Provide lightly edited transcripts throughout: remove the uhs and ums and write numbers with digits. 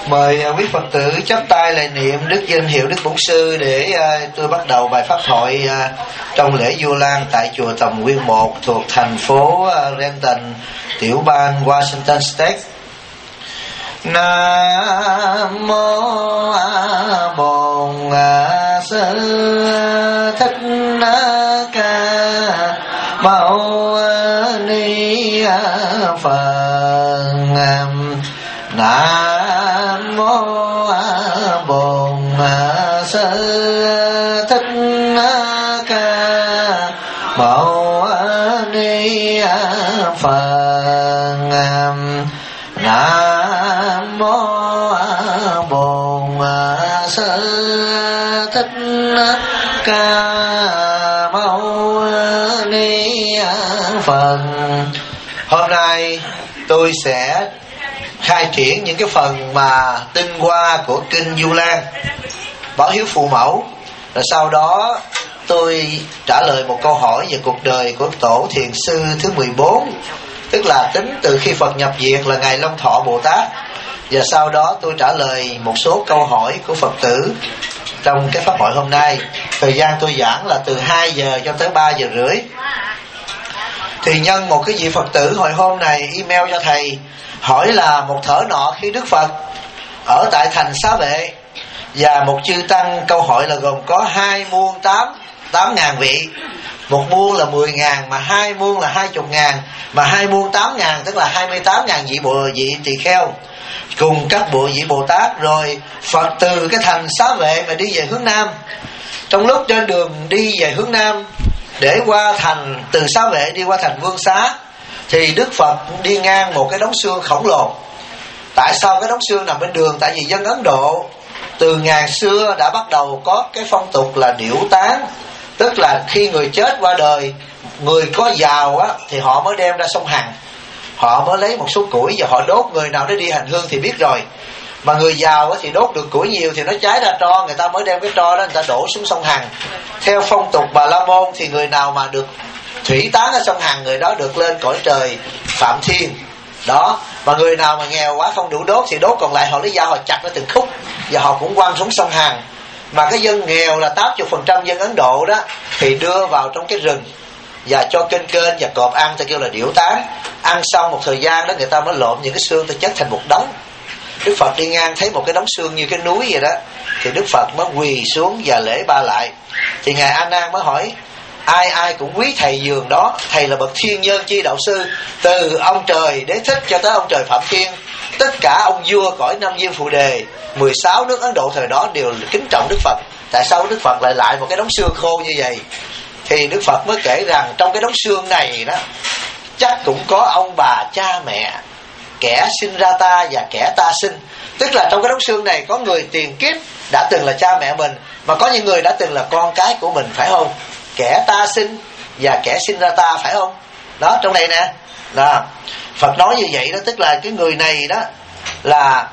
Mời quý Phật tử chắp tay lại niệm đức danh hiệu Đức Bổn Sư để tôi bắt đầu bài pháp thoại trong lễ Vu Lan tại chùa Tầm Nguyên 1 thuộc thành phố Renton, tiểu bang Washington State. Nam mô A Bổn Sư Thích Ca Mâu Ni Phật. Nam mô A Bổn Sư Thích Ca Mâu Ni Phật. Nam mô A Bổn Sư Thích Ca Mâu Ni Phật. Hôm nay tôi sẽ khai triển những cái phần mà tinh hoa của kinh Vu Lan, báo hiếu phụ mẫu, rồi sau đó tôi trả lời một câu hỏi về cuộc đời của tổ thiền sư thứ 14, tức là tính từ khi Phật nhập diệt là Ngài Long Thọ Bồ Tát. Và sau đó tôi trả lời một số câu hỏi của Phật tử trong cái pháp hội hôm nay. Thời gian tôi giảng là từ 2 giờ cho tới 3 giờ rưỡi. Thì nhân một cái vị Phật tử hồi hôm này email cho thầy hỏi là một thở nọ khi Đức Phật ở tại thành Xá Vệ và một chư tăng, câu hỏi là gồm có 2 muôn 8.000 vị. Một muôn là 10.000, mà 2 muôn là 20.000, mà 2 muôn 8.000 tức là 28.000 vị tỳ kheo cùng các bộ vị Bồ Tát. Rồi Phật từ cái thành Xá Vệ mà đi về hướng Nam. Trong lúc trên đường đi về hướng Nam để qua thành, từ Xá Vệ đi qua thành Vương Xá, thì Đức Phật đi ngang một cái đống xương khổng lồ. Tại sao cái đống xương nằm bên đường? Tại vì dân Ấn Độ từ ngàn xưa đã bắt đầu có cái phong tục là điểu táng, tức là khi người chết qua đời, người có giàu á thì họ mới đem ra sông Hằng, họ mới lấy một số củi và họ đốt. Người nào để đi hành hương thì biết rồi, mà người giàu á thì đốt được củi nhiều thì nó cháy ra tro, người ta mới đem cái tro đó người ta đổ xuống sông Hằng. Theo phong tục Bà La Môn thì người nào mà được thủy tán ở sông Hằng, người đó được lên cõi trời Phạm Thiên đó. Mà người nào mà nghèo quá không đủ đốt thì đốt còn lại họ lấy dao họ chặt nó từng khúc và họ cũng quăng xuống sông Hằng. Mà cái dân nghèo là 80% dân Ấn Độ đó thì đưa vào trong cái rừng và cho kênh và cọp ăn, ta kêu là điểu tán. Ăn xong một thời gian đó người ta mới lộn những cái xương ta chất thành một đống. Đức Phật đi ngang thấy một cái đống xương như cái núi vậy đó, thì Đức Phật mới quỳ xuống và lễ ba lại. Thì Ngài A Nan mới hỏi: ai cũng quý thầy giường đó, thầy là bậc thiên nhân chi đạo sư, từ ông trời Đế Thích cho tới ông trời Phạm Thiên, tất cả ông vua cõi Nam Diêm Phù Đề, 16 nước Ấn Độ thời đó đều kính trọng Đức Phật. Tại sao Đức Phật lại một cái đống xương khô như vậy? Thì Đức Phật mới kể rằng trong cái đống xương này đó chắc cũng có ông bà cha mẹ, kẻ sinh ra ta và kẻ ta sinh. Tức là trong cái đống xương này có người tiền kiếp đã từng là cha mẹ mình, mà có những người đã từng là con cái của mình, phải không? Kẻ ta sinh và kẻ sinh ra ta, phải không? Đó, trong này nè là Phật nói như vậy đó. Tức là cái người này đó là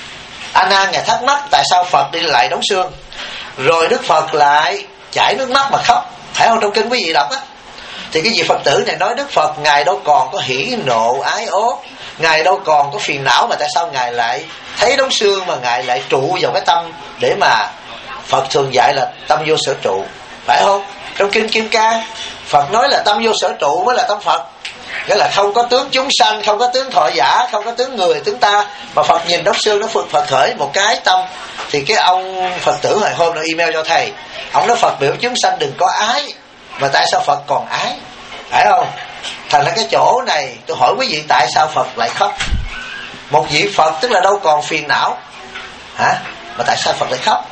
A Nan, ngài thắc mắc tại sao Phật đi lại đống xương, rồi Đức Phật lại chảy nước mắt mà khóc, phải không? Trong kinh quý vị đọc á, thì cái vị Phật tử này nói Đức Phật ngài đâu còn có hỉ nộ ái ố, ngài đâu còn có phiền não, mà tại sao ngài lại thấy đống xương mà ngài lại trụ vào cái tâm, để mà Phật thường dạy là tâm vô sở trụ, phải không? Trong kinh Kim Cang Phật nói là tâm vô sở trụ mới là tâm Phật, nghĩa là không có tướng chúng sanh, không có tướng thọ giả, không có tướng người tướng ta, mà Phật nhìn đống xương nó Phật khởi một cái tâm. Thì cái ông Phật tử hồi hôm nó email cho thầy, ông nói Phật biểu chúng sanh đừng có ái, mà tại sao Phật còn ái, phải không? Thành ra cái chỗ này tôi hỏi quý vị, tại sao Phật lại khóc? Một vị Phật tức là đâu còn phiền não hả, mà tại sao Phật lại khóc?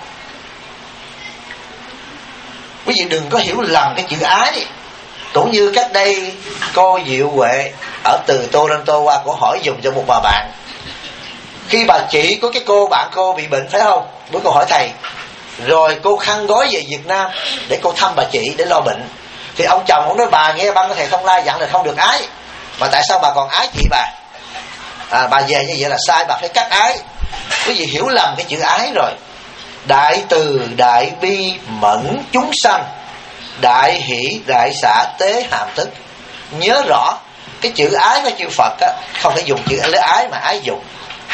Quý vị đừng có hiểu lầm cái chữ ái. Cũng như cách đây cô Diệu Huệ ở từ Toronto qua, cô hỏi dùng cho một bà bạn. Khi bà chỉ có cái cô bạn cô bị bệnh, phải không? Bữa cô hỏi thầy, rồi cô khăn gói về Việt Nam để cô thăm bà chị để lo bệnh. Thì ông chồng ông nói bà nghe băng của thầy Không Lai dặn là không được ái, mà tại sao bà còn ái chị bà? Bà về như vậy là sai, bà phải cắt ái. Quý vị hiểu lầm cái chữ ái rồi. Đại từ đại bi mẫn chúng sanh, đại hỷ đại xả tế hàm tức. Nhớ rõ cái chữ ái của chư Phật á, không phải dùng chữ ái mà ái dục.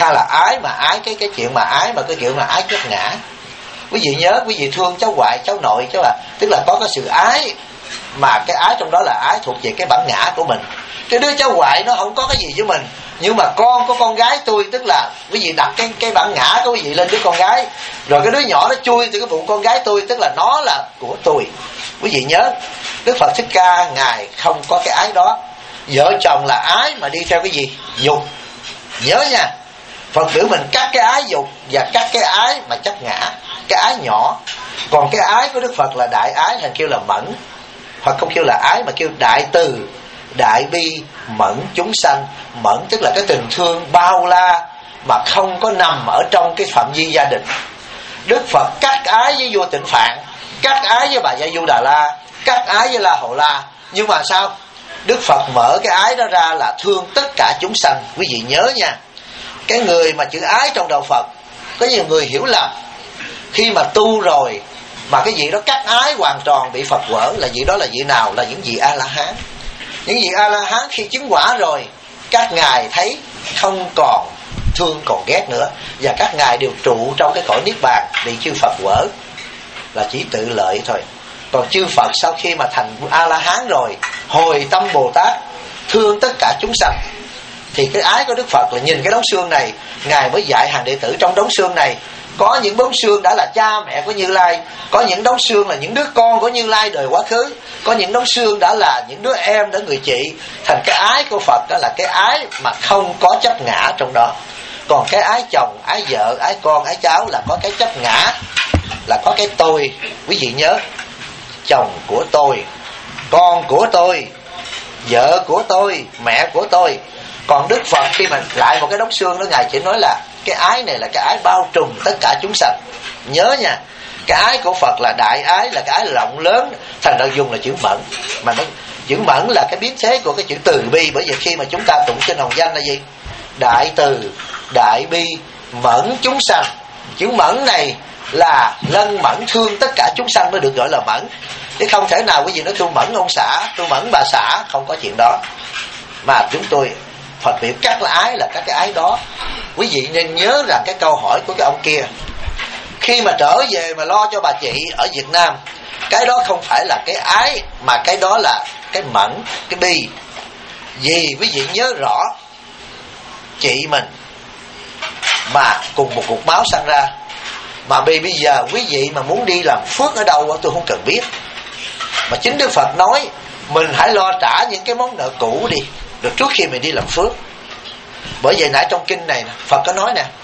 tha là ái mà ái cái chuyện mà ái mà cái chuyện mà ái chấp ngã. Quý vị nhớ, quý vị thương cháu ngoại cháu nội chứ, là tức là có cái sự ái, mà cái ái trong đó là ái thuộc về cái bản ngã của mình. Cái đứa cháu ngoại nó không có cái gì với mình, nhưng mà con của con gái tôi, tức là quý vị đặt cái bản ngã của quý vị lên đứa con gái, rồi cái đứa nhỏ nó chui từ cái bụng con gái tôi, tức là nó là của tôi. Quý vị nhớ, Đức Phật Thích Ca ngài không có cái ái đó. Vợ chồng là ái mà đi theo cái gì? Dục. Nhớ nha, Phật biểu mình cắt cái ái dục và cắt cái ái mà chấp ngã, cái ái nhỏ. Còn cái ái của Đức Phật là đại ái, thành kêu là mẫn. Hoặc không kêu là ái mà kêu đại từ, đại bi, mẫn chúng sanh. Mẫn tức là cái tình thương bao la mà không có nằm ở trong cái phạm vi gia đình. Đức Phật cắt ái với vua Tịnh Phạn, cắt ái với bà Gia Du Đà La, cắt ái với La Hầu La. Nhưng mà sao? Đức Phật mở cái ái đó ra là thương tất cả chúng sanh. Quý vị nhớ nha, cái người mà chữ ái trong đạo Phật, có nhiều người hiểu lầm. Khi mà tu rồi mà cái vị đó cắt ái hoàn toàn bị Phật quở, là vị đó là vị nào? Là những vị A-la-hán. Những vị A-la-hán khi chứng quả rồi, các ngài thấy không còn thương còn ghét nữa, và các ngài đều trụ trong cái cõi niết bàn, bị chư Phật quở, là chỉ tự lợi thôi. Còn chư Phật sau khi mà thành A-la-hán rồi, hồi tâm Bồ Tát, thương tất cả chúng sanh. Thì cái ái của Đức Phật là nhìn cái đống xương này, ngài mới dạy hàng đệ tử trong đống xương này có những đống xương đã là cha mẹ của Như Lai, có những đống xương là những đứa con của Như Lai đời quá khứ, có những đống xương đã là những đứa em đã người chị. Thành cái ái của Phật đó là cái ái mà không có chấp ngã trong đó. Còn cái ái chồng, ái vợ, ái con, ái cháu là có cái chấp ngã, là có cái tôi. Quý vị nhớ, chồng của tôi, con của tôi, vợ của tôi, mẹ của tôi. Còn Đức Phật khi mà lại một cái đống xương đó, ngài chỉ nói là cái ái này là cái ái bao trùm tất cả chúng sanh. Nhớ nha, cái ái của Phật là đại ái, là cái ái rộng lớn. Thành ra dùng là chữ mẫn, mà nó chữ mẫn là cái biến thế của cái chữ từ bi. Bởi vì khi mà chúng ta tụng kinh Hồng Danh là gì? Đại từ, đại bi, mẫn chúng sanh. Chữ mẫn này là lân mẫn thương tất cả chúng sanh mới được gọi là mẫn. Chứ không thể nào quý vị nói tôi mẫn ông xã, tôi mẫn bà xã, không có chuyện đó. Mà chúng tôi Phật biểu các là ái là các cái ái đó. Quý vị nên nhớ rằng cái câu hỏi của cái ông kia, khi mà trở về mà lo cho bà chị ở Việt Nam, cái đó không phải là cái ái, mà cái đó là cái mẫn, cái bi. Vì quý vị nhớ rõ, chị mình mà cùng một cục máu sanh ra, mà bây giờ quý vị mà muốn đi làm phước ở đâu tôi không cần biết, mà chính Đức Phật nói mình hãy lo trả những cái món nợ cũ đi, rồi trước khi mình đi làm phước. Bởi vậy nãy trong kinh này Phật có nói nè,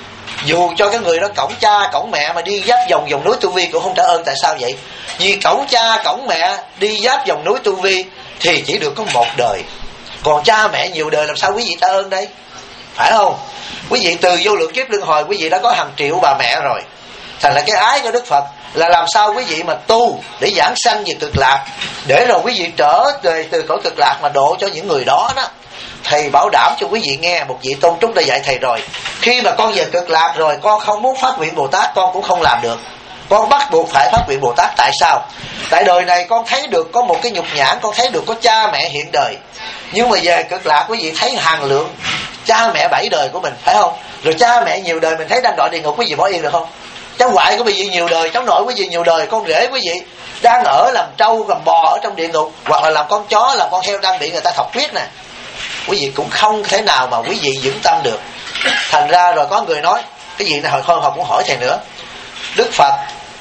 dù cho cái người đó cõng cha cõng mẹ mà đi giáp vòng núi Tu Vi cũng không trả ơn. Tại sao vậy? Vì cõng cha cõng mẹ đi giáp vòng núi Tu Vi thì chỉ được có một đời, còn cha mẹ nhiều đời làm sao quý vị trả ơn đây? Phải không? Quý vị từ vô lượng kiếp luân hồi quý vị đã có hàng triệu bà mẹ rồi. Thành là cái ái của Đức Phật là làm sao quý vị mà tu để giảng sanh về cực lạc, để rồi quý vị trở về từ cõi cực lạc mà độ cho những người đó đó. Thầy bảo đảm cho quý vị nghe, một vị tôn trúc đã dạy thầy rồi, khi mà con về cực lạc rồi, con không muốn phát nguyện Bồ Tát con cũng không làm được, con bắt buộc phải phát nguyện Bồ Tát. Tại sao? Tại đời này con thấy được có một cái nhục nhãn, con thấy được có cha mẹ hiện đời, nhưng mà về cực lạc quý vị thấy hàng lượng cha mẹ 7 đời của mình, phải không? Rồi cha mẹ nhiều đời mình thấy đang đọa địa ngục, quý vị bỏ yên được không? Cháu ngoại của quý vị nhiều đời, cháu nội quý vị nhiều đời, con rể quý vị đang ở làm trâu làm bò ở trong địa ngục, hoặc là làm con chó làm con heo đang bị người ta thọc huyết nè, quý vị cũng không thể nào mà quý vị vững tâm được. Thành ra rồi có người nói cái gì này, hồi hơn họ cũng hỏi thầy nữa, Đức Phật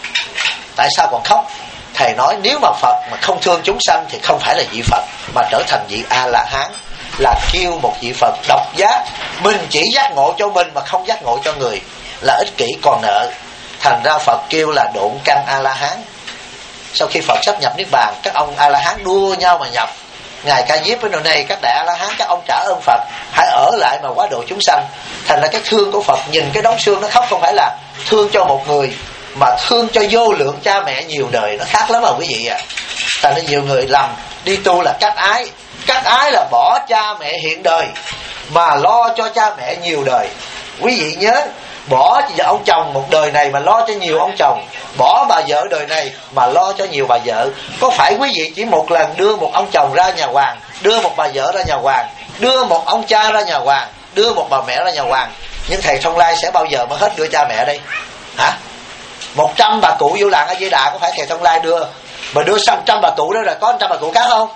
tại sao còn khóc? Thầy nói nếu mà Phật mà không thương chúng sanh thì không phải là vị Phật, mà trở thành vị A-la-hán, là kêu một vị Phật độc giác. Mình chỉ giác ngộ cho mình mà không giác ngộ cho người, là ích kỷ còn nợ. Thành ra Phật kêu là độn căn A-la-hán. Sau khi Phật sắp nhập Niết Bàn, các ông A-la-hán đua nhau mà nhập. Ngài Ca Diếp với nơi này, các đại A-la-hán các ông trả ơn Phật, hãy ở lại mà quá độ chúng sanh. Thành ra cái thương của Phật nhìn cái đống xương nó khóc không phải là thương cho một người, mà thương cho vô lượng cha mẹ nhiều đời. Nó khác lắm mà quý vị ạ. Thành ra nhiều người lầm đi tu là cắt ái. Cắt ái là bỏ cha mẹ hiện đời mà lo cho cha mẹ nhiều đời. Quý vị nhớ, bỏ ông chồng một đời này mà lo cho nhiều ông chồng, bỏ bà vợ đời này mà lo cho nhiều bà vợ. Có phải quý vị chỉ một lần đưa một ông chồng ra nhà hoàng, đưa một bà vợ ra nhà hoàng, đưa một ông cha ra nhà hoàng, đưa một bà mẹ ra nhà hoàng, Nhưng thầy Thông Lai sẽ bao giờ mới hết đưa cha mẹ đây? Hả? 100 bà cụ vô làng A Di Đà có phải thầy Thông Lai đưa? Mà đưa 100 bà cụ đó là có 100 bà cụ khác không?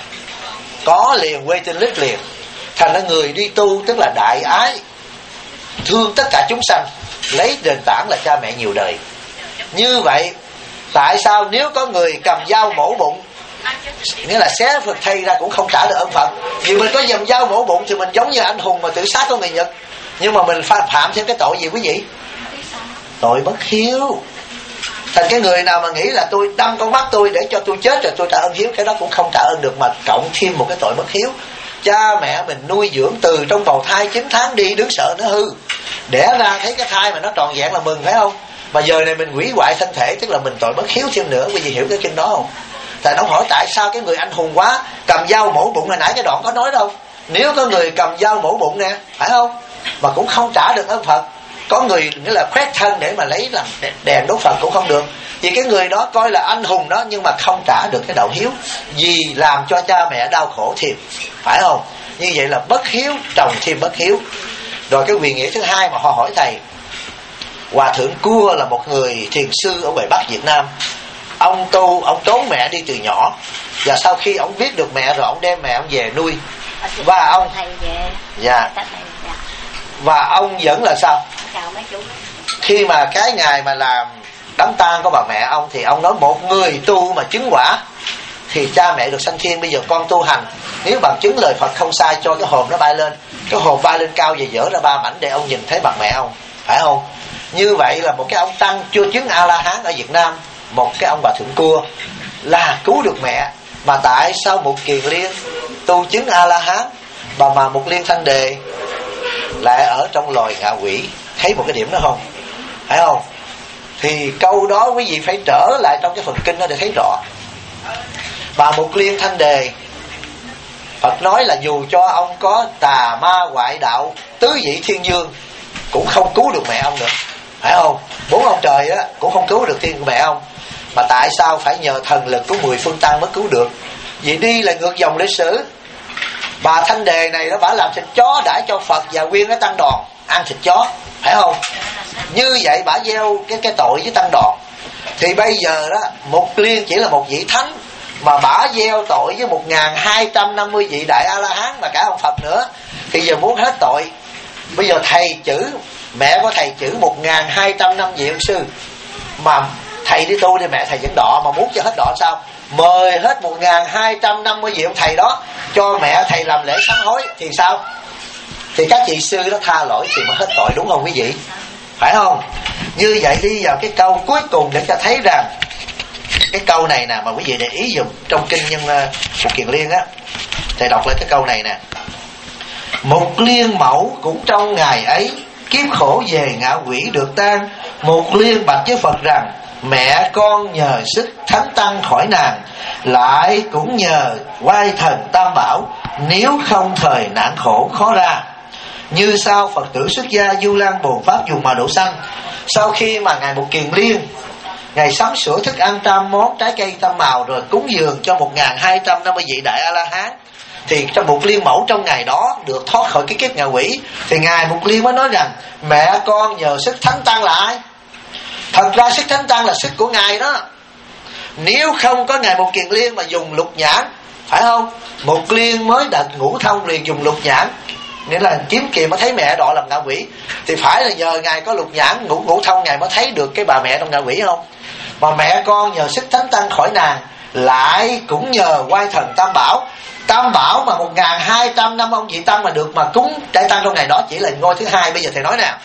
Có liền, waiting list liền. Thành ra người đi tu tức là đại ái, thương tất cả chúng sanh, lấy nền tảng là cha mẹ nhiều đời. Như vậy tại sao nếu có người cầm dao mổ bụng, nghĩa là xé Phật thây ra cũng không trả được ơn Phật? Vì mình có dầm dao mổ bụng thì mình giống như anh hùng mà tự sát của người Nhật. Nhưng mà mình phạm thêm cái tội gì quý vị? Tội bất hiếu. Thành cái người nào mà nghĩ là tôi đâm con mắt tôi để cho tôi chết rồi tôi trả ơn hiếu, cái đó cũng không trả ơn được, mà cộng thêm một cái tội bất hiếu. Cha mẹ mình nuôi dưỡng từ trong bào thai 9 tháng đi, đứng sợ nó hư, đẻ ra thấy cái thai mà nó tròn vẹn là mừng, phải không? Mà giờ này mình hủy hoại thân thể, tức là mình tội bất hiếu thêm nữa. Quý vị hiểu cái kinh đó không? Thầy ông hỏi tại sao cái người anh hùng quá cầm dao mổ bụng, hồi nãy cái đoạn có nói đâu. Nếu có người cầm dao mổ bụng nè, phải không, mà cũng không trả được ơn Phật, có người nghĩa là khoét thân để mà lấy làm đèn đốt Phật cũng không được, vì cái người đó coi là anh hùng đó nhưng mà không trả được cái đạo hiếu, vì làm cho cha mẹ đau khổ thêm, phải không? Như vậy là bất hiếu trồng thêm bất hiếu. Rồi cái quyền nghĩa thứ hai mà họ hỏi thầy, Hòa thượng Cua là một người thiền sư ở ngoài Bắc Việt Nam. Ông tu, ông trốn mẹ đi từ nhỏ, và sau khi ông biết được mẹ rồi ông đem mẹ ông về nuôi. Và ông dạ, và ông vẫn là sao? Khi mà cái ngày mà làm đám tang của bà mẹ ông thì ông nói một người tu mà chứng quả thì cha mẹ được sanh thiên. Bây giờ con tu hành, nếu bằng chứng lời Phật không sai, cho cái hồn nó bay lên, cái hồn bay lên cao và dỡ ra 3 mảnh để ông nhìn thấy mặt mẹ ông, phải không? Như vậy là một cái ông tăng chưa chứng A-la-hán ở Việt Nam, một cái ông Bà Thượng Cua là cứu được mẹ. Mà tại sao Mục Kiền Liên tu chứng A-la-hán mà Mục Liên Thanh Đề lại ở trong loài ngạ quỷ? Thấy một cái điểm đó không? Phải không? Thì câu đó quý vị phải trở lại trong cái phần kinh đó để thấy rõ. Bà Mục Liên Thanh Đề, Phật nói là dù cho ông có tà ma ngoại đạo tứ vị thiên dương cũng không cứu được mẹ ông được, phải không? 4 ông trời đó cũng không cứu được thiên mẹ ông. Mà tại sao phải nhờ thần lực của 10 phương tăng mới cứu được? Vì đi là ngược dòng lịch sử. Bà Thanh Đề này nó bả làm thịt chó đãi cho Phật và nguyên cái tăng đoàn ăn thịt chó, phải không? Như vậy bả gieo cái tội với tăng đoàn. Thì bây giờ đó Mục Liên chỉ là một vị thánh mà bả gieo tội với 1250 vị đại A-la-hán và cả ông Phật nữa, thì giờ muốn hết tội. Bây giờ thầy chữ, mẹ của thầy chữ 1200 năm vị ông sư, mà thầy đi tu thì mẹ thầy vẫn đọ, mà muốn cho hết đọ sao? Mời hết 1250 vị ông thầy đó cho mẹ thầy làm lễ sám hối thì sao? Thì các vị sư đó tha lỗi thì mới hết tội, đúng không quý vị? Phải không? Như vậy đi vào cái câu cuối cùng để cho thấy rằng cái câu này nè, mà quý vị để ý dùng trong kinh Nhân Mục Kiền Liên á, thầy đọc lại cái câu này nè. Mục Liên mẫu cũng trong ngày ấy, kiếp khổ về ngạ quỷ được tan. Mục Liên bạch với Phật rằng, mẹ con nhờ sức thánh tăng khỏi nàng, lại cũng nhờ oai thần Tam Bảo, nếu không thời nạn khổ khó ra. Như sau Phật tử xuất gia Du Lan Bồ Pháp dùng mà độ sanh. Sau khi mà ngài Mục Kiền Liên, ngài sắm sửa thức ăn trăm món trái cây tam màu rồi cúng dường cho 1250 vị đại A-la-hán, thì trong Mục Liên mẫu trong ngày đó được thoát khỏi cái kiếp ngạ quỷ. Thì ngài Mục Liên mới nói rằng mẹ con nhờ sức thánh tăng là ai? Thật ra sức thánh tăng là sức của ngài đó. Nếu không có ngài Mục Kiền Liên mà dùng lục nhãn, phải không, Mục Liên mới đặt ngũ thông liền dùng lục nhãn, nghĩa là kiếm kìa mới thấy mẹ đọa làm ngạ quỷ. Thì phải là nhờ ngài có lục nhãn ngũ thông ngài mới thấy được cái bà mẹ trong ngạ quỷ không? Mà mẹ con nhờ sức thánh tăng khỏi nàng, lại cũng nhờ oai thần Tam Bảo. Tam Bảo mà 1200 năm ông vị tăng mà được mà cúng trái tăng trong ngày đó chỉ là ngôi thứ hai. Bây giờ thầy nói nè,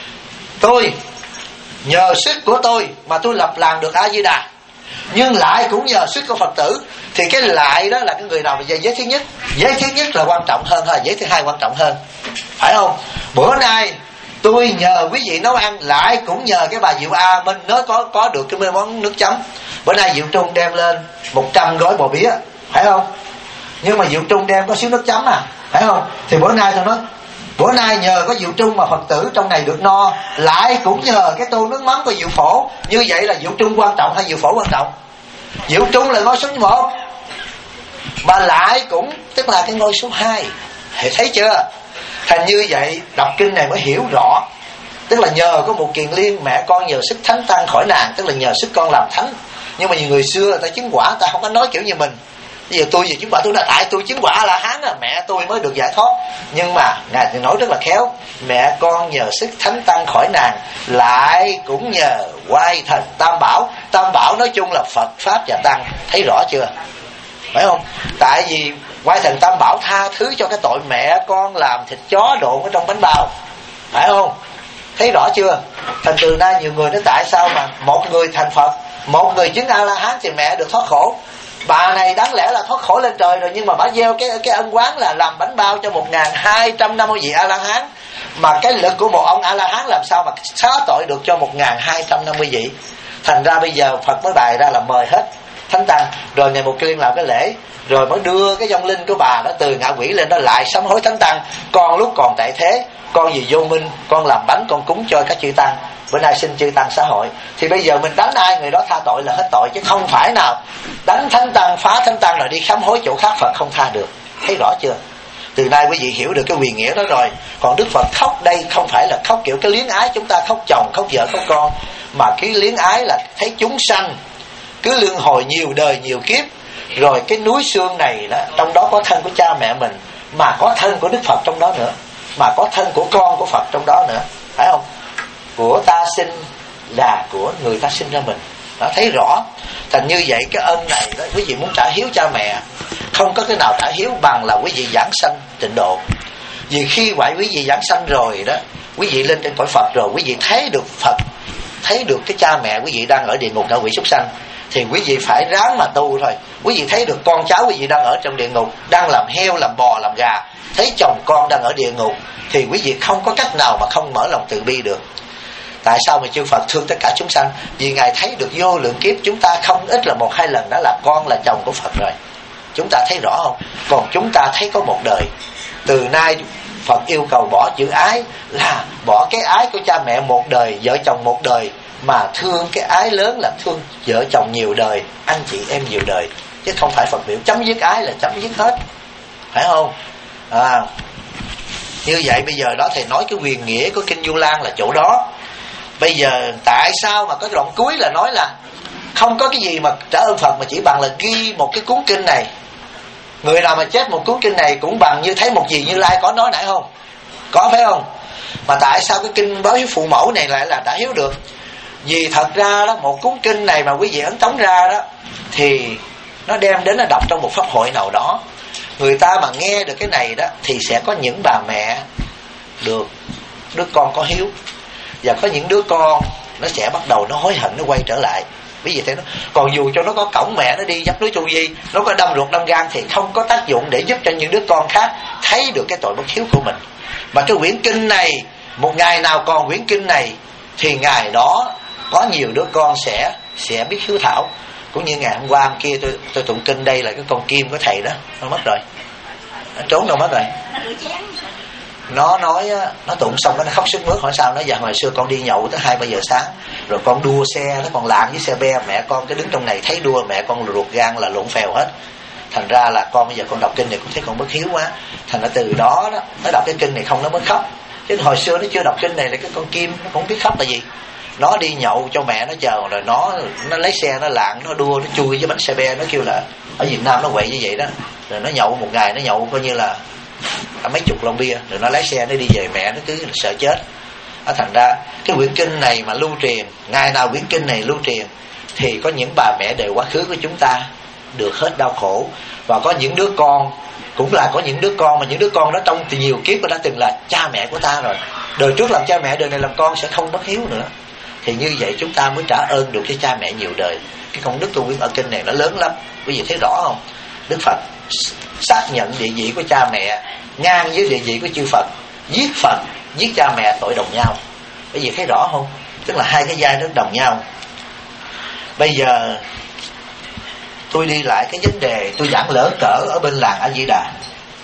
tôi nhờ sức của tôi mà tôi lập làng được A Di Đà, nhưng lại cũng nhờ sức của Phật tử. Thì cái lại đó là cái người nào mà giới thứ nhất? Giới thứ nhất là quan trọng hơn hay giới thứ hai quan trọng hơn? Phải không? Bữa nay tôi nhờ quý vị nấu ăn, lại cũng nhờ cái bà Diệu A Minh nó có được cái món nước chấm. Bữa nay Diệu Trung đem lên 100 gói bò bía, phải không? Nhưng mà Diệu Trung đem có xíu nước chấm à, phải không? Thì bữa nay tôi nói, bữa nay nhờ có Diệu Trung mà Phật tử trong này được no, lại cũng nhờ cái tô nước mắm của Diệu Phổ. Như vậy là Diệu Trung quan trọng hay Diệu Phổ quan trọng? Diệu Trung là ngôi số 1, mà lại cũng tức là cái ngôi số 2. Thấy chưa? Thành như vậy đọc kinh này mới hiểu rõ. Tức là nhờ có một kiền liên, mẹ con nhờ sức thánh tăng khỏi nàng, tức là nhờ sức con làm thánh. Nhưng mà nhiều người xưa người ta chứng quả, ta không có nói kiểu như mình. Bây giờ tôi về chứng quả, tôi nói tại tôi chứng quả A-la-hán à, mẹ tôi mới được giải thoát. Nhưng mà ngài thì nói rất là khéo, mẹ con nhờ sức thánh tăng khỏi nàng, lại cũng nhờ quay thần tam bảo. Tam bảo nói chung là Phật, Pháp và Tăng. Thấy rõ chưa? Phải không? Tại vì quay thần tam bảo tha thứ cho cái tội mẹ con làm thịt chó độn ở trong bánh bao. Phải không? Thấy rõ chưa? Thành từ nay nhiều người nói tại sao mà một người thành Phật, một người chứng A-la-hán thì mẹ được thoát khổ. Bà này đáng lẽ là thoát khổ lên trời rồi, nhưng mà bà gieo cái ân oán là làm bánh bao cho 1250 vị A-la-hán. Mà cái lực của một ông A-la-hán làm sao mà xá tội được cho 1250 vị. Thành ra bây giờ Phật mới bày ra là mời hết thánh tăng, rồi ngày một liên làm cái lễ, rồi mới đưa cái vong linh của bà đó từ ngạ quỷ lên đó lại sám hối thánh tăng. Con lúc còn tại thế, con vì vô minh, con làm bánh con cúng cho các chư tăng, bữa nay xin chư tăng xã hội. Thì bây giờ mình đánh ai người đó tha tội là hết tội, chứ không phải nào đánh thánh tăng, phá thánh tăng rồi đi sám hối chỗ khác Phật không tha được. Thấy rõ chưa? Từ nay quý vị hiểu được cái quyền nghĩa đó rồi. Còn Đức Phật khóc đây không phải là khóc kiểu cái luyến ái chúng ta khóc chồng, khóc vợ, khóc con, mà cái luyến ái là thấy chúng sanh cứ luân hồi nhiều đời nhiều kiếp, rồi cái núi xương này đó, trong đó có thân của cha mẹ mình, mà có thân của Đức Phật trong đó nữa, mà có thân của con của Phật trong đó nữa. Phải không? Của ta sinh là của người ta sinh ra mình. Nó thấy rõ. Thành như vậy cái ân này đó, quý vị muốn trả hiếu cha mẹ, không có cái nào trả hiếu bằng là quý vị giảng sanh tịnh độ. Vì khi vậy quý vị giảng sanh rồi đó, quý vị lên trên cõi Phật rồi, quý vị thấy được Phật, thấy được cái cha mẹ quý vị đang ở địa ngục, ngạ quỷ súc sanh, thì quý vị phải ráng mà tu thôi. Quý vị thấy được con cháu quý vị đang ở trong địa ngục, đang làm heo, làm bò, làm gà, thấy chồng con đang ở địa ngục, thì quý vị không có cách nào mà không mở lòng từ bi được. Tại sao mà chư Phật thương tất cả chúng sanh? Vì Ngài thấy được vô lượng kiếp chúng ta không ít là 1-2 lần đã là con là chồng của Phật rồi. Chúng ta thấy rõ không? Còn chúng ta thấy có một đời. Từ nay Phật yêu cầu bỏ chữ ái, là bỏ cái ái của cha mẹ một đời, vợ chồng một đời, mà thương cái ái lớn là thương vợ chồng nhiều đời, anh chị em nhiều đời. Chứ không phải Phật biểu chấm dứt ái là chấm dứt hết. Phải không? Như vậy bây giờ đó thầy nói cái quyền nghĩa của Kinh Du Lan là chỗ đó. Bây giờ tại sao mà có đoạn cuối là nói là không có cái gì mà trả ơn Phật, mà chỉ bằng là ghi một cái cuốn kinh này. Người nào mà chết một cuốn kinh này cũng bằng như thấy một gì Như Lai có nói nãy không? Có phải không? Mà tại sao cái kinh báo hiếu phụ mẫu này lại là trả hiếu được? Vì thật ra đó, một cuốn kinh này mà quý vị ấn tống ra đó, thì nó đem đến nó đọc trong một pháp hội nào đó, người ta mà nghe được cái này đó, thì sẽ có những bà mẹ được đứa con có hiếu, và có những đứa con nó sẽ bắt đầu nó hối hận, nó quay trở lại. Ví dụ thế đó. Còn dù cho nó có cõng mẹ nó đi dắt núi Tu Di, nó có đâm ruột đâm gan, thì không có tác dụng để giúp cho những đứa con khác thấy được cái tội bất hiếu của mình. Mà cái quyển kinh này, một ngày nào còn quyển kinh này, thì ngày đó có nhiều đứa con sẽ biết hiếu thảo. Cũng như ngày hôm qua hôm kia tôi tụng kinh đây là cái con Kim của thầy đó, nó mất rồi, nó trốn đâu mất rồi. Nó nói, nó tụng xong nó khóc sức mướt. Hỏi sao? Nó dạ hồi xưa con đi nhậu tới 2-3 giờ sáng, rồi con đua xe, nó còn lạng với xe be, mẹ con cái đứng trong này thấy đua, mẹ con ruột gan là lộn phèo hết. Thành ra là con bây giờ con đọc kinh này cũng thấy con bất hiếu quá. Thành ra từ đó đó nó đọc cái kinh này không nó mới khóc. Chứ hồi xưa nó chưa đọc kinh này là cái con Kim nó cũng biết khóc là gì. Nó đi nhậu cho mẹ nó chờ, rồi nó lấy xe nó lạng, nó đua, nó chui với bánh xe be. Nó kêu là ở Việt Nam nó quậy như vậy đó. Rồi nó nhậu một ngày, nó nhậu coi như là mấy chục lon bia, rồi nó lái xe nó đi về, mẹ nó cứ sợ chết. Thành ra cái quyển kinh này mà lưu truyền, ngày nào quyển kinh này lưu truyền, thì có những bà mẹ đời quá khứ của chúng ta được hết đau khổ. Và có những đứa con, cũng là có những đứa con, mà những đứa con đó trong nhiều kiếp đã từng là cha mẹ của ta rồi. Đời trước làm cha mẹ, đời này làm con sẽ không bất hiếu nữa. Thì như vậy chúng ta mới trả ơn được cho cha mẹ nhiều đời. Cái công đức tu quyển ở kinh này nó lớn lắm. Quý vị thấy rõ không? Đức Phật xác nhận địa vị của cha mẹ ngang với địa vị của chư Phật. Giết Phật, giết cha mẹ tội đồng nhau. Quý vị thấy rõ không? Tức là hai cái giai đó đồng nhau. Bây giờ tôi đi lại cái vấn đề tôi giảng lỡ cỡ ở bên làng A Di Đà.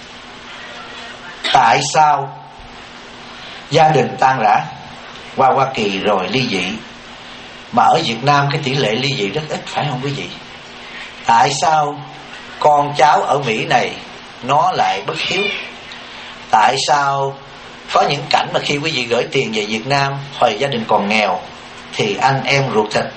Tại sao gia đình tan rã qua Hoa Kỳ rồi ly dị, mà ở Việt Nam cái tỷ lệ ly dị rất ít, phải không quý vị? Tại sao con cháu ở Mỹ này nó lại bất hiếu? Tại sao Có những cảnh mà khi quý vị gửi tiền về Việt Nam, hồi gia đình còn nghèo, thì anh em ruột thịt,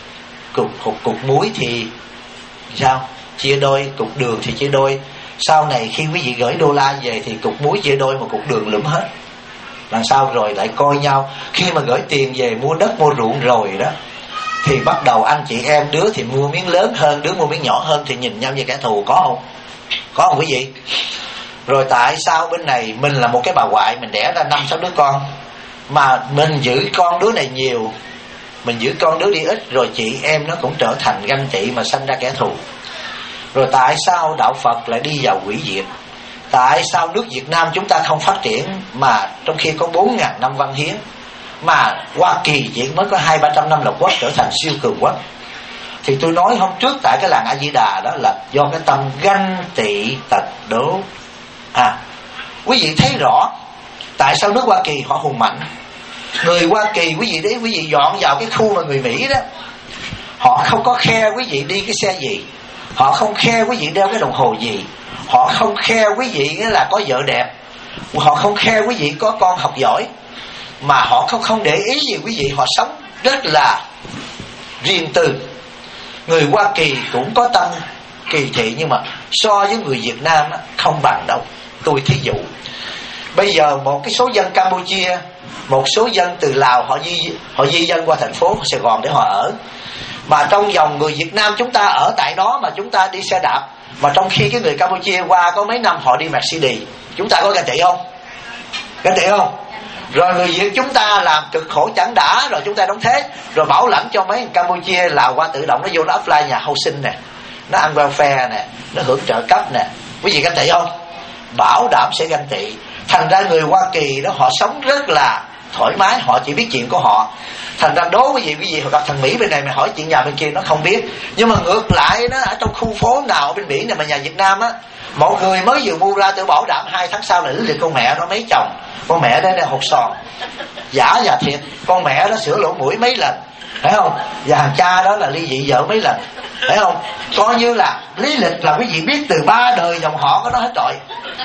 cục muối thì sao? Chia đôi, cục đường thì chia đôi. Sau này khi quý vị gửi đô la về thì cục muối chia đôi, một cục đường lụm hết. Làm sao rồi lại coi nhau. Khi mà gửi tiền về mua đất mua ruộng rồi đó, thì bắt đầu anh chị em, đứa thì mua miếng lớn hơn, đứa mua miếng nhỏ hơn, thì nhìn nhau như kẻ thù. Có không? Có không quý vị? Rồi tại sao bên này mình là một cái bà ngoại, mình đẻ ra 5-6 đứa con, mà mình giữ con đứa này nhiều, mình giữ con đứa đi ít, rồi chị em nó cũng trở thành ganh tị mà sanh ra kẻ thù. Rồi tại sao đạo Phật lại đi vào hủy diệt? Tại sao nước Việt Nam chúng ta không phát triển, mà trong khi có 4.000 năm văn hiến, mà Hoa Kỳ chỉ mới có 200-300 năm lập quốc, trở thành siêu cường quốc? Thì tôi nói hôm trước tại cái làng A Di Đà đó là do cái tâm ganh tị tật đố. Quý vị thấy rõ tại sao nước Hoa Kỳ họ hùng mạnh. Người Hoa Kỳ, quý vị đấy, quý vị dọn vào cái khu mà người Mỹ đó, họ không có khe quý vị đi cái xe gì, họ không khe quý vị đeo cái đồng hồ gì, họ không khe quý vị là có vợ đẹp, họ không khe quý vị có con học giỏi, mà họ không để ý gì quý vị. Họ sống rất là riêng tư. Người Hoa Kỳ cũng có tâm kỳ thị, nhưng mà so với người Việt Nam không bằng đâu. Tôi thí dụ, bây giờ một cái số dân Campuchia, một số dân từ Lào, họ di dân qua thành phố Sài Gòn để họ ở, mà trong vòng người Việt Nam chúng ta ở tại đó mà chúng ta đi xe đạp, mà trong khi cái người Campuchia qua có mấy năm họ đi Mercedes. Chúng ta có ganh tị không? Ganh tị không? Rồi người Việt chúng ta làm cực khổ chẳng đã, rồi chúng ta đóng thế, rồi bảo lãnh cho mấy Campuchia Lào qua tự động nó vô nó apply nhà housing nè, nó ăn welfare nè, nó hưởng trợ cấp nè. Quý vị ganh tị không? Bảo đảm sẽ ganh tị. Thành ra người Hoa Kỳ đó họ sống rất là thoải mái, họ chỉ biết chuyện của họ. Thành ra đố quý vị họ gặp thằng Mỹ bên này mà hỏi chuyện nhà bên kia nó không biết. Nhưng mà ngược lại đó, ở trong khu phố nào ở bên Mỹ này mà nhà Việt Nam á, một người mới vừa mua ra tôi bảo đảm 2 tháng sau là lý lịch con mẹ nó mấy chồng. Con mẹ đó hột sòn, giả và thiệt. Con mẹ đó sửa lỗ mũi mấy lần, phải không? Và thằng cha đó là ly dị vợ mấy lần, phải không? Coi như là lý lịch là quý vị biết từ 3 đời dòng họ có nó hết rồi.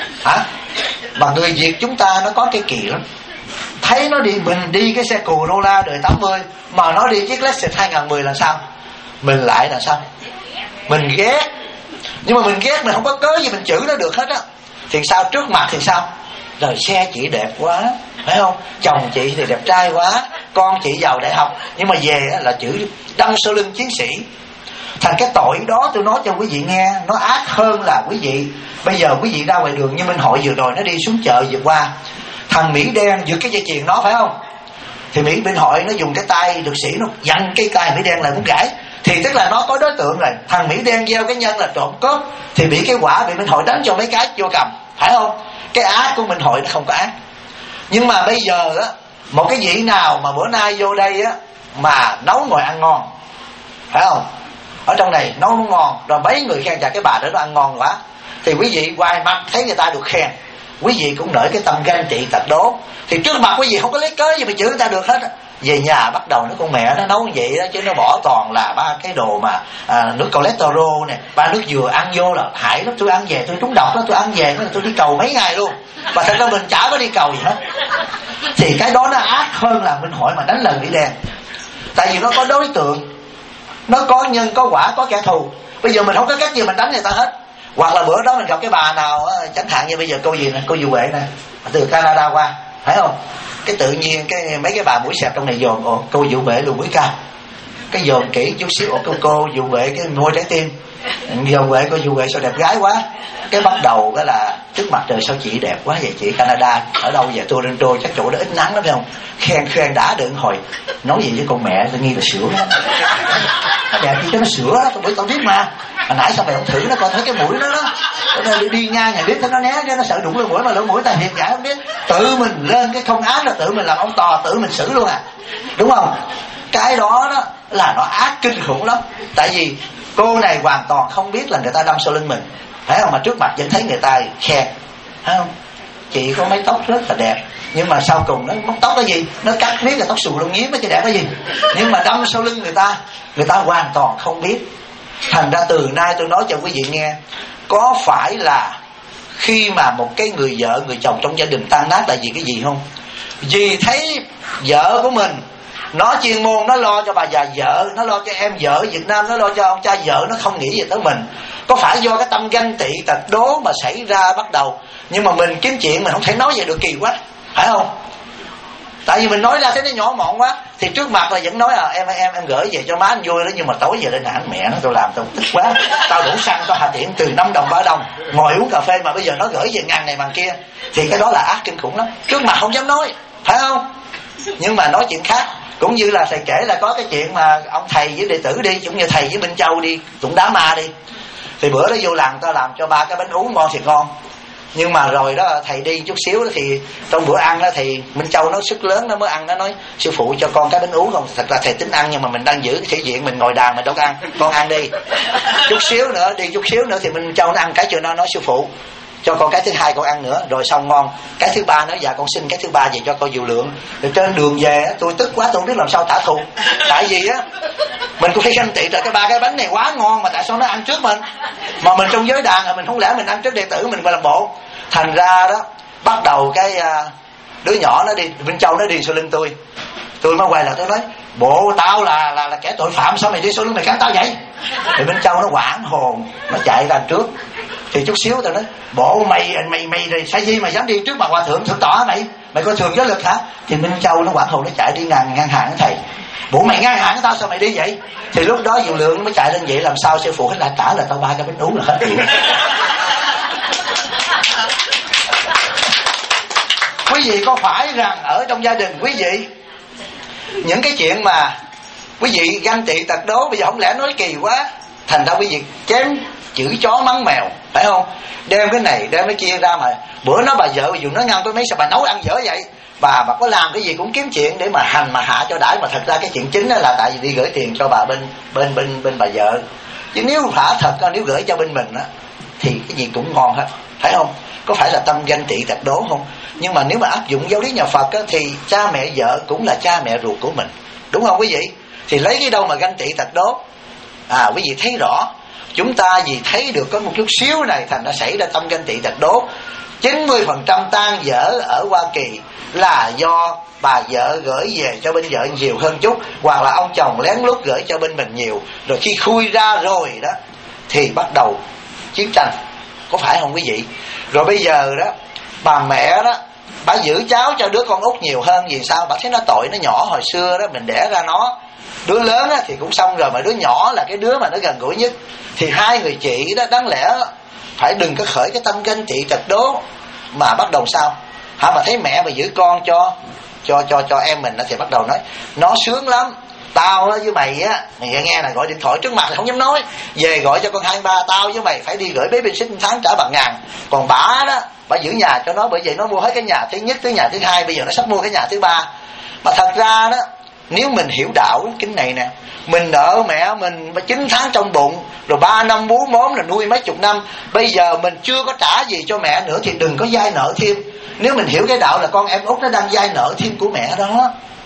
Mà người Việt chúng ta nó có cái kỳ lắm. Thấy nó đi, mình đi cái xe Corolla đời 80 mà nó đi chiếc Lexus 2010 là sao? Mình lại là sao? Mình ghét. Nhưng mà mình ghét mình không có cớ gì mình chửi nó được hết á. Thì sao? Trước mặt thì sao? Rồi xe chị đẹp quá, phải không? Chồng chị thì đẹp trai quá, con chị vào đại học. Nhưng mà về là chửi đâm sau lưng chiến sĩ. Thành cái tội đó tôi nói cho quý vị nghe, nó ác hơn là quý vị. Bây giờ quý vị ra ngoài đường như Minh Hội vừa rồi, nó đi xuống chợ vừa qua, thằng Mỹ đen giật cái dây chuyền nó, phải không? Thì Mỹ Minh Hội nó dùng cái tay lực sĩ nó dặn cái tay Mỹ đen lại muốn gãy. Thì tức là nó có đối tượng rồi. Thằng Mỹ đen gieo cái nhân là trộm cướp, thì bị cái quả bị Minh Hội đánh cho mấy cái vô cầm, phải không? Cái ác của Minh Hội nó không có ác. Nhưng mà bây giờ á, một cái vị nào mà bữa nay vô đây á mà nấu ngồi ăn ngon, phải không? Ở trong này nấu nó ngon, rồi mấy người khen chà cái bà đó nó ăn ngon quá, thì quý vị hoài mặt thấy người ta được khen, quý vị cũng nổi cái tâm ganh tị tật đố. Thì trước mặt quý vị không có lấy cớ gì mà chửi người ta được hết. Về nhà bắt đầu nó con mẹ nó nấu như vậy đó, chứ nó bỏ toàn là 3 cái đồ mà nước cholesterol nè, 3 nước dừa ăn vô là hại lắm. Tôi ăn về tôi trúng độc đó, tôi ăn về tôi đi cầu mấy ngày luôn, và thật ra mình chả có đi cầu gì hết. Thì cái đó nó ác hơn là Minh Hội mà đánh lần Mỹ đen. Tại vì nó có đối tượng, nó có nhân có quả, có kẻ thù. Bây giờ mình không có cách gì mình đánh người ta hết. Hoặc là bữa đó mình gặp cái bà nào chẳng hạn như bây giờ cô gì nè, cô Dụ Huệ nè, từ Canada qua, phải không? Cái tự nhiên cái mấy cái bà mũi xẹp trong này dồn, cô Dụ Huệ lùi mũi cao, cái dồn kỹ chút xíu, cô Dụ Huệ cái môi trái tim, Dụ Huệ cô Dụ Huệ sao đẹp gái quá. Cái bắt đầu cái là trước mặt trời sao chị đẹp quá vậy chị, Canada ở đâu về Toronto chắc chỗ đó ít nắng lắm phải không? Khen đã được hồi nói gì với con mẹ tôi nghi là sữa đó. Nó đẹp gì cho nó sữa đó, bởi tao biết mà. Hồi nãy sao mày không thử nó coi thấy cái mũi nó đó. Nó đi ngang nhà biết nó né chứ nó sợ đụng lên mũi, mà lỗ mũi ta thiệt giả không biết. Tự mình lên cái không ác là tự mình làm ông to, tự mình xử luôn à. Đúng không? Cái đó đó là nó ác kinh khủng lắm. Tại vì cô này hoàn toàn không biết là người ta đâm sau lưng mình, phải không? Mà trước mặt vẫn thấy người ta khen, phải không? Chị có mái tóc rất là đẹp, nhưng mà sau cùng nó móc tóc cái gì, nó cắt miết là tóc xù lông nhím chứ đẹp cái gì. Nhưng mà đâm sau lưng người ta hoàn toàn không biết. Thành ra từ nay tôi nói cho quý vị nghe, có phải là khi mà một cái người vợ người chồng trong gia đình tan nát là vì cái gì không? Vì thấy vợ của mình nó chuyên môn, nó lo cho bà già vợ, nó lo cho em vợ Việt Nam, nó lo cho ông cha vợ, nó không nghĩ về tới mình. Có phải do cái tâm ganh tị tật đố mà xảy ra bắt đầu? Nhưng mà mình kiếm chuyện mình không thể nói về được, kỳ quá, phải không? Tại vì mình nói ra thấy nó nhỏ mọn quá, thì trước mặt là vẫn nói em gửi về cho má anh vui đó, nhưng mà tối về lên hẳn mẹ nó, tôi làm tao tức quá, tao đủ xăng tao hà tiện từ 5 đồng 3 đồng ngồi uống cà phê mà bây giờ nó gửi về ngàn này bằng kia, thì cái đó là ác kinh khủng lắm. Trước mặt không dám nói, phải không? Nhưng mà nói chuyện khác. Cũng như là thầy kể là có cái chuyện mà ông thầy với đệ tử đi, cũng như thầy với Minh Châu đi tụng đám ma đi, thì bữa đó vô làng ta làm cho 3 cái bánh ú ngon thiệt ngon. Nhưng mà rồi đó thầy đi chút xíu đó, thì trong bữa ăn đó thì Minh Châu nó sức lớn nó mới ăn, nó nói sư phụ cho con cái bánh ú không. Thật ra thầy tính ăn nhưng mà mình đang giữ cái thể diện, mình ngồi đàn mình đâu có ăn, con ăn đi. Chút xíu nữa thì Minh Châu nó ăn cái chưa, nó nói sư phụ cho con cái thứ hai con ăn nữa, rồi xong ngon. Cái thứ ba nói dạ con xin cái thứ ba về cho con Diệu Lượng. Rồi trên đường về tôi tức quá, tôi không biết làm sao trả thù. Tại vì á mình cũng phải ganh tị rồi, cái 3 cái bánh này quá ngon mà tại sao nó ăn trước mình, mà mình trong giới đàn mình không lẽ mình ăn trước đệ tử mình mà làm bộ. Thành ra đó bắt đầu cái đứa nhỏ nó đi, Minh Châu nó đi sau lưng tôi mới quay lại tôi nói bộ tao là kẻ tội phạm, sao mày đi sau lưng mày cắn tao vậy? Thì Minh Châu nó hoảng hồn, nó chạy ra trước. Thì chút xíu tao nói bộ mày rồi sai gì mà dám đi trước mặt hòa thượng thượng tọa, mày coi thường giới lực hả? Thì Minh Châu nó hoảng hồn, nó chạy đi ngang hàng với thầy. Bộ mày ngang hàng với tao sao mày đi vậy? Thì lúc đó Diệu Lượng mới chạy lên vậy, làm sao sư phụ hết lại trả là tao 3 cái bánh ú là hết chuyện. Quý vị có phải rằng ở trong gia đình quý vị những cái chuyện mà quý vị ganh tị tật đố, bây giờ không lẽ nói kỳ quá, thành ra quý vị chém chửi chó mắng mèo, phải không? Đem cái này đem cái kia ra, mà bữa nó bà vợ dù nó ngăn tôi mấy sao bà nấu ăn dở vậy, bà có làm cái gì cũng kiếm chuyện để mà hành mà hạ cho đãi, mà thật ra cái chuyện chính đó là tại vì đi gửi tiền cho bà bên bà vợ. Chứ nếu thả thật, nếu gửi cho bên mình á thì cái gì cũng ngon hết, phải không? Có phải là tâm ganh tị tật đố không? Nhưng mà nếu mà áp dụng giáo lý nhà Phật á, thì cha mẹ vợ cũng là cha mẹ ruột của mình, đúng không quý vị? Thì lấy cái đâu mà ganh tị tật đố? Quý vị thấy rõ, chúng ta vì thấy được có một chút xíu này thành đã xảy ra tâm ganh tị tật đố. 90% tan vỡ ở Hoa Kỳ là do bà vợ gửi về cho bên vợ nhiều hơn chút, hoặc là ông chồng lén lút gửi cho bên mình nhiều, rồi khi khui ra rồi đó thì bắt đầu chiến tranh, có phải không quý vị? Rồi bây giờ đó bà mẹ đó bà giữ cháu cho đứa con út nhiều hơn, vì sao? Bà thấy nó tội, nó nhỏ, hồi xưa đó mình đẻ ra nó, đứa lớn á thì cũng xong rồi, mà đứa nhỏ là cái đứa mà nó gần gũi nhất. Thì hai người chị đó đáng lẽ phải đừng có khởi cái tâm ganh tị tật đố, mà bắt đầu sao mà thấy mẹ mà giữ con cho em mình đó, thì bắt đầu nói nó sướng lắm, tao đó với mày á, mày nghe là gọi điện thoại trước mặt là không dám nói, về gọi cho con 2-3, tao với mày phải đi gửi bế bên xích tháng trả bằng ngàn, còn bả đó bà giữ nhà cho nó, bởi vậy nó mua hết cái nhà thứ nhất tới nhà thứ hai, bây giờ nó sắp mua cái nhà thứ 3. Mà thật ra đó nếu mình hiểu đạo kính này nè, mình nợ mẹ mình 9 tháng trong bụng, rồi 3 năm bú mớm là nuôi mấy chục năm, bây giờ mình chưa có trả gì cho mẹ nữa thì đừng có vay nợ thêm. Nếu mình hiểu cái đạo là con em út nó đang vay nợ thêm của mẹ đó,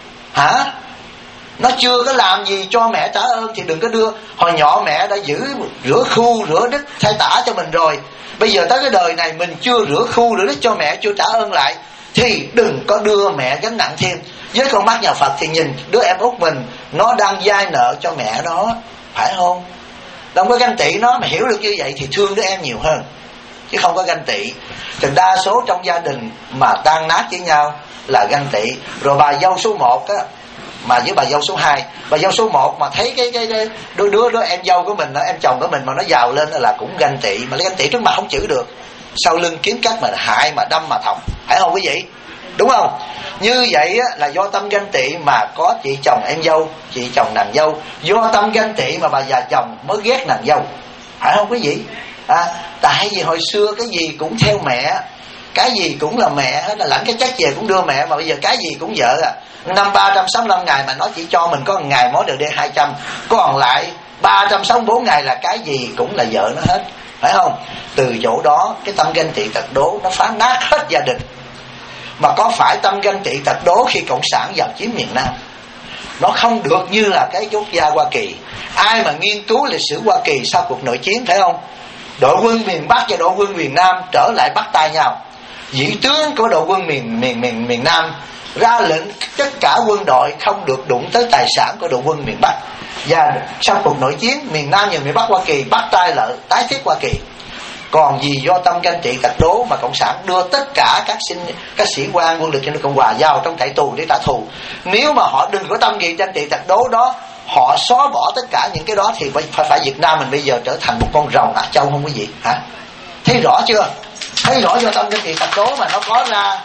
nó chưa có làm gì cho mẹ trả ơn thì đừng có đưa. Hồi nhỏ mẹ đã giữ rửa khu rửa đít thay tả cho mình rồi, bây giờ tới cái đời này mình chưa rửa khu rửa đít cho mẹ, chưa trả ơn lại, thì đừng có đưa mẹ gánh nặng thêm. Với con mắt nhà Phật thì nhìn đứa em út mình nó đang vay nợ cho mẹ đó, phải không? Đâu có ganh tị nó, mà hiểu được như vậy thì thương đứa em nhiều hơn, chứ không có ganh tị. Thì đa số trong gia đình mà tan nát với nhau là ganh tị. Rồi bà dâu số 1 á mà với bà dâu số 2, bà dâu số 1 mà thấy cái đứa em dâu của mình, em chồng của mình mà nó giàu lên là cũng ganh tị, mà lấy ganh tị trước mặt không chữ được, sau lưng kiếm cách mà hại mà đâm mà thọc, phải không quý vị? Đúng không? Như vậy á, là do tâm ganh tị mà có chị chồng em dâu, chị chồng nàng dâu. Do tâm ganh tị mà bà già chồng mới ghét nàng dâu, phải không quý vị? Tại vì hồi xưa cái gì cũng theo mẹ, cái gì cũng là mẹ hết, là lãnh cái chắc về cũng đưa mẹ, mà bây giờ cái gì cũng vợ năm 365 ngày mà nó chỉ cho mình có 1 ngày mỗi đời 200, còn lại 364 ngày là cái gì cũng là vợ nó hết, phải không? Từ chỗ đó cái tâm ganh tị tật đố nó phá nát hết gia đình. Mà có phải tâm ganh tị tật đố khi cộng sản vào chiếm miền Nam? Nó không được như là cái quốc gia Hoa Kỳ. Ai mà nghiên cứu lịch sử Hoa Kỳ sau cuộc nội chiến, phải không? đội quân miền Bắc và đội quân miền Nam trở lại bắt tay nhau. Vị tướng của đội quân miền Nam ra lệnh tất cả quân đội không được đụng tới tài sản của đội quân miền Bắc. Và sau cuộc nội chiến, miền Nam và miền Bắc Hoa Kỳ bắt tay lại tái thiết Hoa Kỳ. Còn vì do tâm ganh tị tật đố mà cộng sản đưa tất cả các sĩ quan quân lực cho nước Cộng Hòa vào trong trại tù để trả thù. Nếu mà họ đừng có tâm ganh tị tật đố đó, họ xóa bỏ tất cả những cái đó, thì phải Việt Nam mình bây giờ trở thành một con rồng Á Châu không quý vị hả? Thấy rõ chưa? Thấy rõ do tâm ganh tị tật đố mà nó có ra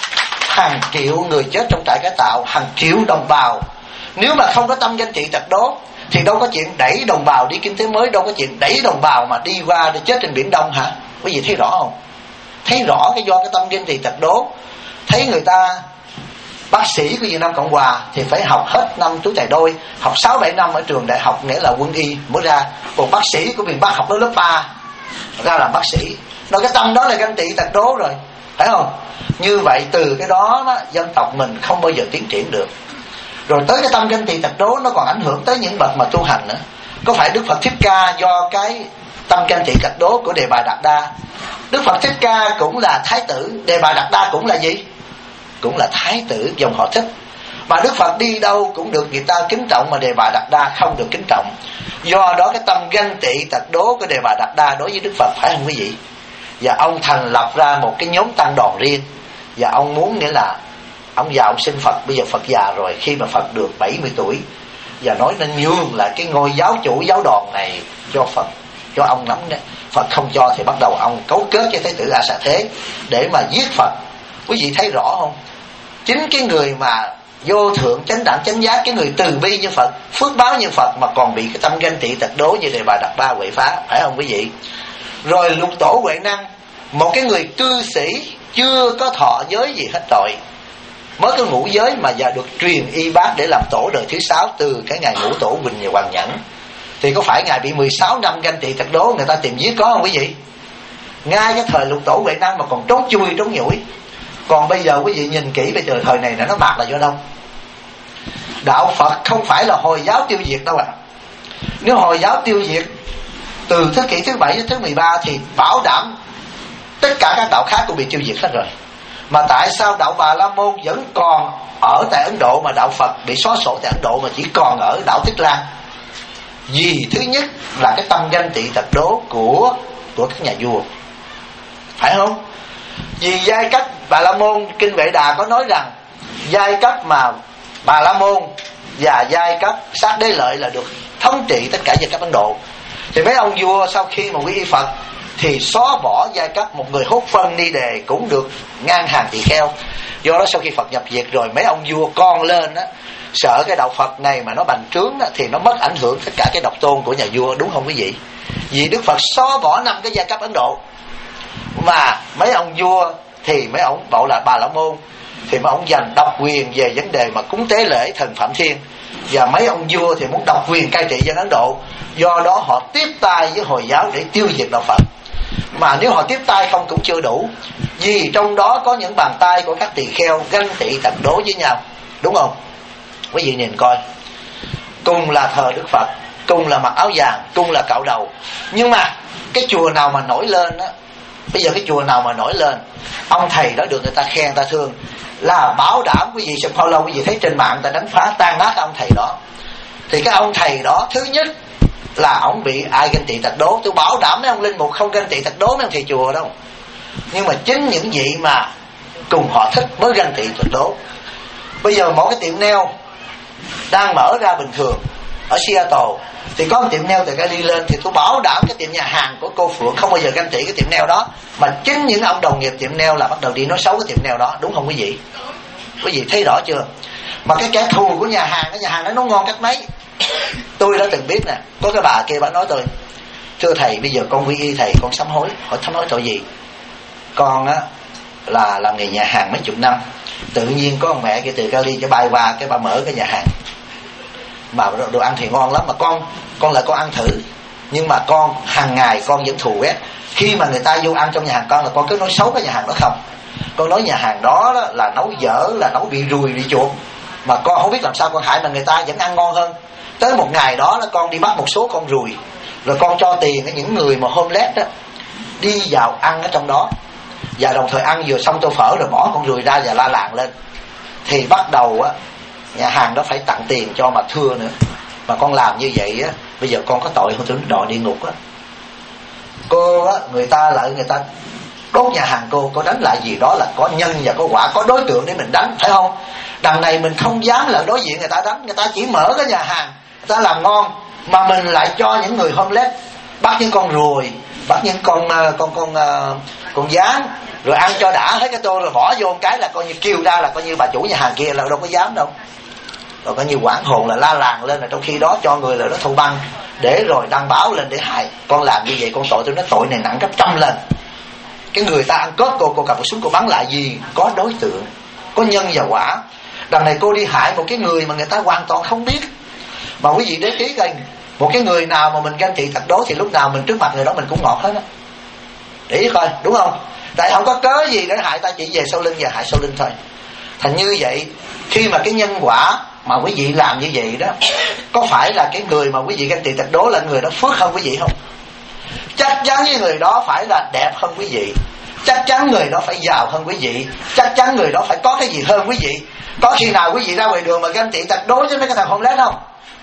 hàng triệu người chết trong trại cải tạo, hàng triệu đồng bào. Nếu mà không có tâm ganh tị tật đố thì đâu có chuyện đẩy đồng bào đi kinh tế mới, đâu có chuyện đẩy đồng bào mà đi qua để chết trên Biển Đông hả? Quý vị thấy rõ không? Thấy rõ cái do cái tâm ganh tị tật đố. Thấy người ta bác sĩ của Việt Nam Cộng Hòa thì phải học hết năm túi tài đôi, học 6-7 năm ở trường đại học, nghĩa là quân y mới ra. Còn bác sĩ của miền Bắc học đến lớp 3 ra làm bác sĩ. Đó, cái tâm đó là ganh tị tật đố rồi, phải không? Như vậy từ cái đó, dân tộc mình không bao giờ tiến triển được. Rồi tới cái tâm ganh tị tật đố nó còn ảnh hưởng tới những bậc mà tu hành nữa. Có phải Đức Phật Thích Ca do cái tâm ganh tị tật đố của Đề Bà Đạt Đa? Đức Phật Thích Ca cũng là thái tử, Đề Bà Đạt Đa cũng là gì? Cũng là thái tử dòng họ Thích. Mà Đức Phật đi đâu cũng được người ta kính trọng, mà Đề Bà Đạt Đa không được kính trọng. Do đó cái tâm ganh tị tật đố của Đề Bà Đạt Đa đối với Đức Phật, phải không quý vị? Và ông thành lập ra một cái nhóm tăng đoàn riêng. Và ông muốn, nghĩa là ông già ông xin Phật, bây giờ Phật già rồi, khi mà Phật được 70 tuổi, và nói nên nhường lại cái ngôi giáo chủ giáo đoàn này cho Phật, cho ông nắm đấy. Phật không cho thì bắt đầu ông cấu kết với Thái tử A Xà Thế để mà giết Phật. Quý vị thấy rõ không? Chính cái người mà vô thượng chánh đẳng chánh giác, cái người từ bi như Phật, phước báo như Phật, mà còn bị cái tâm ganh tị tật đố như Đề Bà Đạt Đa quậy phá, phải không quý vị? Rồi Lục Tổ Huệ Năng, một cái người cư sĩ chưa có thọ giới gì hết rồi, mới có ngũ giới mà giờ được truyền y bát để làm tổ đời thứ 6 từ cái ngày ngũ tổ Huỳnh và Hoàng Nhẫn. Thì có phải ngài bị 16 năm ganh tị tật đố người ta tìm giết có không quý vị? Ngay cái thời Lục Tổ Huệ Năng mà còn trốn chui trốn nhủi. Còn bây giờ quý vị nhìn kỹ bây giờ thời này nó bạc là do đâu? Đạo Phật không phải là Hồi giáo tiêu diệt đâu ạ. Nếu Hồi giáo tiêu diệt từ thế kỷ thứ 7 đến thứ 13 thì bảo đảm tất cả các đạo khác cũng bị tiêu diệt hết rồi. Mà tại sao đạo Bà La Môn vẫn còn ở tại Ấn Độ mà đạo Phật bị xóa sổ tại Ấn Độ mà chỉ còn ở đảo Tích Lan? Vì thứ nhất là cái tâm ganh tị tật đố của các nhà vua, phải không? Vì giai cấp Bà La Môn, Kinh Vệ Đà có nói rằng giai cấp mà Bà La Môn và giai cấp Sát Đế Lợi là được thống trị tất cả giai cấp Ấn Độ. Thì mấy ông vua sau khi mà quy y Phật thì xóa bỏ giai cấp, một người hốt phân ni đề cũng được ngang hàng tỳ kheo. Do đó sau khi Phật nhập diệt rồi, mấy ông vua con lên á, sợ cái đạo Phật này mà nó bành trướng á, thì nó mất ảnh hưởng tất cả cái độc tôn của nhà vua, đúng không quý vị? Vì Đức Phật xóa bỏ 5 cái giai cấp Ấn Độ, mà mấy ông vua thì mấy ông bảo là Bà La Môn thì mấy ông giành độc quyền về vấn đề mà cúng tế lễ thần Phạm Thiên, và mấy ông vua thì muốn độc quyền cai trị dân Ấn Độ. Do đó họ tiếp tay với Hồi giáo để tiêu diệt đạo Phật. Mà nếu họ tiếp tay không cũng chưa đủ, vì trong đó có những bàn tay của các tỳ kheo ganh tị tật đố với nhau, đúng không? Quý vị nhìn coi, cùng là thờ Đức Phật, cùng là mặc áo vàng, cùng là cạo đầu, nhưng mà cái chùa nào mà nổi lên á, bây giờ cái chùa nào mà nổi lên, ông thầy đó được người ta khen, ta thương, là bảo đảm quý vị sẽ bao lâu quý vị thấy trên mạng ta đánh phá tan nát ông thầy đó. Thì cái ông thầy đó, thứ nhất là ông bị ai ganh tị tật đố. Tôi bảo đảm mấy ông linh mục không ganh tị tật đố mấy ông thầy chùa đâu, nhưng mà chính những vị mà cùng họ thích mới ganh tị tật đố. Bây giờ một cái tiệm nail đang mở ra bình thường ở Seattle, thì có một tiệm nail từ Cali lên, thì tôi bảo đảm cái tiệm nhà hàng của cô Phượng không bao giờ ganh tị cái tiệm nail đó, mà chính những ông đồng nghiệp tiệm nail là bắt đầu đi nói xấu cái tiệm nail đó, đúng không quý vị? Quý vị thấy rõ chưa? Mà cái kẻ thù của nhà hàng, cái nhà hàng đó nó ngon cách mấy. Tôi đã từng biết nè, có cái bà kia bà nói tôi: thưa thầy, bây giờ con quy y thầy, con sám hối. Hỏi sám hối tội gì? Con á là làm nghề nhà hàng mấy chục năm, tự nhiên có ông mẹ kia từ Cali cho bay qua, cái bà mở cái nhà hàng mà đồ ăn thì ngon lắm, mà con lại con ăn thử, nhưng mà con hàng ngày con vẫn thù ghét. Khi mà người ta vô ăn trong nhà hàng con là con cứ nói xấu cái nhà hàng đó không. Con nói nhà hàng đó là nấu dở, là nấu bị ruồi bị chuột, mà con không biết làm sao con hại mà người ta vẫn ăn ngon hơn. Tới một ngày đó là con đi bắt một số con ruồi, rồi con cho tiền những người mà homeless đó, đi vào ăn ở trong đó, và đồng thời ăn vừa xong tô phở rồi bỏ con ruồi ra và la làng lên, thì bắt đầu á nhà hàng đó phải tặng tiền cho mà thưa nữa. Mà con làm như vậy á, bây giờ con có tội không? Tôi đòi địa ngục á. Cô á, người ta lại người ta đốt nhà hàng cô đánh lại gì đó là có nhân và có quả, có đối tượng để mình đánh, phải không? Đằng này mình không dám là đối diện người ta đánh, người ta chỉ mở cái nhà hàng, người ta làm ngon, mà mình lại cho những người homeless bắt những con ruồi, bắt những con gián, rồi ăn cho đã hết cái tô rồi bỏ vô một cái là coi như kêu ra là coi như bà chủ nhà hàng kia là đâu có dám đâu, rồi coi như quảng hồn là la làng lên, là trong khi đó cho người là nó thâu băng để rồi đăng báo lên để hại. Con làm như vậy con tội, tôi nói tội này nặng gấp trăm lần. Cái người ta ăn cướp cô cầm súng cô bắn lại gì có đối tượng, có nhân và quả. Đằng này cô đi hại một cái người mà người ta hoàn toàn không biết. Mà quý vị để ý coi, một cái người nào mà mình ganh tị tật đố thì lúc nào mình trước mặt người đó mình cũng ngọt hết á. Để ý coi, đúng không? Tại không có cớ gì để hại ta, chỉ về sau lưng và hại sau lưng thôi. Thành như vậy, khi mà cái nhân quả mà quý vị làm như vậy đó, có phải là cái người mà quý vị ganh tị tật đố là người đó phước hơn quý vị không? Chắc chắn với người đó phải là đẹp hơn quý vị, chắc chắn người đó phải giàu hơn quý vị, chắc chắn người đó phải có cái gì hơn quý vị. Có khi nào quý vị ra ngoài đường mà ganh tị tật đố với mấy cái thằng homeless không?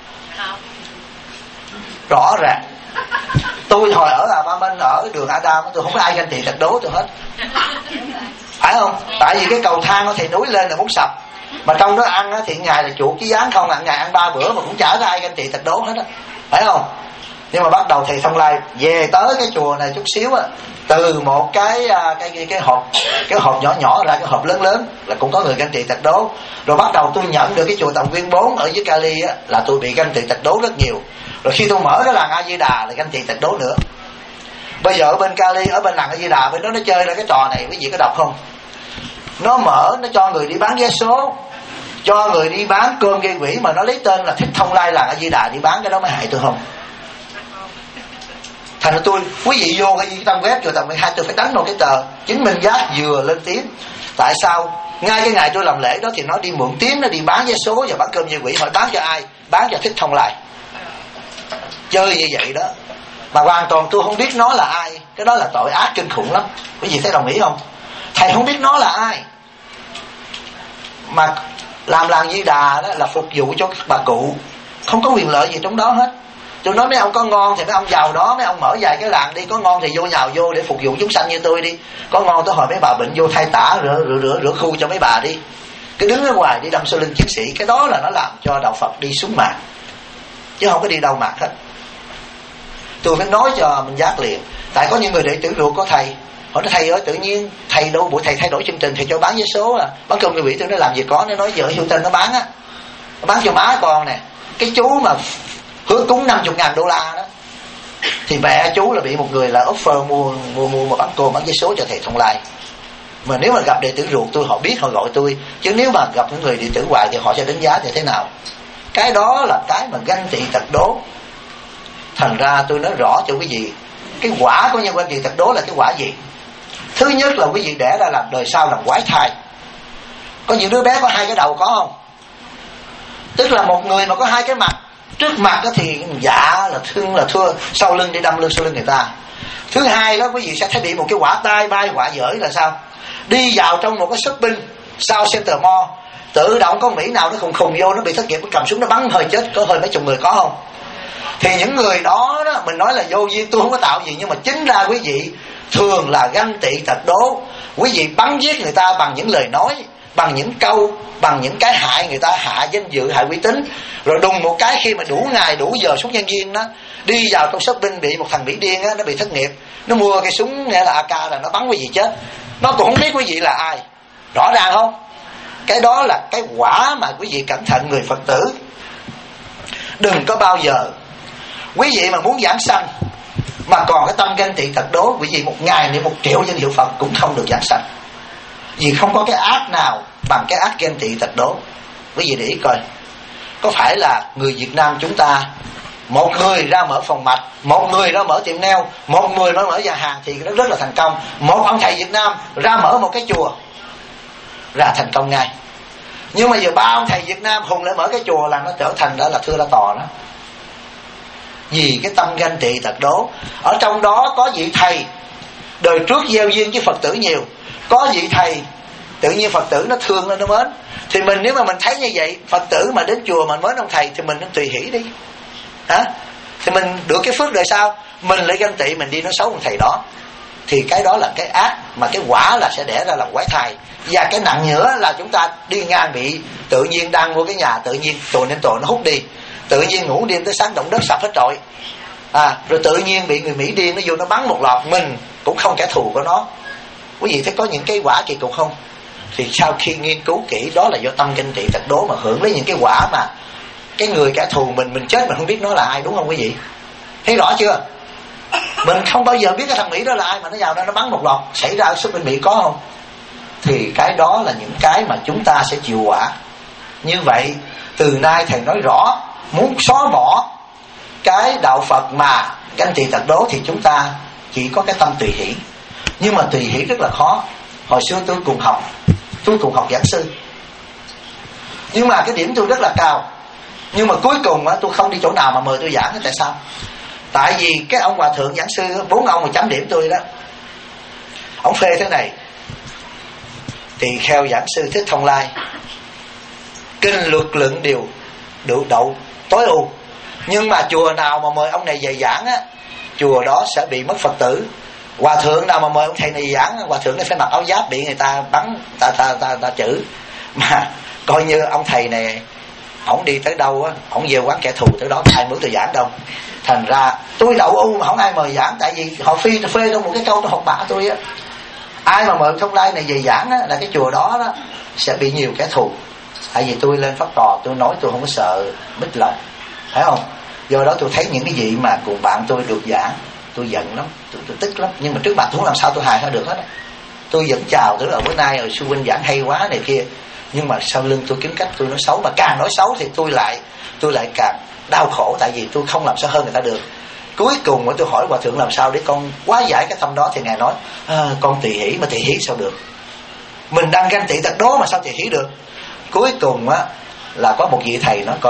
Rõ ràng. Tôi hồi ở Bà Minh, ở đường Adam, tôi không có ai ganh tị tật đố tôi hết, phải không? Tại vì cái cầu thang nó thì núi lên là muốn sập, mà trong đó ăn thì ngày là chuột chứ dán không, ngày ăn 3 bữa mà cũng chả có ai ganh tị tật đố hết á, phải không? Nhưng mà bắt đầu thầy Thông Lai về tới cái chùa này chút xíu á, từ một cái hộp nhỏ nhỏ ra cái hộp lớn lớn là cũng có người ganh tị tật đố. Rồi bắt đầu tôi nhận được cái chùa Tòng Viên 4 ở dưới Cali á, là tôi bị ganh tị tật đố rất nhiều. Rồi khi tôi mở cái làng A Di Đà là ganh tị tật đố nữa. Bây giờ ở bên Cali, ở bên làng A Di Đà bên đó nó chơi ra cái trò này, quý vị có đọc không? Nó mở, nó cho người đi bán vé số, cho người đi bán cơm gây quỷ, mà nó lấy tên là Thích Thông Lai làng A Di Đà đi bán, cái đó mới hại tôi không? Thành ra tôi, quý vị vô cái trang web chùa Tòng Viên 2 tôi phải đánh một cái tờ chứng minh giác vừa lên tiếng. Tại sao? Ngay cái ngày tôi làm lễ đó thì nó đi mượn tiếng, nó đi bán vé số và bán cơm gây quỷ. Hỏi bán cho ai? Bán cho Thích Thông Lai. Chơi như vậy đó mà hoàn toàn tôi không biết nó là ai. Cái đó là tội ác kinh khủng lắm. Quý vị thấy đồng ý không? Thầy không biết nó là ai, mà làm làng Di Đà đó là phục vụ cho các bà cụ, không có quyền lợi gì trong đó hết. Tôi nói mấy ông có ngon thì mấy ông giàu đó, mấy ông mở vài cái làng đi, có ngon thì vô nhào vô để phục vụ chúng sanh như tôi đi. Có ngon tôi hỏi mấy bà bệnh vô thay tả rửa khu cho mấy bà đi. Cứ đứng ở ngoài đi đâm sau lưng chiến sĩ, cái đó là nó làm cho đạo Phật đi xuống mạc, chứ không có đi đâu mạc hết. Tôi phải nói cho mình giác liền. Tại có những người đệ tử ruột có thầy, họ nói thầy ơi tự nhiên thầy đâu buổi thầy thay đổi chương trình, thầy cho bán vé số à, bán cơm người bị. Tôi nói làm gì có, nó nói vợ Hilton nó bán á, nó bán cho má con nè. Cái chú mà hứa cúng $50,000 đó, thì mẹ chú là bị một người là offer mua mà bán cơm bán vé số cho thầy Thông Lai. Mà nếu mà gặp đệ tử ruột tôi, họ biết họ gọi tôi, chứ nếu mà gặp những người đệ tử hoài thì họ sẽ đánh giá như thế nào. Cái đó là cái mà ganh tị tật đố. Thành ra tôi nói rõ cho quý vị, cái quả của nhân ganh tị tật đố là cái quả gì? Thứ nhất là quý vị đẻ ra làm đời sau làm quái thai. Có những đứa bé có 2 cái đầu có không? Tức là một người mà có 2 cái mặt, trước mặt thì dạ là thương là thưa, sau lưng đi đâm lưng sau lưng người ta. Thứ hai đó quý vị sẽ thấy bị một cái quả tai bay quả dỡi là sao? Đi vào trong một cái shopping sau Center Mall, tự động con Mỹ nào nó khùng khùng vô, nó bị thất nghiệp, nó cầm súng nó bắn hơi chết, có hơi mấy chục người có không? Thì những người đó đó, mình nói là vô duyên, tôi không có tạo gì, nhưng mà chính ra quý vị thường là ganh tị tật đố. Quý vị bắn giết người ta bằng những lời nói, bằng những câu, bằng những cái hại người ta, hạ danh dự, hại uy tín. Rồi đùng một cái khi mà đủ ngày đủ giờ xuống nhân viên đó, đi vào trong shopping bị một thằng Mỹ điên á, nó bị thất nghiệp, nó mua cái súng nghe là AK là nó bắn quý vị chết, nó cũng không biết quý vị là ai. Rõ ràng không? Cái đó là cái quả mà quý vị cẩn thận người Phật tử. Đừng có bao giờ quý vị mà muốn giảng sanh mà còn cái tâm ganh tị tật đố, quý vị một ngày niệm 1 triệu danh hiệu Phật cũng không được giảng sanh. Vì không có cái ác nào bằng cái ác ganh tị tật đố. Quý vị để ý coi, có phải là người Việt Nam chúng ta, một người ra mở phòng mạch, một người ra mở tiệm nail, một người mở nhà hàng thì nó rất là thành công. Một ông thầy Việt Nam ra mở một cái chùa ra thành công ngay. Nhưng mà giờ 3 ông thầy Việt Nam hùng lại mở cái chùa là nó trở thành đó là thưa la tò đó. Vì cái tâm ganh tị tật đố. Ở trong đó có vị thầy đời trước gieo duyên với Phật tử nhiều, có vị thầy tự nhiên Phật tử nó thương lên, nó mến. Thì mình nếu mà mình thấy như vậy, Phật tử mà đến chùa mà mến ông thầy thì mình tùy hỷ đi, hả? Thì mình được cái phước đời sau. Mình lại ganh tị, mình đi nói xấu ông thầy đó, thì cái đó là cái ác, mà cái quả là sẽ đẻ ra làm quái thai. Và cái nặng nữa là chúng ta đi ngang bị tự nhiên đang mua cái nhà, tự nhiên tuần đến tuần nó hút đi, tự nhiên ngủ đêm tới sáng động đất sập hết trọi, rồi tự nhiên bị người Mỹ điên nó vô nó bắn một loạt. Mình cũng không kẻ thù của nó. Quý vị thấy có những cái quả kỳ cục không? Thì sau khi nghiên cứu kỹ, đó là do tâm ganh tị tật đố mà hưởng lấy những cái quả mà cái người kẻ thù mình chết mình không biết nó là ai, đúng không quý vị? Thấy rõ chưa? Mình không bao giờ biết cái thằng Mỹ đó là ai, mà nó vào đó nó bắn một loạt, xảy ra sức bên Mỹ có không? Thì cái đó là những cái mà chúng ta sẽ chịu quả. Như vậy từ nay thầy nói rõ, muốn xóa bỏ cái đạo Phật mà ganh tị tật đố thì chúng ta chỉ có cái tâm tùy hỷ. Nhưng mà tùy hỷ rất là khó. Hồi xưa tôi cùng học giảng sư, nhưng mà cái điểm tôi rất là cao, nhưng mà cuối cùng tôi không đi chỗ nào mà mời tôi giảng. Tại sao? Tại vì cái ông hòa thượng giảng sư, 4 ông mà chấm điểm tôi đó, ông phê thế này: tỳ kheo giảng sư Thích Thông Lai, kinh luật luận đều đậu tối ưu, nhưng mà chùa nào mà mời ông này về giảng á, chùa đó sẽ bị mất Phật tử. Hòa thượng nào mà mời ông thầy này giảng, hòa thượng này phải mặc áo giáp, bị người ta bắn ta chửi. Mà coi như ông thầy này, ổng đi tới đâu á, ổng gieo quán kẻ thù tới đó, ai muốn tôi giảng đâu. Thành ra tôi đậu ưu mà không ai mời giảng, tại vì họ phê trong một cái câu tôi học bạ tôi á: ai mà mời Thông Lai này về giảng á, là cái chùa đó đó sẽ bị nhiều kẻ thù. Tại vì tôi lên phát trò, tôi nói tôi không có sợ mít lòng, phải không? Do đó tôi thấy những cái gì mà cùng bạn tôi được giảng, tôi giận lắm, tôi tức lắm. Nhưng mà trước mặt tôi không làm sao tôi hài hết được hết á. Tôi vẫn chào, tức là bữa nay rồi sư huynh giảng hay quá này kia, nhưng mà sau lưng tôi kiếm cách tôi nói xấu. Mà càng nói xấu thì tôi lại càng đau khổ, tại vì tôi không làm sao hơn người ta được. Cuối cùng tôi hỏi hòa thượng làm sao để con hóa giải cái tâm đó, thì ngài nói con tùy hỷ. Mà tùy hỷ sao được? Mình đang ganh tị tật đố mà sao tùy hỷ được? Cuối cùng là có một vị thầy nói: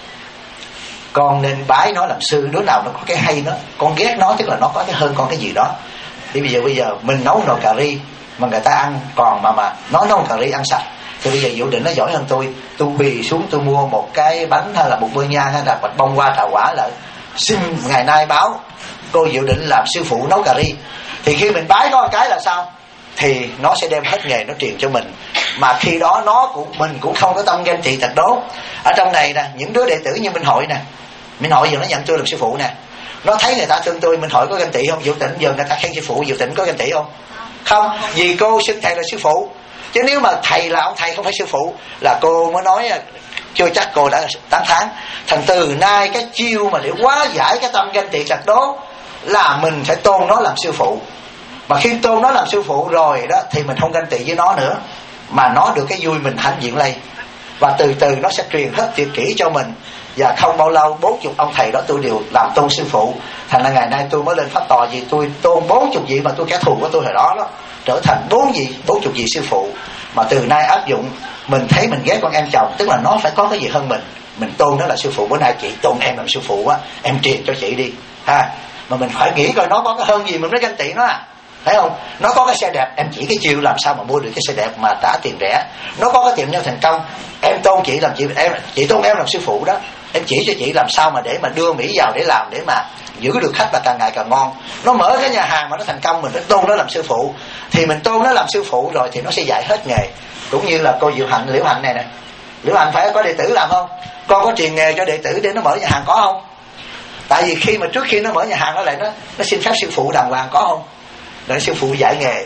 con nên bái nó làm sư, đứa nào nó có cái hay nó, con ghét nó, tức là nó có cái hơn con cái gì đó. Thì bây giờ mình nấu nồi cà ri mà người ta ăn còn mà nó nấu cà ri ăn sạch, thì bây giờ Diệu Định nó giỏi hơn tôi quỳ xuống tôi mua một cái bánh hay là một bơ nhang hay là bạch bông hoa trà quả lại, xin ngày nay báo cô Diệu Định làm sư phụ nấu cà ri. Thì khi mình bái nó cái là sao? Thì nó sẽ đem hết nghề nó truyền cho mình. Mà khi đó mình cũng không có tâm ganh tị tật đố. Ở trong này nè, những đứa đệ tử như Minh Hội nè, Minh Hội giờ nó nhận tôi làm sư phụ nè, nó thấy người ta thương tôi. Minh Hội có ganh tị không? Diệu Tịnh giờ người ta khen sư phụ, Diệu Tịnh có ganh tị không? Không, vì cô xưng thầy là sư phụ. Chứ nếu mà thầy là ông thầy không phải sư phụ là cô mới nói chưa chắc cô đã tán thán. Thành từ nay cái chiêu mà để hóa giải cái tâm ganh tị tật đố là mình phải tôn nó làm sư phụ. Mà khi tôn nó làm sư phụ rồi đó thì mình không ganh tị với nó nữa, mà nó được cái vui mình hãnh diện lây. Và từ từ nó sẽ truyền hết tuyệt kỹ cho mình. Và không bao lâu 40 ông thầy đó tôi đều làm tôn sư phụ. Thành ra ngày nay tôi mới lên phát tòa vì tôi tôn 40 vị mà tôi kẻ thù của tôi hồi đó trở thành 40 vị sư phụ. Mà từ nay áp dụng, mình thấy mình ghét con em chồng, tức là nó phải có cái gì hơn mình tôn nó là sư phụ. Bữa nay chị tôn em làm sư phụ á, em truyền cho chị đi ha. Mà mình phải nghĩ coi nó có cái hơn gì mình mới ganh tị nó thấy không? Nó có cái xe đẹp, em chỉ cái chiêu làm sao mà mua được cái xe đẹp mà trả tiền rẻ. Nó có cái tiệm nail thành công, em tôn chị làm chị tôn em làm sư phụ đó. Em chỉ cho chị làm sao mà để mà đưa Mỹ vào để làm, để mà giữ được khách và càng ngày càng ngon. Nó mở cái nhà hàng mà nó thành công, mình phải tôn nó làm sư phụ. Thì mình tôn nó làm sư phụ rồi thì nó sẽ dạy hết nghề. Cũng như là cô Liễu Hạnh này nè, Liễu Hạnh phải có đệ tử làm không? Con có truyền nghề cho đệ tử để nó mở nhà hàng có không? Tại vì trước khi nó mở nhà hàng nó xin phép sư phụ đàng hoàng có không? Rồi sư phụ dạy nghề.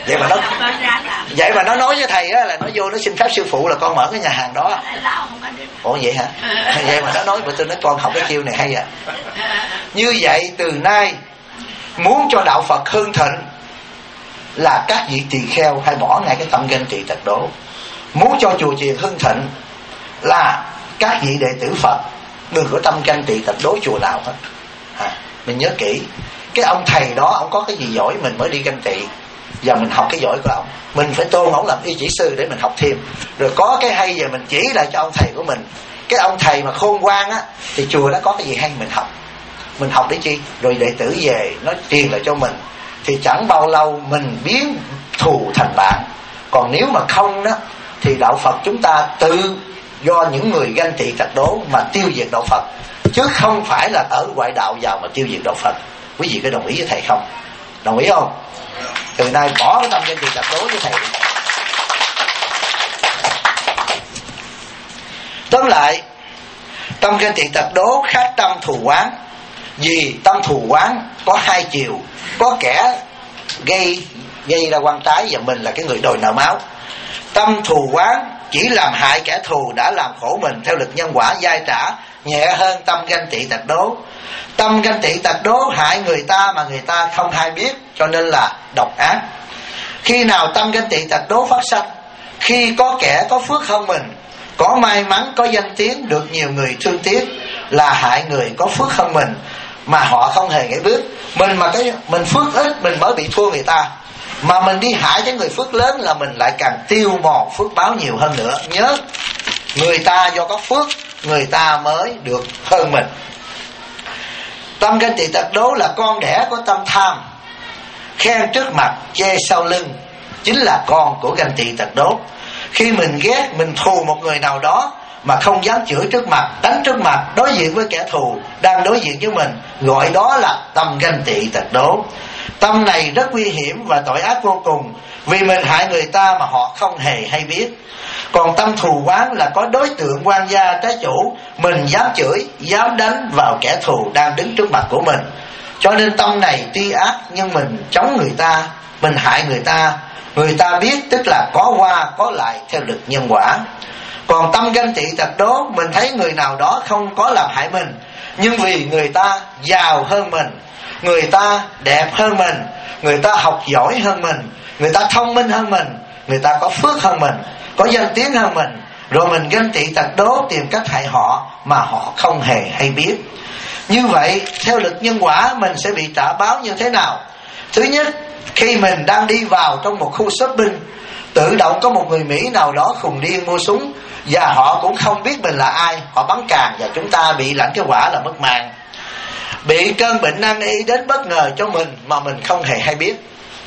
Vậy mà nó nói với thầy á, là nó vô nó xin phép sư phụ là con mở cái nhà hàng đó. Ủa vậy hả? Vậy mà nó nói, mà tôi nói con học cái chiêu này hay à. Như vậy từ nay muốn cho đạo Phật hưng thịnh là các vị tỳ kheo hay bỏ ngay cái tâm ganh tị tật đố. Muốn cho chùa chiền hưng thịnh là các vị đệ tử Phật đừng có tâm ganh tị tật đố chùa nào hết. Mình nhớ kỹ, cái ông thầy đó ông có cái gì giỏi mình mới đi ganh tị. Giờ mình học cái giỏi của ông, mình phải tôn ông làm y chỉ sư để mình học thêm. Rồi có cái hay giờ mình chỉ lại cho ông thầy của mình. Cái ông thầy mà khôn ngoan á thì chùa đó có cái gì hay mình học. Mình học để chi? Rồi đệ tử về nó truyền lại cho mình. thì chẳng bao lâu mình biến thù thành bạn. Còn nếu mà không đó thì đạo Phật chúng ta tự do những người ganh tị tật đố mà tiêu diệt đạo Phật, chứ không phải là ở ngoại đạo vào mà tiêu diệt đạo Phật. Quý vị có đồng ý với thầy không? Đồng ý không? Từ nay bỏ cái tâm ganh tị tật đố với thầy. Tóm lại, tâm ganh tị tật đố khác tâm thù oán. Vì tâm thù oán có hai chiều, có kẻ gây ra quan trái và mình là cái người đòi nợ máu. Tâm thù oán chỉ làm hại kẻ thù đã làm khổ mình theo lực nhân quả dai trả, nhẹ hơn tâm ganh tị tật đố. Tâm ganh tị tật đố hại người ta mà người ta không hay biết, cho nên là độc ác. Khi nào tâm ganh tị tật đố phát sinh? Khi có kẻ có phước hơn mình, có may mắn, có danh tiếng, được nhiều người thương tiếc, là hại người có phước hơn mình mà họ không hề nghĩ biết. Mình phước ít mình mới bị thua người ta, mà mình đi hại cái người phước lớn là mình lại càng tiêu mòn phước báo nhiều hơn nữa. Nhớ, người ta do có phước người ta mới được hơn mình. Tâm ganh tị tật đố là con đẻ của tâm tham, khen trước mặt chê sau lưng, chính là con của ganh tị tật đố. Khi mình ghét, mình thù một người nào đó mà không dám chửi trước mặt, đánh trước mặt, đối diện với kẻ thù đang đối diện với mình, gọi đó là tâm ganh tị tật đố. Tâm này rất nguy hiểm và tội ác vô cùng, vì mình hại người ta mà họ không hề hay biết. Còn tâm thù oán là có đối tượng quan gia trái chủ, mình dám chửi, dám đánh vào kẻ thù đang đứng trước mặt của mình. Cho nên tâm này tuy ác nhưng mình chống người ta, mình hại người ta biết, tức là có qua có lại theo lực nhân quả. Còn tâm ganh tị tật đố, mình thấy người nào đó không có làm hại mình, nhưng vì người ta giàu hơn mình, người ta đẹp hơn mình, người ta học giỏi hơn mình, người ta thông minh hơn mình, người ta có phước hơn mình, có danh tiếng hơn mình, rồi mình ganh tị tật đố tìm cách hại họ mà họ không hề hay biết. Như vậy theo lực nhân quả mình sẽ bị trả báo như thế nào? Thứ nhất, khi mình đang đi vào trong một khu shopping, tự động có một người Mỹ nào đó khùng điên mua súng, và họ cũng không biết mình là ai, họ bắn càng và chúng ta bị lãnh cái quả là mất mạng. Bị cơn bệnh nan y đến bất ngờ cho mình mà mình không hề hay biết.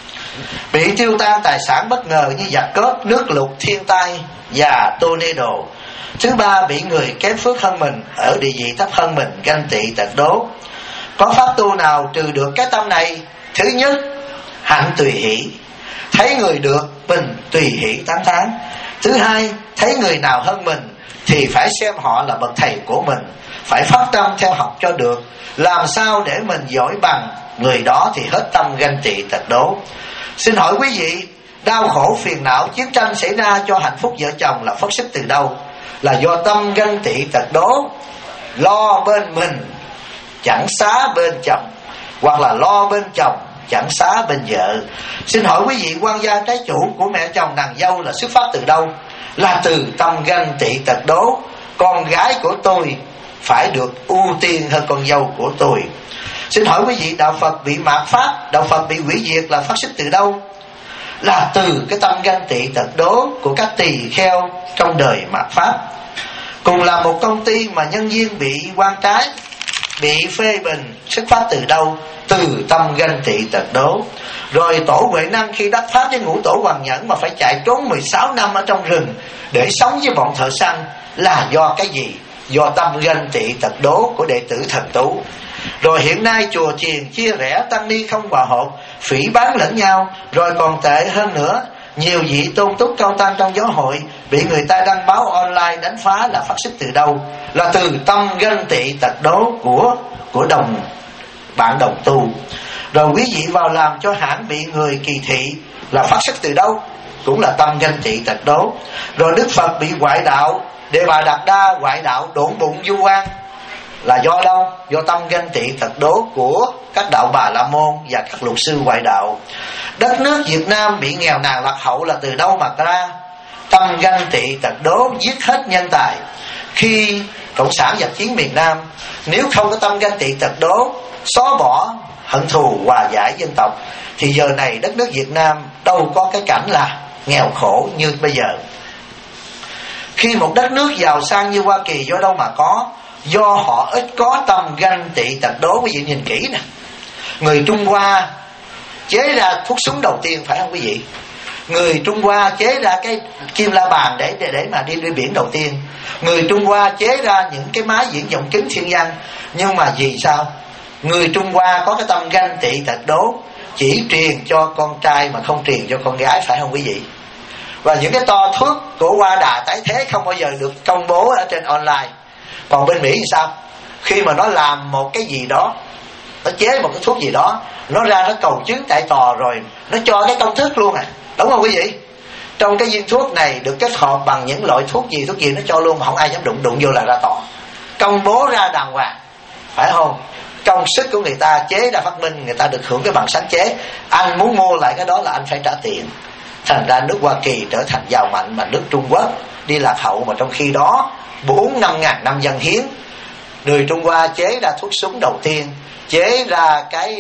Bị tiêu tan tài sản bất ngờ như giặc cướp, nước lụt, thiên tai và tornado. Thứ ba, bị người kém phước hơn mình, ở địa vị thấp hơn mình, ganh tị tật đố. Có pháp tu nào trừ được cái tâm này? Thứ nhất, hạnh tùy hỷ, thấy người được mình tùy hỷ tán thán. Thứ hai, thấy người nào hơn mình thì phải xem họ là bậc thầy của mình, phải phát tâm theo học cho được. Làm sao để mình giỏi bằng người đó thì hết tâm ganh tị tật đố. Xin hỏi quý vị, đau khổ phiền não chiến tranh xảy ra cho hạnh phúc vợ chồng là phát xuất từ đâu? Là do tâm ganh tị tật đố, lo bên mình chẳng xá bên chồng, hoặc là lo bên chồng chẳng xá bên vợ. Xin hỏi quý vị, quan gia trái chủ của mẹ chồng nàng dâu là xuất phát từ đâu? Là từ tâm ganh tị tật đố. Con gái của tôi phải được ưu tiên hơn con dâu của tôi. Xin hỏi quý vị, đạo Phật bị mạt pháp, đạo Phật bị hủy diệt là phát xuất từ đâu? Là từ cái tâm ganh tị tật đố của các tỳ kheo trong đời mạt pháp. Cùng là một công ty mà nhân viên bị quan trái, bị phê bình, xuất phát từ đâu? Từ tâm ganh tị tật đố. Rồi tổ Huệ Năng khi đắc pháp với ngũ tổ Hoàng Nhẫn mà phải chạy trốn 16 năm ở trong rừng để sống với bọn thợ săn, là do cái gì? Do tâm ganh tị tật đố của đệ tử Thần Tú. Rồi hiện nay chùa chiền chia rẽ, tăng ni không hòa hợp, phỉ báng lẫn nhau. Rồi còn tệ hơn nữa, nhiều vị tôn túc cao tăng trong giáo hội bị người ta đăng báo online đánh phá, là phát xuất từ đâu? Là từ tâm ganh tị tật đố của bạn đồng tu. Rồi quý vị vào làm cho hãng bị người kỳ thị, là phát xuất từ đâu? Cũng là tâm ganh tị tật đố. Rồi Đức Phật bị ngoại đạo, Đề Bà Đạt Đa ngoại đạo độn bụng du oan, là do đâu? Do tâm ganh tị tật đố của các đạo Bà La Môn và các luật sư ngoại đạo. Đất nước Việt Nam bị nghèo nàn lạc hậu là từ đâu mà ra? Tâm ganh tị tật đố giết hết nhân tài. Khi Cộng sản giặc chiến miền Nam, nếu không có tâm ganh tị tật đố, xóa bỏ hận thù, hòa giải dân tộc, thì giờ này đất nước Việt Nam đâu có cái cảnh là nghèo khổ như bây giờ. Khi một đất nước giàu sang như Hoa Kỳ do đâu mà có? Do họ ít có tâm ganh tị tật đố. Quý vị nhìn kỹ nè, người Trung Hoa chế ra thuốc súng đầu tiên, phải không quý vị? Người Trung Hoa chế ra cái kim la bàn để mà đi biển đầu tiên. Người Trung Hoa chế ra những cái máy diễn vọng kính thiên văn. Nhưng mà vì sao? Người Trung Hoa có cái tâm ganh tị tật đố, chỉ truyền cho con trai mà không truyền cho con gái, phải không quý vị? Và những cái to thuốc của Hoa Đà tái thế không bao giờ được công bố ở trên online. Còn bên Mỹ thì sao? Khi mà nó làm một cái gì đó, nó chế một cái thuốc gì đó, nó ra nó cầu chứng tại tòa rồi nó cho cái công thức luôn đúng không quý vị? Trong cái viên thuốc này được kết hợp bằng những loại thuốc gì nó cho luôn, mà không ai dám đụng vô là ra tòa, công bố ra đàng hoàng, phải không? Công sức của người ta chế ra phát minh, người ta được hưởng cái bằng sáng chế. Anh muốn mua lại cái đó là anh phải trả tiền. Thành ra nước Hoa Kỳ trở thành giàu mạnh, mà nước Trung Quốc đi lạc hậu. Mà trong khi đó 4-5 ngàn năm dân hiến, người Trung Hoa chế ra thuốc súng đầu tiên, chế ra cái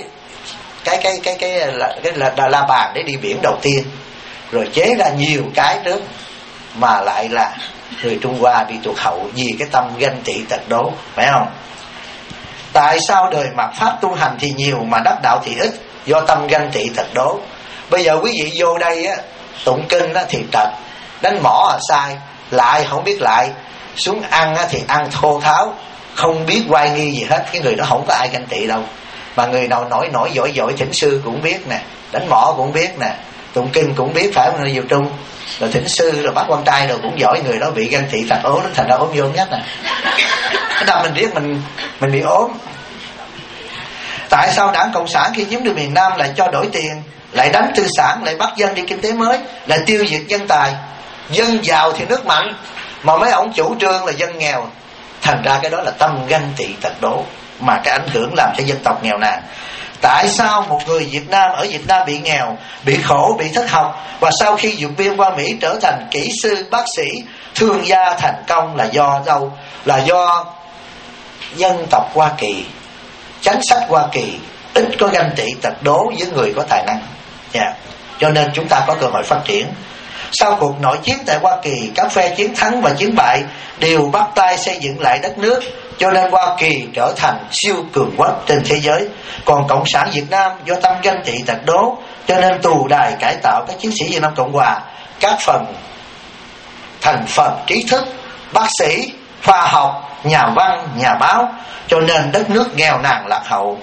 la bàn để đi biển đầu tiên, rồi chế ra nhiều cái trước, mà lại là người Trung Hoa bị tụt hậu vì cái tâm ganh tị tật đố, phải không? Tại sao đời mạt pháp tu hành thì nhiều mà đắc đạo thì ít? Do tâm ganh tị tật đố. Bây giờ quý vị vô đây á, tụng kinh á thì trật, đánh mõ là sai, lại không biết lại, xuống ăn á thì ăn thô tháo, không biết oai nghi gì hết. Cái người đó không có ai ganh tị đâu. Mà người nào nổi giỏi thỉnh sư cũng biết nè, đánh mõ cũng biết nè, tụng kinh cũng biết, phải không? Người Diệu Trung rồi thỉnh sư rồi bác quan trai rồi cũng giỏi. Người đó bị ganh tị tật ố, thành ra ốm vô nhất nè. Cái đâm mình biết mình bị ốm. Tại sao Đảng Cộng sản khi chiếm được miền Nam lại cho đổi tiền, lại đánh tư sản, lại bắt dân đi kinh tế mới, lại tiêu diệt dân tài? Dân giàu thì nước mạnh, mà mấy ông chủ trương là dân nghèo. Thành ra cái đó là tâm ganh tị tật đố, mà cái ảnh hưởng làm cho dân tộc nghèo nàn. Tại sao một người Việt Nam ở Việt Nam bị nghèo, bị khổ, bị thất học, và sau khi vượt biên qua Mỹ trở thành kỹ sư, bác sĩ, thương gia thành công là do đâu? Là do dân tộc Hoa Kỳ, chính sách Hoa Kỳ ít có ganh tị tật đố với người có tài năng. Cho nên chúng ta có cơ hội phát triển. Sau cuộc nội chiến tại Hoa Kỳ, các phe chiến thắng và chiến bại đều bắt tay xây dựng lại đất nước, cho nên Hoa Kỳ trở thành siêu cường quốc trên thế giới. Còn Cộng sản Việt Nam do tâm ganh tị tật đố, cho nên tù đài cải tạo các chiến sĩ Việt Nam Cộng Hòa, các thành phần trí thức, bác sĩ, khoa học, nhà văn, nhà báo, cho nên đất nước nghèo nàn lạc hậu.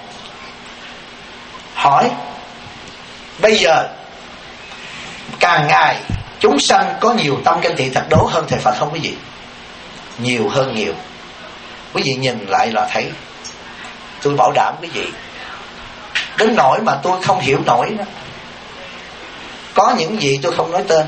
Hỏi, bây giờ càng ngày chúng sanh có nhiều tâm ganh tị tật đố hơn thầy Phật không quý vị? Nhiều hơn nhiều. Quý vị nhìn lại là thấy. Tôi bảo đảm quý vị, đến nỗi mà tôi không hiểu nổi đó. Có những vị tôi không nói tên,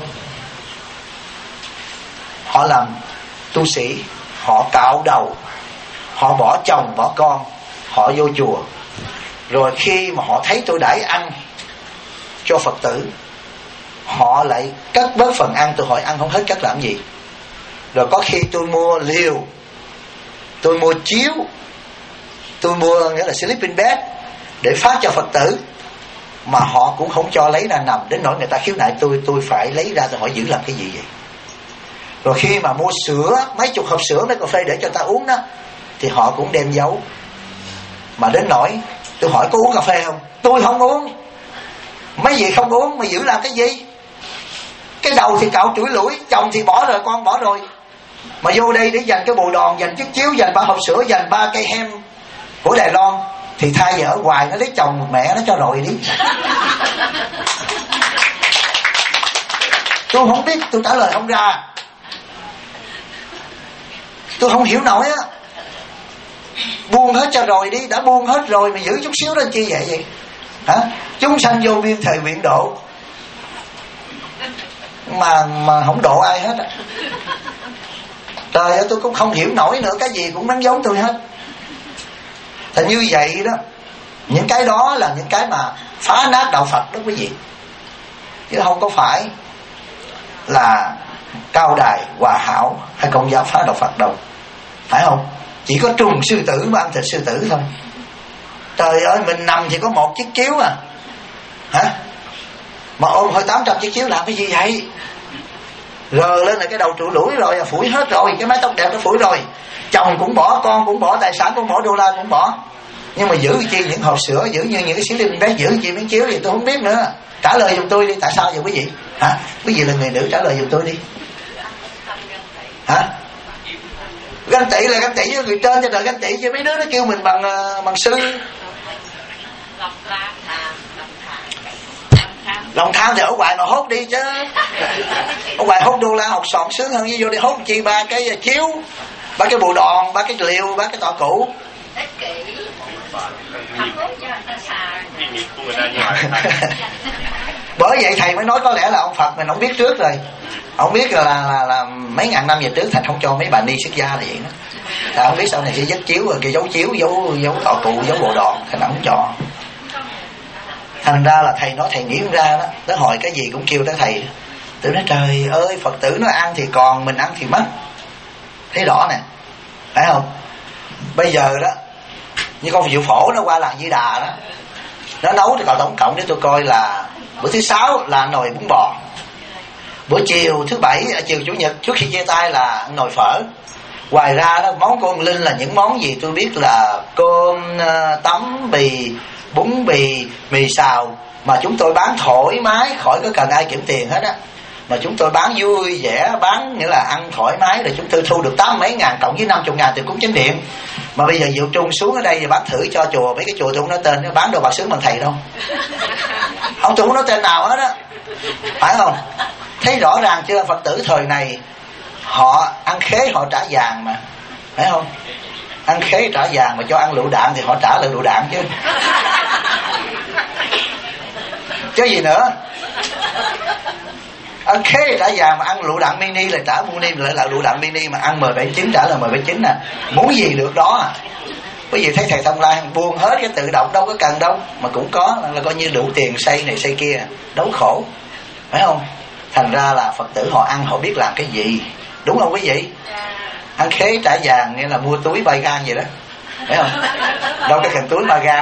họ làm tu sĩ, họ cạo đầu, họ bỏ chồng bỏ con, họ vô chùa. Rồi khi mà họ thấy tôi đãi ăn cho Phật tử, họ lại cất bớt phần ăn. Tôi hỏi ăn không hết cất làm gì? Rồi có khi tôi mua liều, tôi mua chiếu, tôi mua nghĩa là sleeping bed để phát cho Phật tử, mà họ cũng không cho lấy ra nằm. Đến nỗi người ta khiếu nại tôi phải lấy ra. Tôi hỏi giữ làm cái gì vậy? Rồi khi mà mua sữa, mấy chục hộp sữa, mấy cà phê để cho ta uống đó, thì họ cũng đem giấu. Mà đến nỗi tôi hỏi có uống cà phê không? Tôi không uống. Mấy vị không uống mà giữ làm cái gì? Cái đầu thì cạo chủi lủi, chồng thì bỏ rồi, con bỏ rồi, mà vô đây để dành cái bồ đòn, dành chiếc chiếu, dành 3 hộp sữa, dành 3 cây hem của Đài Loan, thì thay vì ở hoài nó lấy chồng mẹ nó cho rồi đi. Tôi không biết, tôi trả lời không ra. Tôi không hiểu nổi á. Buông hết cho rồi đi, đã buông hết rồi mà giữ chút xíu lên chi vậy? Hả? Chúng sanh vô biên thời nguyện độ, mà không độ ai hết. Trời ơi, tôi cũng không hiểu nổi nữa, cái gì cũng đánh dấu tôi hết. Thì như vậy đó, những cái đó là những cái mà phá nát đạo Phật đó quý vị, chứ không có phải là Cao Đài, Hòa Hảo hay Công giáo phá đạo Phật đâu, phải không? Chỉ có trùng sư tử mà ăn thịt sư tử thôi. Trời ơi, mình nằm thì có một chiếc chiếu à, hả? Mà ôm hơi 800 chiếc chiếu làm cái gì vậy? Rờ lên là cái đầu trụ lũi rồi, phủi hết rồi, cái mái tóc đẹp nó phủi rồi, chồng cũng bỏ, con cũng bỏ, tài sản cũng bỏ, đô la cũng bỏ. Nhưng mà giữ chi những hộp sữa, giữ như những cái xí lim bé, giữ chi miếng chiếu gì tôi không biết nữa. Trả lời giùm tôi đi, tại sao vậy quý vị? Hả? Quý vị là người nữ, trả lời giùm tôi đi. Hả? Ganh tị là ganh tị với người trên cho đời ganh tị, chứ mấy đứa nó kêu mình bằng sư. Lòng tham thì ở ngoài mà hốt đi chứ. Ở ngoài hốt đô la học sòn sướng hơn, với vô đi hốt chi 3 cái chiếu, 3 cái bộ đòn, 3 cái liều, 3 cái tọa cụ. Bởi vậy thầy mới nói có lẽ là ông Phật mình không biết trước rồi. Ông biết là mấy ngàn năm về trước Thành không cho mấy bà ni xuất gia là vậy đó. Thầy không biết sau này sẽ dắt chiếu rồi cái dấu chiếu, dấu tọa cụ, dấu bộ đòn, Thầy không cho. Thành ra là thầy nói thầy nghĩ không ra đó. Tới hỏi cái gì cũng kêu tới thầy. Tôi nói trời ơi, Phật tử nó ăn thì còn, mình ăn thì mất. Thấy rõ nè, phải không? Bây giờ đó, như con Diệu Phổ nó qua làng Di Đà đó, nó nấu thì tổng cộng để tôi coi là bữa thứ 6 là ăn nồi bún bò, bữa chiều thứ 7, chiều chủ nhật trước khi chia tay là ăn nồi phở. Ngoài ra đó, món của ông Linh là những món gì tôi biết là cơm tấm bì, bún bì, mì xào, mà chúng tôi bán thoải mái, khỏi có cần ai kiểm tiền hết á. Mà chúng tôi bán vui vẻ, bán nghĩa là ăn thoải mái, rồi chúng tôi thu được 80 mấy ngàn cộng với 50 ngàn từ cúng chánh điện. Mà bây giờ Diệu Trung xuống ở đây thì bán thử cho chùa, mấy cái chùa tôi không nói tên, bán đồ bạc xứ bằng thầy đâu. Ông tôi không nói tên nào hết á, phải không? Thấy rõ ràng chưa, Phật tử thời này họ ăn khế họ trả vàng mà, phải không? Ăn khế trả vàng, mà cho ăn lựu đạn thì họ trả lại lựu đạn chứ. Chứ gì nữa. Ăn khế trả vàng mà ăn lựu đạn mini là trả mini lại là lựu đạn mini, mà ăn 1079 trả là 1079 nè. Muốn gì được đó à. Quý vị thấy thầy Thông Lai buông hết cái tự động đâu có cần đâu, mà cũng có là coi như đủ tiền xây này xây kia, đấu khổ, phải không? Thành ra là Phật tử họ ăn họ biết làm cái gì, đúng không quý vị? Ăn khế trả vàng nghĩa là mua túi 3 gan vậy đó, phải không? Đâu có cần túi 3 gan.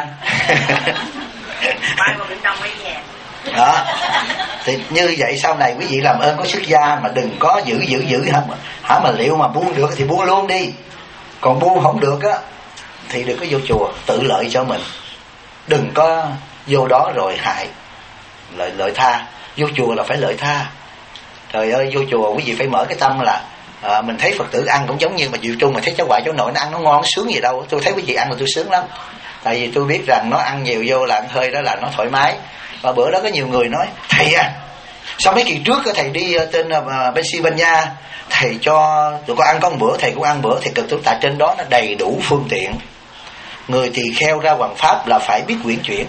Đó. Thì như vậy sau này quý vị làm ơn có xuất gia mà đừng có giữ hả, mà liệu mà buông được thì buông luôn đi, còn buông không được á thì đừng có vô chùa tự lợi cho mình, đừng có vô đó rồi hại. Lợi tha, vô chùa là phải lợi tha. Trời ơi, vô chùa quý vị phải mở cái tâm là mình thấy Phật tử ăn cũng giống như mà Diệu Trung mà thấy cháu ngoại cháu nội nó ăn nó ngon nó sướng gì đâu. Tôi thấy quý vị ăn là tôi sướng lắm, tại vì tôi biết rằng nó ăn nhiều vô là ăn hơi đó là nó thoải mái. Và bữa đó có nhiều người nói thầy à, sau mấy kỳ trước thầy đi trên Pennsylvania, thầy cho tụi con ăn có một bữa, thầy cũng ăn bữa, thì cực tại trên đó nó đầy đủ phương tiện. Người tỳ kheo ra Hoàng Pháp là phải biết quyển chuyển.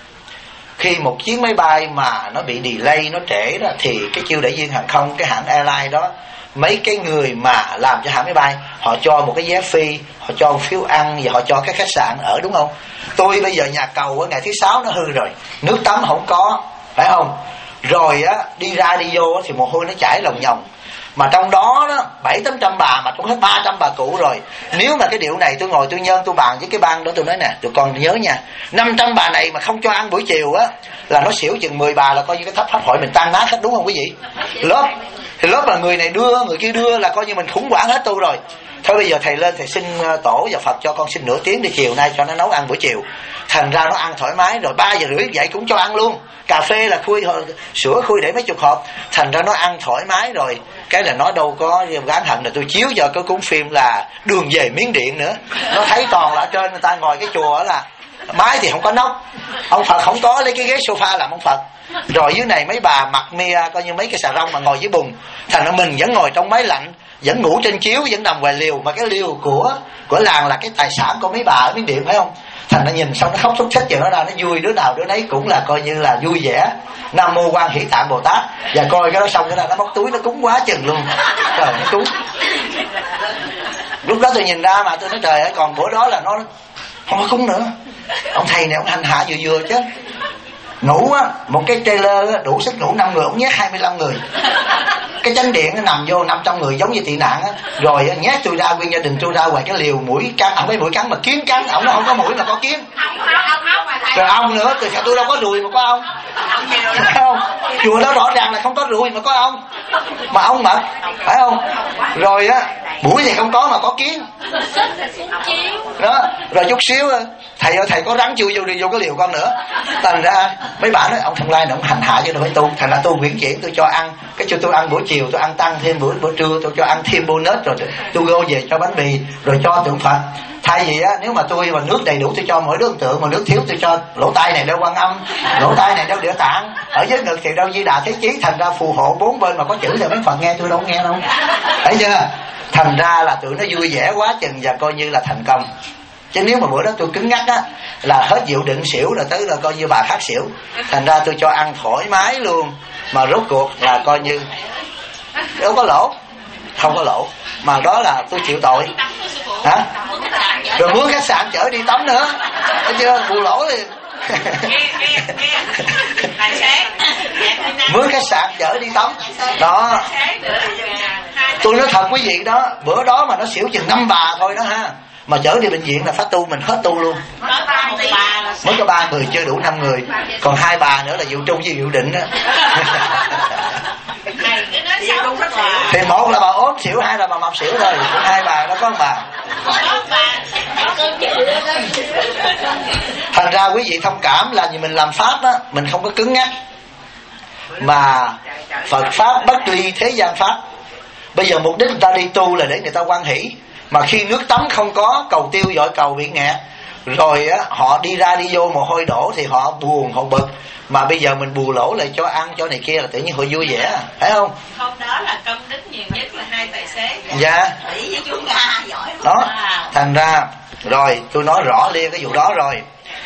Khi một chuyến máy bay mà nó bị delay, nó trễ đó, thì cái chiêu đại viên hàng không, cái hãng airline đó, mấy cái người mà làm cho hãng máy bay, họ cho một cái vé phi, họ cho một phiếu ăn, và họ cho cái khách sạn ở, đúng không? Tôi bây giờ nhà cầu ở ngày thứ 6 nó hư rồi, nước tắm không có, phải không? Rồi á, đi ra đi vô thì mồ hôi nó chảy lòng nhòng. Mà trong đó 700-800 bà, mà cũng hết 300 bà cụ rồi. Nếu mà cái điệu này tôi ngồi tôi nhân tôi bàn với cái ban đó, tôi nói nè, tụi con nhớ nha, 500 bà này mà không cho ăn buổi chiều á là nó xỉu chừng 10 bà, là coi như cái thấp pháp hội mình tan nát hết, đúng không quý vị? Lớp là người này đưa, người kia đưa, là coi như mình khủng hoảng hết tu rồi. Thôi bây giờ thầy lên thầy xin tổ và Phật cho con xin nửa tiếng đi, chiều nay cho nó nấu ăn buổi chiều. Thành ra nó ăn thoải mái, rồi 3 giờ rưỡi dậy cũng cho ăn luôn. Cà phê là sữa khui để mấy chục hộp. Thành ra nó ăn thoải mái rồi. Cái là nó đâu có gán hận là tôi chiếu cho cái cuốn phim là Đường về Miến Điện nữa. Nó thấy toàn là ở trên người ta ngồi cái chùa là mái thì không có nóc, ông Phật không có lấy cái ghế sofa làm ông Phật. Rồi dưới này mấy bà mặc mia coi như mấy cái xà rong mà ngồi dưới bùn. Thành ra mình vẫn ngồi trong máy lạnh, vẫn ngủ trên chiếu, vẫn nằm ngoài liều. Mà cái liều của làng là cái tài sản của mấy bà ở Miến Điện, phải không? Thành nó nhìn xong nó khóc thúc thích vậy, nó ra nó vui, đứa nào đứa nấy cũng là coi như là vui vẻ. Nam Mô Quan Hỷ Tạng Bồ Tát. Và coi cái đó xong cái đó nó móc túi nó cúng quá chừng luôn. Trời, nó cúng. Lúc đó tôi nhìn ra mà tôi nói trời ơi, còn bữa đó là nó không có cúng nữa. Ông thầy này ông hành hạ vừa vừa chứ. Ngủ á, một cái trailer á, đủ sức ngủ 5 người, ông nhét 25 người. Cái chánh điện nó nằm vô 500 người giống như tị nạn á. Rồi nhét tôi ra, nguyên gia đình tôi ra ngoài cái liều mũi cắn, không phải mũi cắn mà kiến cắn, ổng nó không có mũi mà có kiến. Rồi ong nữa, tôi đâu có ruồi mà có ong. Phải không? Chùa đó rõ ràng là không có ruồi mà có ong. Mà ong mật, phải không? Rồi á, mũi thì không có mà có kiến. Đó, rồi chút xíu thầy ơi thầy có rắn chui vô cái liều con nữa. Thành ra mấy bạn nói ông Thông Lai này ông hành hạ cho nó phải tu. Thành ra tôi uyển chuyển, tôi cho ăn cái cho tôi ăn buổi chiều, tôi ăn tăng thêm bữa trưa, tôi cho ăn thêm bonus, rồi tôi gô về cho bánh mì, rồi cho tượng Phật. Thay vì á, nếu mà tôi mà nước đầy đủ tôi cho mỗi đứa tượng, mà nước thiếu tôi cho lỗ tai này đeo Quan Âm, lỗ tai này đeo Địa Tạng, ở dưới ngực thì đeo Di Đà Thế Chí. Thành ra phù hộ bốn bên mà có chữ thì mấy Phật nghe, tôi đâu nghe đâu. Thấy chưa? Thành ra là tụi nó vui vẻ quá chừng và coi như là thành công. Chứ nếu mà bữa đó tôi cứng nhắc á là hết dự định xỉu là tới là coi như bà khác xỉu. Thành ra tôi cho ăn thoải mái luôn, mà rốt cuộc là coi như đâu có lỗ, không có lỗ, mà đó là tôi chịu tội. Hả? Rồi mướn khách sạn chở đi tắm nữa, thấy chưa? Bù lỗ thì mướn khách sạn chở đi tắm đó. Tôi nói thật quý vị đó, bữa đó mà nó xỉu chừng 5 bà thôi đó ha, mà chở đi bệnh viện là phát tu mình hết tu luôn. Mới có 3 người chưa đủ 5 người, còn 2 bà nữa là Diệu Trung với Diệu Định đó. Thì một là bà ốm xỉu, hai là bà mập xỉu thôi, 2 bà nó có 1 bà. Thành ra quý vị thông cảm là vì mình làm pháp á, mình không có cứng nhắc, mà Phật pháp bất ly thế gian pháp. Bây giờ mục đích người ta đi tu là để người ta hoan hỷ, mà khi nước tắm không có, cầu tiêu dội cầu bị nghẹt, rồi á, họ đi ra đi vô mồ hôi đổ thì họ buồn họ bực. Mà bây giờ mình bù lỗ lại cho ăn cho này kia là tự nhiên họ vui vẻ, phải không? Hôm đó là công đức nhiều nhất là 2 tài xế. Dạ. Thủy với chú Nga giỏi đó. Thành ra rồi tôi nói rõ liên cái vụ đó rồi.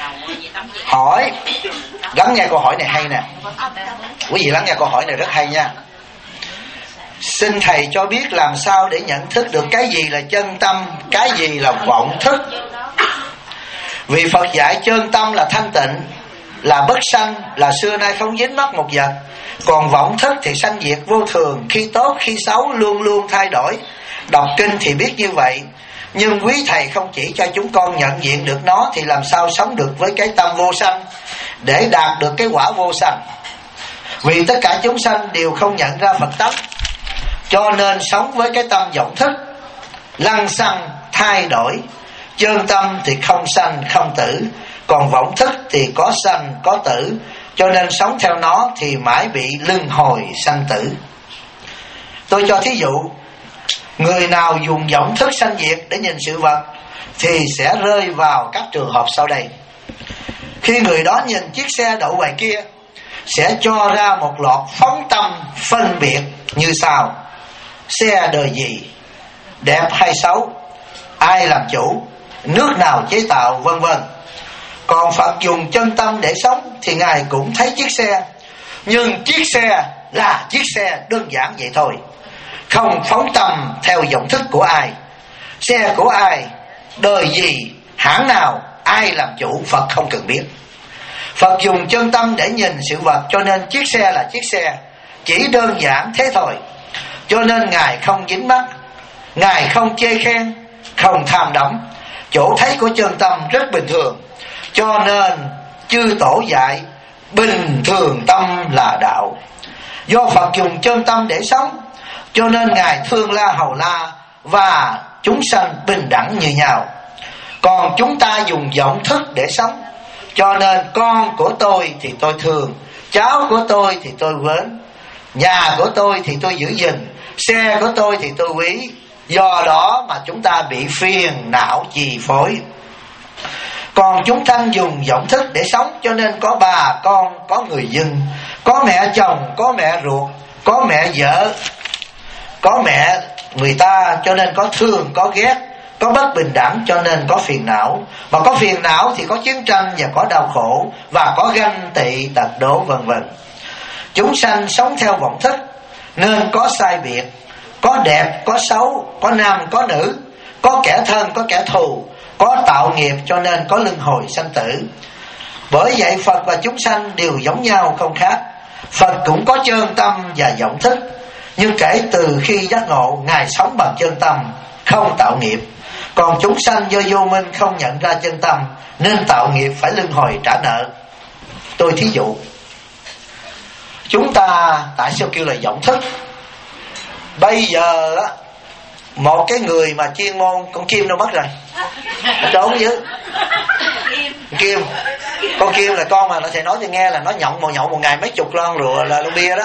Hỏi, lắng nghe câu hỏi này hay nè. Quý vị lắng nghe câu hỏi này rất hay nha. Xin thầy cho biết làm sao để nhận thức được cái gì là chân tâm, cái gì là vọng thức. Vì Phật dạy chân tâm là thanh tịnh, là bất sanh, là xưa nay không dính mắc một vật. Còn vọng thức thì sanh diệt vô thường, khi tốt khi xấu luôn luôn thay đổi. Đọc kinh thì biết như vậy, nhưng quý thầy không chỉ cho chúng con nhận diện được nó thì làm sao sống được với cái tâm vô sanh để đạt được cái quả vô sanh. Vì tất cả chúng sanh đều không nhận ra Phật tánh, cho nên sống với cái tâm vọng thức, lăng xăng thay đổi. Chân tâm thì không sanh không tử, còn vọng thức thì có sanh có tử, cho nên sống theo nó thì mãi bị luân hồi sanh tử. Tôi cho thí dụ, người nào dùng vọng thức sanh diệt để nhìn sự vật thì sẽ rơi vào các trường hợp sau đây. Khi người đó nhìn chiếc xe đậu ngoài kia, sẽ cho ra một loạt phóng tâm phân biệt như sau: xe đời gì, đẹp hay xấu, ai làm chủ, nước nào chế tạo, vân vân. Còn Phật dùng chân tâm để sống thì Ngài cũng thấy chiếc xe, nhưng chiếc xe là chiếc xe đơn giản vậy thôi, không phóng tâm theo vọng thức của ai. Xe của ai, đời gì, hãng nào, ai làm chủ, Phật không cần biết. Phật dùng chân tâm để nhìn sự vật, cho nên chiếc xe là chiếc xe, chỉ đơn giản thế thôi. Cho nên Ngài không dính mắc, Ngài không chê khen, không tham đắm. Chỗ thấy của chân tâm rất bình thường, cho nên chư tổ dạy bình thường tâm là đạo. Do Phật dùng chân tâm để sống, cho nên Ngài thương la hầu la và chúng sanh bình đẳng như nhau. Còn chúng ta dùng vọng thức để sống, cho nên con của tôi thì tôi thương, cháu của tôi thì tôi mến, nhà của tôi thì tôi giữ gìn, xe của tôi thì tôi quý. Do đó mà chúng ta bị phiền não chi phối. Còn chúng sanh dùng vọng thức để sống, cho nên có bà con, có người dân, có mẹ chồng, có mẹ ruột, có mẹ vợ, có mẹ người ta, cho nên có thương, có ghét, có bất bình đẳng, cho nên có phiền não. Mà có phiền não thì có chiến tranh và có đau khổ, và có ganh tị, tật đố, vân vân. Chúng sanh sống theo vọng thức nên có sai biệt, có đẹp, có xấu, có nam, có nữ, có kẻ thân, có kẻ thù, có tạo nghiệp, cho nên có luân hồi sanh tử. Bởi vậy Phật và chúng sanh đều giống nhau không khác. Phật cũng có chân tâm và vọng thức, nhưng kể từ khi giác ngộ, Ngài sống bằng chân tâm, không tạo nghiệp. Còn chúng sanh do vô minh không nhận ra chân tâm, nên tạo nghiệp phải luân hồi trả nợ. Tôi thí dụ, chúng ta tại sao kêu là vọng thức? Bây giờ á, một cái người mà chuyên môn, con chim đâu mất rồi, trốn dữ. Kim, con Kim là con mà nó thầy nói cho nghe là nó nhậu một ngày mấy chục lon rượu là lon bia đó.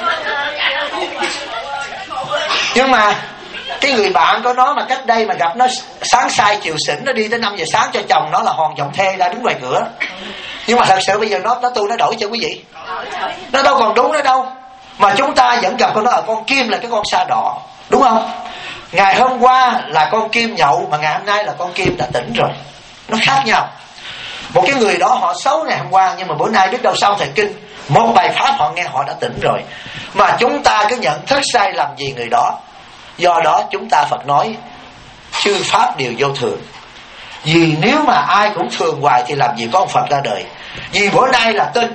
Nhưng mà cái người bạn của nó mà cách đây mà gặp nó sáng sai chiều xỉn, nó đi tới 5 giờ sáng cho chồng nó là hòn giọng thê ra đứng ngoài cửa. Nhưng mà thật sự bây giờ nó tu nó đổi cho quý vị, nó đâu còn đúng nữa đâu. Mà chúng ta vẫn gặp con nó là con Kim là cái con sa đỏ, đúng không? Ngày hôm qua là con Kim nhậu, mà ngày hôm nay là con Kim đã tỉnh rồi. Nó khác nhau. Một cái người đó họ xấu ngày hôm qua, nhưng mà bữa nay biết đâu sau thời kinh một bài pháp họ nghe họ đã tỉnh rồi. Mà chúng ta cứ nhận thức sai lầm gì người đó. Do đó chúng ta Phật nói chư pháp đều vô thường. Vì nếu mà ai cũng thường hoài thì làm gì có ông Phật ra đời. Vì bữa nay là tên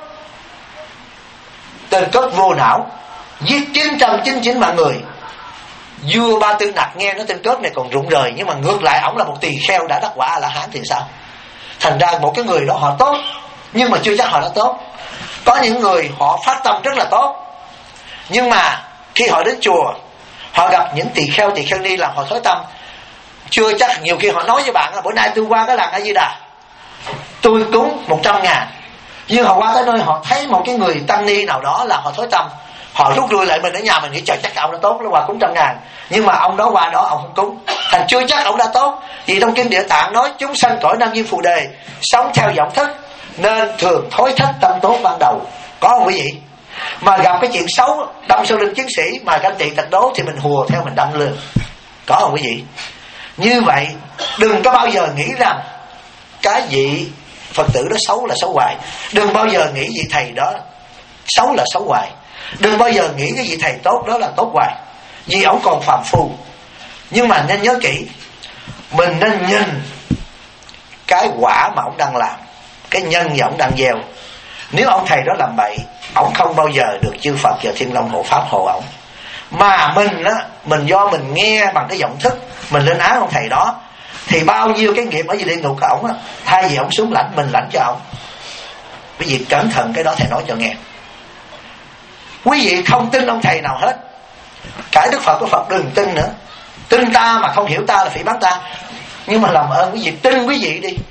cướp vô não, giết 999 mạng người. Vua Ba Tư Nặc nghe nói tên cướp này còn rụng rời, nhưng mà ngược lại ổng là một tỳ kheo đã đắc quả A-la-hán thì sao? Thành ra một cái người đó họ tốt, nhưng mà chưa chắc họ đã tốt. Có những người họ phát tâm rất là tốt, nhưng mà khi họ đến chùa, họ gặp những tỳ kheo ni làm họ thối tâm, chưa chắc. Nhiều khi họ nói với bạn là bữa nay tôi qua cái làng A Di Đà, tôi cúng 100.000, nhưng họ qua tới nơi họ thấy một cái người tăng ni nào đó là họ thối tâm, họ rút lui lại. Mình ở nhà mình nghĩ trời chắc ông đã tốt, nó qua cúng 100.000, nhưng mà ông đó qua đó ông không cúng, thành chưa chắc ông đã tốt. Vì trong kinh Địa Tạng nói chúng sanh cõi Nam Diêm Phù Đề sống theo vọng thức, nên thường thối thất tâm tốt ban đầu. Có không quý vị? Mà gặp cái chuyện xấu đâm sau lưng chiến sĩ mà ganh tị tật đố thì mình hùa theo mình đâm lưng. Có không quý vị? Như vậy đừng có bao giờ nghĩ rằng cái vị Phật tử đó xấu là xấu hoài. Đừng bao giờ nghĩ vị thầy đó xấu là xấu hoài. Đừng bao giờ nghĩ cái vị thầy tốt đó là tốt hoài, vì ổng còn phàm phu. Nhưng mà nên nhớ kỹ, mình nên nhìn cái quả mà ổng đang làm, cái nhân mà ổng đang gieo. Nếu ông thầy đó làm bậy, ổng không bao giờ được chư Phật và Thiên Long hộ pháp hộ ổng. Mà mình do mình nghe bằng cái vọng thức, mình lên án ông thầy đó, thì bao nhiêu cái nghiệp ở dưới địa ngục của ổng á, thay vì ổng xuống lãnh, mình lãnh cho ổng. Quý vị cẩn thận cái đó thầy nói cho nghe. Quý vị không tin ông thầy nào hết, cả Đức Phật của Phật đừng tin nữa. Tin ta mà không hiểu ta là phỉ báng ta. Nhưng mà làm ơn quý vị tin quý vị đi.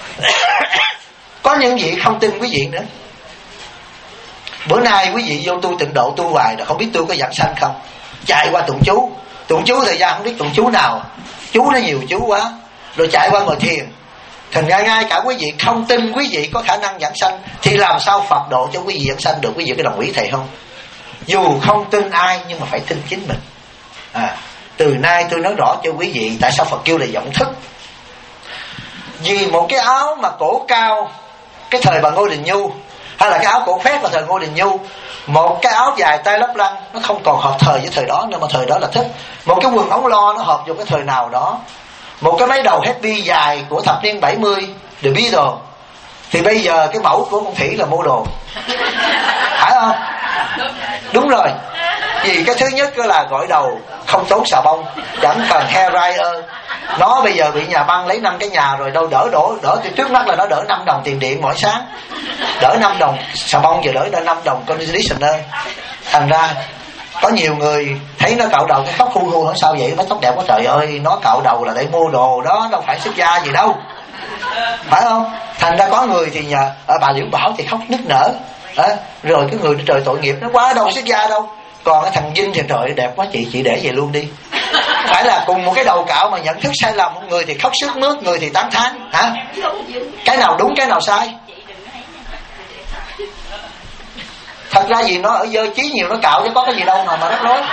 Có những vị không tin quý vị nữa. Bữa nay quý vị vô tu tịnh độ tu hoài rồi không biết tu có giảng sanh không, chạy qua tụng chú thời gian không biết tụng chú nào, chú nó nhiều chú quá, rồi chạy qua ngồi thiền. Thành ra ngay cả quý vị không tin quý vị có khả năng giảng sanh, thì làm sao Phật độ cho quý vị giảng sanh được? Quý vị có đồng ý thầy không? Dù không tin ai nhưng mà phải tin chính mình. Từ nay tôi nói rõ cho quý vị tại sao Phật kêu là vọng thức. Vì một cái áo mà cổ cao cái thời bà Ngô Đình Nhu, hay là cái áo cổ phét vào thời Ngô Đình Nhu, một cái áo dài tay lấp lăng, nó không còn hợp thời với thời đó nữa, mà thời đó là thích. Một cái quần ống lo nó hợp vào cái thời nào đó. Một cái máy đầu happy dài của thập niên 70 The Beatles, thì bây giờ cái mẫu của con Thủy là mô đồ, phải không? Đúng rồi. Vì cái thứ nhất là gội đầu không tốn xà bông, chẳng cần hair dryer. Nó bây giờ bị nhà băng lấy 5 cái nhà rồi, đâu đỡ thì trước mắt là nó đỡ 5 đồng tiền điện mỗi sáng, đỡ 5 đồng xà bông, giờ đỡ 5 đồng conditioner. Thành ra có nhiều người thấy nó cạo đầu cái khóc hu hu, sao vậy, mái tóc đẹp quá trời ơi. Nó cạo đầu là để mua đồ đó, đâu phải xuất gia gì đâu, phải không? Thành ra có người thì nhờ bà Liễu Bảo thì khóc nức nở. Rồi cái người trời tội nghiệp nó quá, đâu xuất gia đâu. Còn cái thằng Vinh thì trời đẹp quá chị để về luôn đi. Phải là cùng một cái đầu cạo mà nhận thức sai lầm, người thì khóc sướt mướt, người thì tán thán. Cái nào đúng cái nào sai? Thật ra gì nó ở dơ trí nhiều nó cạo chứ có cái gì đâu mà rắc rối.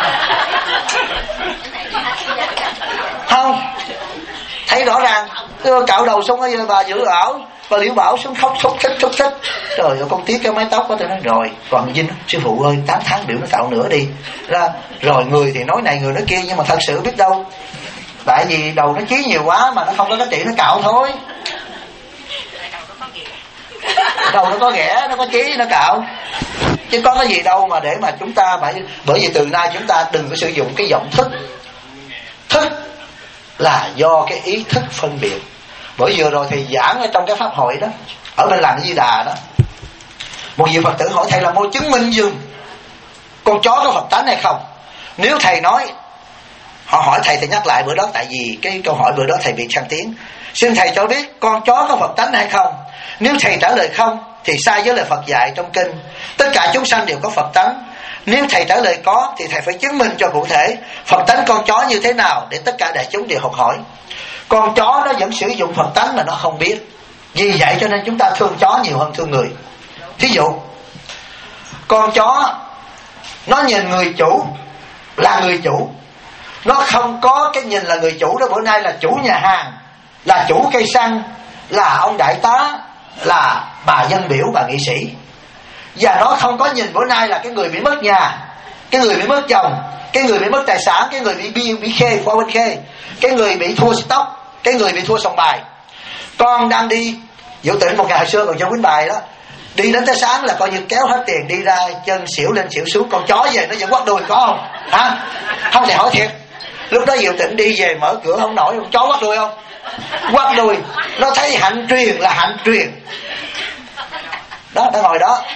Không, thấy rõ ràng cạo đầu xong rồi bà Liễu Bảo xuống khóc thúc thích. Trời ơi con tiếc cái mái tóc của tôi. Nói rồi còn Vinh, sư phụ ơi 8 tháng biểu nó cạo nữa đi. Rồi người thì nói này người nói kia, nhưng mà thật sự biết đâu tại vì đầu nó chí nhiều quá mà nó không có cái trị nó cạo thôi. Đầu nó có ghẻ, nó có chí nó cạo, chứ có cái gì đâu mà để mà chúng ta phải. Bởi vì từ nay chúng ta đừng có sử dụng cái vọng thức. Thức là do cái ý thức phân biệt. Bởi vừa rồi thì giảng ở trong cái pháp hội đó, ở bên làng Di Đà đó, một vị Phật tử hỏi thầy là mô chứng minh dùm con chó có Phật tánh hay không. Nếu thầy nói Họ hỏi thầy, thầy nhắc lại bữa đó, tại vì cái câu hỏi bữa đó thầy bị sang tiếng. Xin thầy cho biết con chó có Phật tánh hay không? Nếu thầy trả lời không thì sai với lời Phật dạy trong kinh, tất cả chúng sanh đều có Phật tánh. Nếu thầy trả lời có thì thầy phải chứng minh cho cụ thể Phật tánh con chó như thế nào để tất cả đại chúng đều học hỏi. Con chó nó vẫn sử dụng Phật tánh mà nó không biết. Vì vậy cho nên chúng ta thương chó nhiều hơn thương người. Thí dụ con chó nó nhìn người chủ là người chủ, nó không có cái nhìn là người chủ đó. Bữa nay là chủ nhà hàng, là chủ cây xăng, là ông đại tá, là bà dân biểu, bà nghị sĩ. Và nó không có nhìn bữa nay là cái người bị mất nhà, cái người bị mất chồng, cái người bị mất tài sản, cái người bị khê, qua bên khê, cái người bị thua stock, cái người bị thua sòng bài. Con đang đi dự tỉnh một ngày hồi xưa còn trong Quýnh Bài đó, đi đến tới sáng là coi như kéo hết tiền đi ra, chân xỉu lên xỉu xuống, con chó về nó vẫn quắt đuôi, có không? Hả? Không thể hỏi thiệt. Lúc đó Diệu Tịnh đi về mở cửa không nổi, con chó quắt đuôi không? Quắt đuôi. Nó thấy hạnh truyền là hạnh truyền. Đó, nó ngồi đó.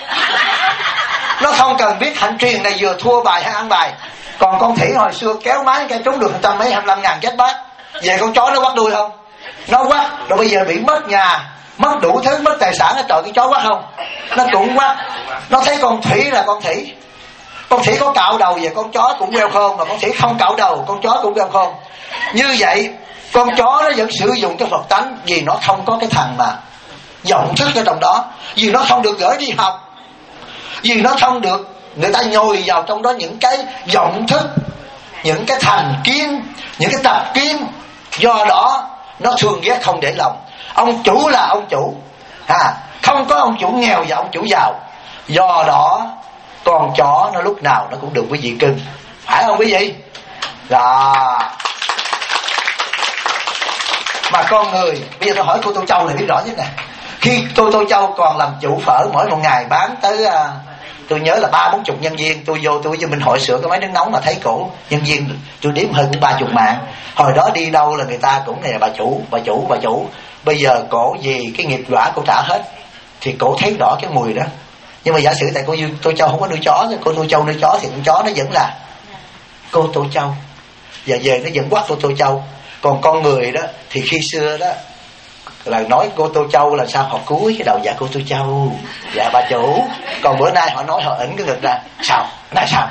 Nó không cần biết hạnh truyền này vừa thua bài hay ăn bài. Còn con Thủy hồi xưa kéo máy cái trúng được 125.000 chết bát. Về con chó nó quắt đuôi không? Nó quắt. Rồi bây giờ bị mất nhà, mất đủ thứ, mất tài sản, trời, cái chó quắt không? Nó cũng quắt. Nó thấy con Thủy là con Thủy. Con Thủy có cạo đầu về con chó cũng queo khôn, mà con Thủy không cạo đầu con chó cũng queo khôn. Như vậy con chó nó vẫn sử dụng cái Phật tánh, vì nó không có cái thằng mà vọng thức ở trong đó, vì nó không được gửi đi học, vì nó không được người ta nhồi vào trong đó những cái vọng thức, những cái thành kiến, những cái tập kiến. Do đó nó thương ghét không để lòng. Ông chủ là ông chủ, không có ông chủ nghèo và ông chủ giàu. Do đó con chó nó lúc nào nó cũng được quý vị cưng, phải không quý vị? Là mà con người, bây giờ tôi hỏi cô Tô Châu này biết rõ nhất nè. Khi cô Tô Châu còn làm chủ phở, mỗi một ngày bán tới tôi nhớ là 30-40 nhân viên. Tôi vô Minh Hội sửa cái máy nước nóng mà thấy cổ nhân viên tôi đếm hơn 30 mạng. Hồi đó đi đâu là người ta cũng này là bà chủ. Bây giờ cổ vì cái nghiệp quả cổ trả hết thì cổ thấy rõ cái mùi đó. Nhưng mà giả sử tại cô Tô Châu không có nuôi chó, cô Tô Châu nuôi chó thì con chó nó vẫn là cô Tô Châu, và về nó vẫn quát cô Tô Châu. Còn con người đó thì khi xưa đó là nói cô Tô Châu là sao, họ cúi cái đầu dạ cô Tô Châu, dạ bà chủ. Còn bữa nay họ nói họ ẩn cái ngực ra, sao nói sao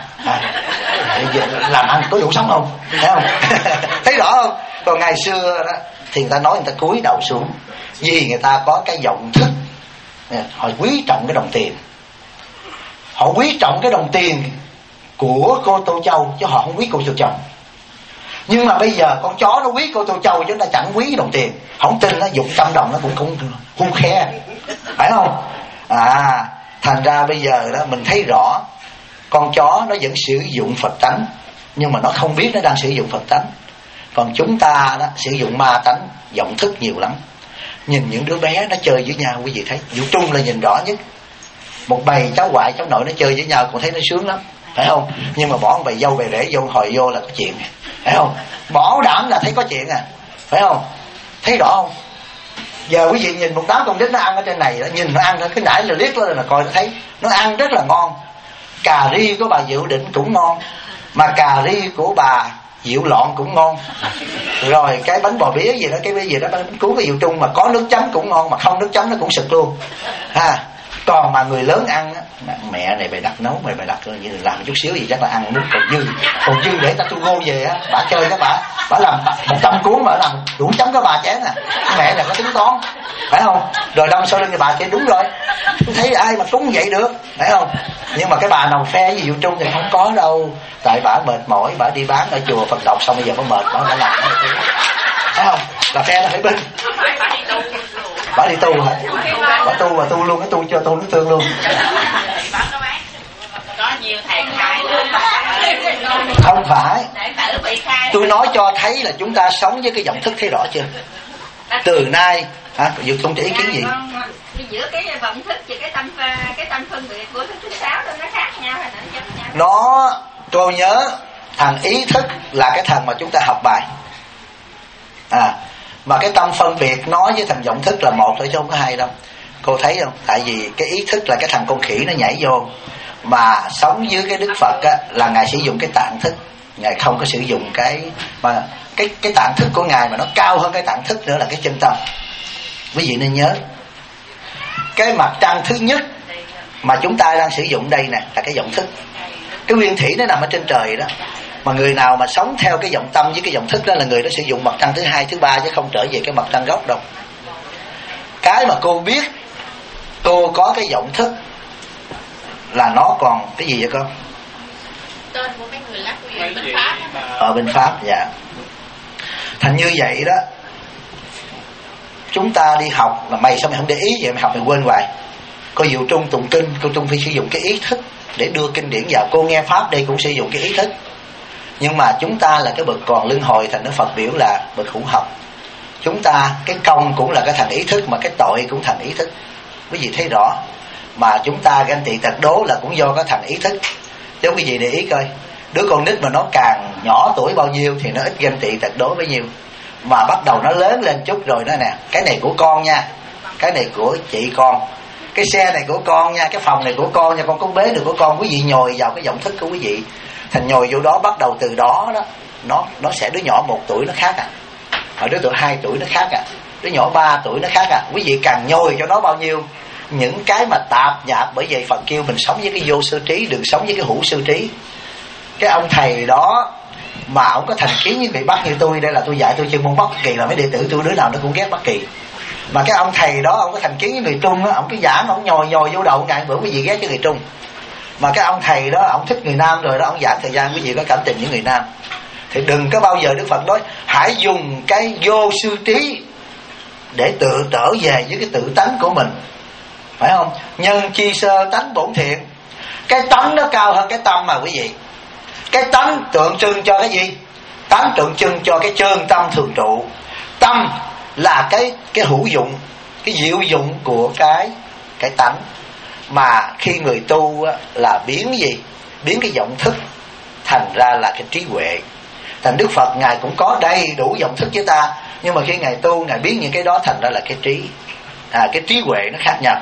làm ăn có đủ sống không, thấy không? Thấy rõ không? Còn ngày xưa đó thì người ta nói người ta cúi đầu xuống, vì người ta có cái vọng thức, họ quý trọng cái đồng tiền, họ quý trọng cái đồng tiền của cô Tô Châu chứ họ không quý cô Tô Châu. Nhưng mà bây giờ con chó nó quý cô Tô Châu chứ nó chẳng quý đồng tiền. Không tin nó dùng 100 đồng nó cũng hung khe, phải không? Thành ra bây giờ đó mình thấy rõ con chó nó vẫn sử dụng Phật tánh, nhưng mà nó không biết nó đang sử dụng Phật tánh. Còn chúng ta đó sử dụng ma tánh, vọng thức nhiều lắm. Nhìn những đứa bé nó chơi với nhau, quý vị thấy Vũ Trung là nhìn rõ nhất. Một bầy cháu ngoại cháu nội nó chơi với nhau cũng thấy nó sướng lắm, phải không? Nhưng mà bỏ một bầy dâu bầy rể vô hồi vô là có chuyện, phải không? Bảo đảm là thấy có chuyện phải không? Thấy rõ không? Giờ quý vị nhìn một đám con nít nó ăn ở trên này, nhìn nó ăn cái nãy là liếc lên là coi nó thấy nó ăn rất là ngon. Cà ri của bà Diệu Định cũng ngon, mà cà ri của bà Diệu Lọn cũng ngon. Rồi cái bánh bò bía gì đó, cái gì đó bánh cuốn của Diệu Trung mà có nước chấm cũng ngon, mà không nước chấm nó cũng sực luôn. Còn mà người lớn ăn á, mẹ này mày đặt nấu, mày đặt như làm chút xíu gì chắc là ăn nước còn dư để ta tu ngô về á, bả chơi các bả làm 100 cuốn mà làm đủ chấm có 3 chén mẹ là có tính toán, phải không? Rồi đâm sau lưng người bà kia đúng rồi, tôi thấy ai mà cúng vậy được, phải không? Nhưng mà cái bà nào phe với Diệu Trung thì không có đâu, tại bả mệt mỏi, bả đi bán ở chùa Phật độc xong bây giờ bả mệt, bả làm cái này, phải không? Là phe là phải binh. Bà đi tu hả? Bà tu luôn, cái tu cho tu nước tương luôn. Có nhiều thầy khai không phải. Tôi nói cho thấy là chúng ta sống với cái vọng thức, thấy rõ chưa? Từ nay Dược Tôn chỉ ý kiến gì? Giữa cái vọng thức và cái tâm phân biệt của thứ 6 đó nó khác nhau hay nó giống nhau? Nó, cô nhớ thằng ý thức là cái thằng mà chúng ta học bài. Mà cái tâm phân biệt nói với thằng vọng thức là một thôi chứ không có hai đâu. Cô thấy không? Tại vì cái ý thức là cái thằng con khỉ nó nhảy vô, mà sống dưới cái Đức Phật á, là Ngài sử dụng cái tạng thức. Ngài không có sử dụng cái tạng thức của Ngài, mà nó cao hơn cái tạng thức nữa là cái chân tâm. Quý vị nên nhớ, cái mặt trăng thứ nhất mà chúng ta đang sử dụng đây nè là cái vọng thức. Cái nguyên thủy nó nằm ở trên trời đó, mà người nào mà sống theo cái vọng tâm với cái vọng thức đó là người đó sử dụng mặt trăng thứ hai, thứ ba, chứ không trở về cái mặt trăng gốc đâu. Cái mà cô biết cô có cái vọng thức là nó còn cái gì vậy con? Tên của mấy người lắc bên Pháp. Ở bên Pháp, dạ. Thành như vậy đó, chúng ta đi học là mày sao mày không để ý vậy, mày học mày quên hoài. Cô Diệu Trung tụng kinh, cô Trung phải sử dụng cái ý thức để đưa kinh điển vào. Cô nghe Pháp đây cũng sử dụng cái ý thức. Nhưng mà chúng ta là cái bậc còn luân hồi, thành Đức Phật biểu là bậc hữu học. Chúng ta cái công cũng là cái thành ý thức, mà cái tội cũng thành ý thức. Quý vị thấy rõ. Mà chúng ta ganh tị tật đố là cũng do cái thành ý thức. Chứ quý vị để ý coi, đứa con nít mà nó càng nhỏ tuổi bao nhiêu thì nó ít ganh tị tật đố bấy nhiêu. Mà bắt đầu nó lớn lên chút rồi đó nè, cái này của con nha, cái này của chị con, cái xe này của con nha, cái phòng này của con nha, con có bế được của con. Quý vị nhồi vào cái vọng thức của quý vị, thành nhồi vô đó, bắt đầu từ đó đó nó sẽ, đứa nhỏ 1 tuổi nó khác đứa tuổi 2 tuổi nó khác đứa nhỏ 3 tuổi nó khác Quý vị càng nhồi cho nó bao nhiêu những cái mà tạp nhạp. Bởi vậy Phật kêu mình sống với cái vô sư trí, đừng sống với cái hữu sư trí. Cái ông thầy đó mà ông có thành kiến với vị Bắc như tôi, đây là tôi dạy tôi chuyên môn Bắc Kỳ, là mấy đệ tử tôi đứa nào nó cũng ghét Bắc Kỳ. Mà cái ông thầy đó ông có thành kiến với người Trung á, ông cứ giảng ông nhồi vô đầu ngày bữa quý vị ghét với người Trung. Mà cái ông thầy đó ông thích người Nam rồi đó, ông giảng thời gian quý vị có cảm tình với người Nam. Thì đừng có bao giờ Đức Phật nói hãy dùng cái vô sư trí để tự trở về với cái tự tánh của mình, phải không? Nhân chi sơ tánh bổn thiện. Cái tánh nó cao hơn cái tâm mà quý vị. Cái tánh tượng trưng cho cái gì? Tánh tượng trưng cho cái chân tâm thường trụ. Tâm là cái hữu dụng, cái diệu dụng của cái tánh. Mà khi người tu là biến cái gì? Biến cái vọng thức thành ra là cái trí huệ. Thành Đức Phật Ngài cũng có đầy đủ vọng thức với ta, nhưng mà khi Ngài tu, Ngài biến những cái đó thành ra là cái trí. Cái trí huệ nó khác nhau.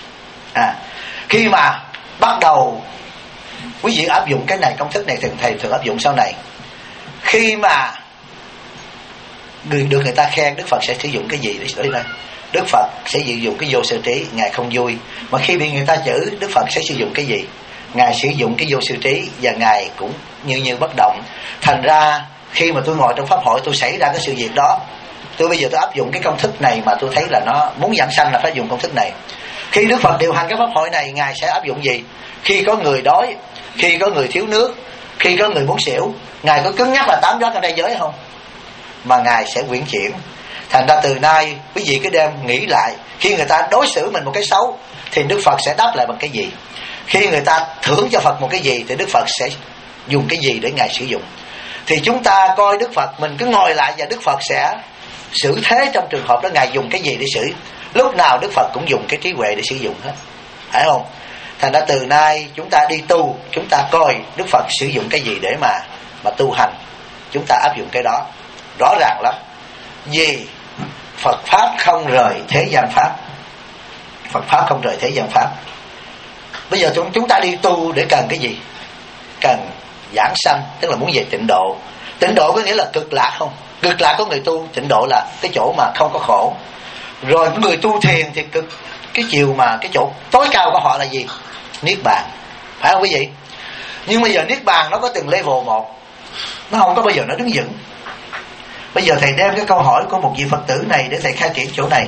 Khi mà bắt đầu quý vị áp dụng cái này, công thức này thầy thường áp dụng sau này. Khi mà được người ta khen, Đức Phật sẽ sử dụng cái gì để sửa lên? Đức Phật sẽ sử dụng cái vô sư trí, Ngài không vui. Mà khi bị người ta chửi, Đức Phật sẽ sử dụng cái gì? Ngài sử dụng cái vô sư trí, và Ngài cũng như bất động. Thành ra khi mà tôi ngồi trong pháp hội, tôi xảy ra cái sự việc đó, tôi bây giờ tôi áp dụng cái công thức này, mà tôi thấy là nó muốn giảng sanh là phải dùng công thức này. Khi Đức Phật điều hành cái pháp hội này, Ngài sẽ áp dụng gì? Khi có người đói, khi có người thiếu nước, khi có người muốn xỉu, Ngài có cứng nhắc là 8 giác trong đây giới không? Mà Ngài sẽ quyển chuyển. Thành ra từ nay quý vị cứ đem nghĩ lại, khi người ta đối xử mình một cái xấu thì Đức Phật sẽ đáp lại bằng cái gì? Khi người ta thưởng cho Phật một cái gì thì Đức Phật sẽ dùng cái gì để Ngài sử dụng? Thì chúng ta coi Đức Phật, mình cứ ngồi lại và Đức Phật sẽ xử thế trong trường hợp đó, Ngài dùng cái gì để xử. Lúc nào Đức Phật cũng dùng cái trí huệ để sử dụng hết, phải không? Thành ra từ nay chúng ta đi tu, chúng ta coi Đức Phật sử dụng cái gì để mà tu hành, chúng ta áp dụng cái đó. Rõ ràng lắm. Vì Phật Pháp không rời thế gian Pháp. Phật Pháp không rời thế gian Pháp. Bây giờ chúng ta đi tu để cần cái gì? Cần giảng sanh, tức là muốn về tịnh độ. Tịnh độ có nghĩa là cực lạc không? Cực lạc của người tu, tịnh độ là cái chỗ mà không có khổ. Rồi người tu thiền thì cái chiều mà cái chỗ tối cao của họ là gì? Niết bàn, phải không quý vị? Nhưng bây giờ Niết bàn nó có từng level một, nó không có bao giờ nó đứng vững. Bây giờ thầy đem cái câu hỏi của một vị Phật tử này để thầy khai triển chỗ này.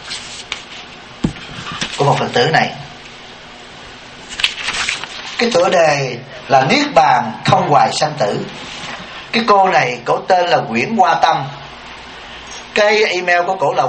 Của một Phật tử này, cái tựa đề là Niết bàn không hoài sanh tử. Cái cô này cổ tên là Nguyễn Hoa Tâm. Cái email của cổ là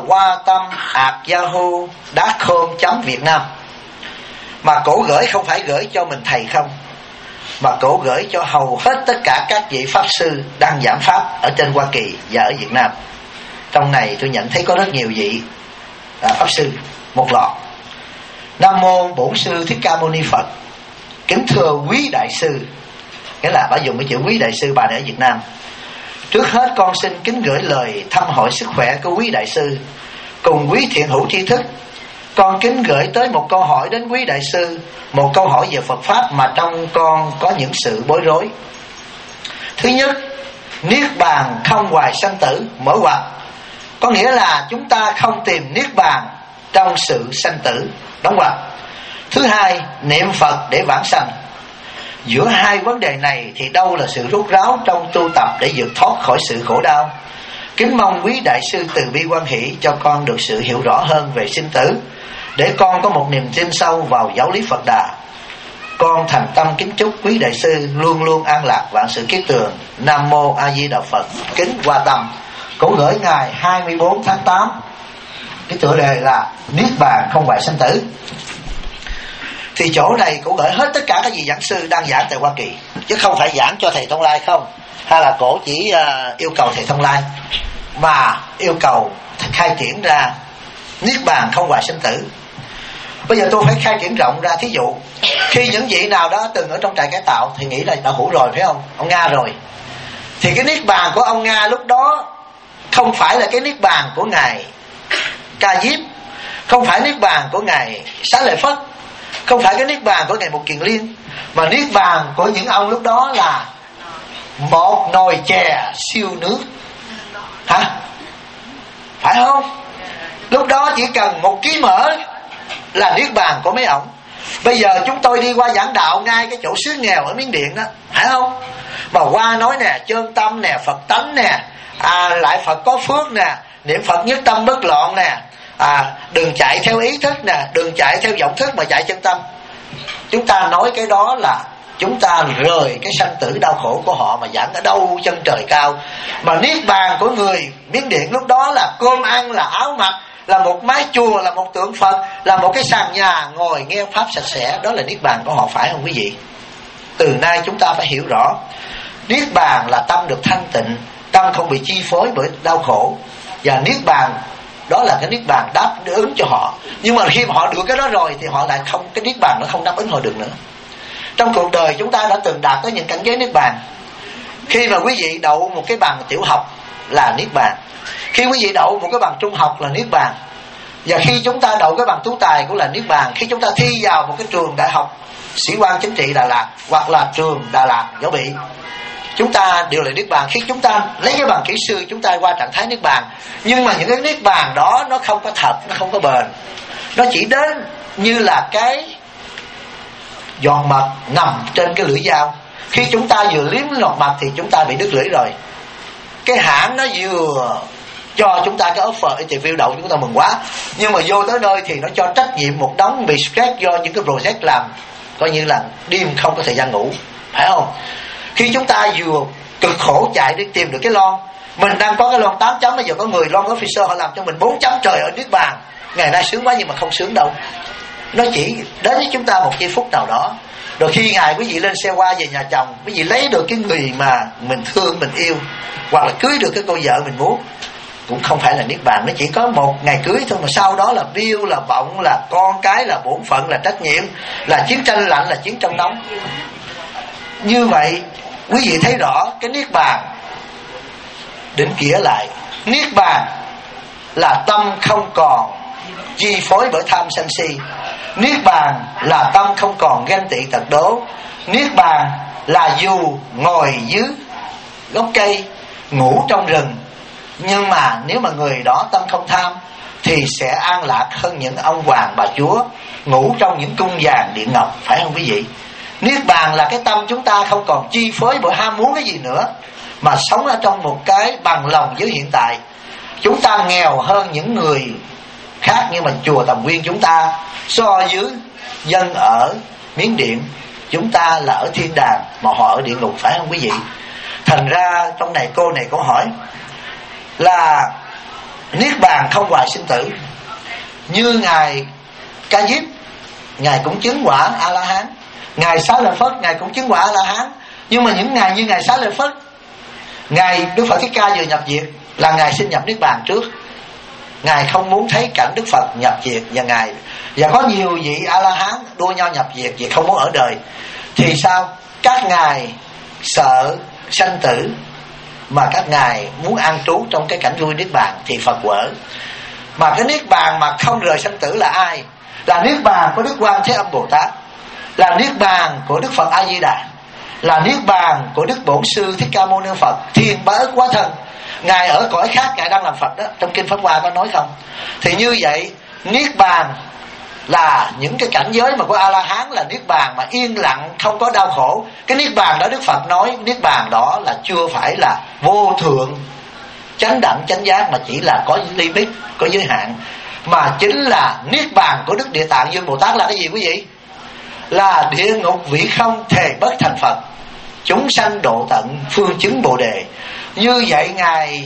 hoatam@yahoo.com.Việt.Nam. Mà cổ gửi không phải gửi cho mình thầy không, mà cổ gửi cho hầu hết tất cả các vị Pháp sư đang giảng Pháp ở trên Hoa Kỳ và ở Việt Nam. Trong này tôi nhận thấy có rất nhiều vị Pháp sư. Một loạt. Nam mô Bổn Sư Thích Ca Mâu Ni Phật. Kính thưa quý đại sư. Nghĩa là bà dùng cái chữ quý đại sư, bà này ở Việt Nam. Trước hết con xin kính gửi lời thăm hỏi sức khỏe của quý đại sư cùng quý thiện hữu tri thức. Con kính gửi tới một câu hỏi đến quý đại sư, một câu hỏi về Phật Pháp mà trong con có những sự bối rối. Thứ nhất, niết bàn không hoài sanh tử, mở ngoặt, có nghĩa là chúng ta không tìm niết bàn trong sự sanh tử, đóng ngoặt. Thứ hai, niệm Phật để vãng sanh. Giữa hai vấn đề này thì đâu là sự rốt ráo trong tu tập để vượt thoát khỏi sự khổ đau? Kính mong quý đại sư từ bi quan hỷ cho con được sự hiểu rõ hơn về sinh tử, để con có một niềm tin sâu vào giáo lý Phật Đà. Con thành tâm kính chúc quý đại sư luôn luôn an lạc, vạn sự kiết tường. Nam mô A Di Đà Phật. Kính Hoa Tâm. Cổ gửi ngày 24 tháng 8. Cái tựa đề là niết bàn không hoài sanh tử. Thì chỗ này cổ gửi hết tất cả các vị giảng sư đang giảng tại Hoa Kỳ, chứ không phải giảng cho thầy Thông Lai không, hay là cổ chỉ yêu cầu thầy Thông Lai, mà yêu cầu khai triển ra niết bàn không hoài sanh tử. Bây giờ tôi phải khai triển rộng ra. Thí dụ khi những vị nào đó từng ở trong trại cải tạo thì nghĩ là đã hủ rồi, phải không? Ông Nga rồi, thì cái niết bàn của ông Nga lúc đó không phải là cái niết bàn của ngài Ca Diếp, không phải niết bàn của ngài Xá Lợi Phất, không phải cái niết bàn của ngài Mục Kiền Liên, mà niết bàn của những ông lúc đó là một nồi chè siêu nước. Hả? Phải không? Lúc đó chỉ cần 1 ký mỡ là niết bàn của mấy ông. Bây giờ chúng tôi đi qua giảng đạo ngay cái chỗ xứ nghèo ở Miến Điện đó, phải không? Mà qua nói nè, chân tâm nè, Phật tánh nè, lại Phật có phước nè, niệm Phật nhất tâm bất loạn nè, đừng chạy theo ý thức nè, đừng chạy theo vọng thức mà chạy chân tâm. Chúng ta nói cái đó là chúng ta rời cái sanh tử đau khổ của họ mà giảng ở đâu chân trời cao. Mà niết bàn của người Miến Điện lúc đó là cơm ăn, là áo mặc, là một mái chùa, là một tượng Phật, là một cái sàn nhà ngồi nghe pháp sạch sẽ. Đó là niết bàn của họ, phải không quý vị? Từ nay chúng ta phải hiểu rõ, niết bàn là tâm được thanh tịnh, tâm không bị chi phối bởi đau khổ. Và niết bàn đó là cái niết bàn đáp ứng cho họ. Nhưng mà khi mà họ được cái đó rồi thì họ lại không, cái niết bàn nó không đáp ứng họ được nữa. Trong cuộc đời chúng ta đã từng đạt tới những cảnh giới niết bàn. Khi mà quý vị đậu một cái bằng tiểu học là niết bàn, khi quý vị đậu một cái bằng trung học là niết bàn, và khi chúng ta đậu cái bằng tú tài cũng là niết bàn. Khi chúng ta thi vào một cái trường đại học Sĩ Quan Chính trị Đà Lạt hoặc là trường Đà Lạt Võ Bị, chúng ta đều là niết bàn. Khi chúng ta lấy cái bằng kỹ sư, chúng ta qua trạng thái niết bàn. Nhưng mà những cái niết bàn đó nó không có thật, nó không có bền, nó chỉ đến như là cái giọt mật nằm trên cái lưỡi dao. Khi chúng ta vừa liếm giọt mật thì chúng ta bị đứt lưỡi rồi. Cái hãng nó vừa cho chúng ta cái offer interview đậu, chúng ta mừng quá, nhưng mà vô tới nơi thì nó cho trách nhiệm một đống, bị stress do những cái project làm coi như là đêm không có thời gian ngủ, phải không? Khi chúng ta vừa cực khổ chạy để tìm được cái lon, mình đang có cái lon 8 chấm, bây giờ có người lon officer họ làm cho mình 4 chấm, trời ơi niết bàn, ngày nay sướng quá. Nhưng mà không sướng đâu, nó chỉ đến với chúng ta một giây phút nào đó. Rồi khi ngày quý vị lên xe qua về nhà chồng, quý vị lấy được cái người mà mình thương, mình yêu, hoặc là cưới được cái cô vợ mình muốn, cũng không phải là niết bàn. Nó chỉ có một ngày cưới thôi, mà sau đó là bill, là vọng, là con cái, là bổn phận, là trách nhiệm, là chiến tranh lạnh, là chiến tranh nóng. Như vậy quý vị thấy rõ cái niết bàn. Định nghĩa lại, niết bàn là tâm không còn chi phối bởi tham sân si. Niết bàn là tâm không còn ganh tị tật đố. Niết bàn là dù ngồi dưới gốc cây, ngủ trong rừng, nhưng mà nếu mà người đó tâm không tham thì sẽ an lạc hơn những ông hoàng bà chúa ngủ trong những cung vàng điện ngọc, phải không quý vị? Niết bàn là cái tâm chúng ta không còn chi phối bởi ham muốn cái gì nữa, mà sống ở trong một cái bằng lòng với hiện tại. Chúng ta nghèo hơn những người khác, nhưng mà chùa Tầm Nguyên chúng ta so với dân ở Miến Điện, chúng ta là ở thiên đàng mà họ ở địa ngục, phải không quý vị? Thành ra trong này cô này có hỏi là niết bàn không hoài sinh tử. Như ngài Ca Diếp, ngài cũng chứng quả A La Hán. Ngài Xá Lợi Phất, ngài cũng chứng quả A La Hán. Nhưng mà những ngài như ngài Xá Lợi Phất, ngài Đức Phật Thích Ca vừa nhập diệt là ngài xin nhập niết bàn trước. Ngài không muốn thấy cảnh Đức Phật nhập diệt, và có nhiều vị A La Hán đua nhau nhập diệt vì không muốn ở đời. Thì sao? Các ngài sợ sanh tử, mà các ngài muốn an trú trong cái cảnh vui niết bàn thì Phật quở. Mà cái niết bàn mà không rời sanh tử là ai? Là niết bàn của Đức Quan Thế Âm Bồ Tát, là niết bàn của Đức Phật A Di Đà, là niết bàn của Đức Bổn Sư Thích Ca Mâu Ni Phật, Thiền Bá Ức Quá Thân. Ngài ở cõi khác, Ngài đang làm Phật đó. Trong Kinh Pháp Hoa có nói không? Thì như vậy, niết bàn là những cái cảnh giới mà của A-la-hán là niết bàn mà yên lặng, không có đau khổ. Cái niết bàn đó Đức Phật nói niết bàn đó là chưa phải là vô thượng chánh đẳng chánh giác, mà chỉ là có limit, có giới hạn. Mà chính là niết bàn của Đức Địa Tạng Dương Bồ Tát là cái gì quý vị? Là địa ngục vị không thề bất thành Phật, chúng sanh độ tận phương chứng Bồ Đề. Như vậy Ngài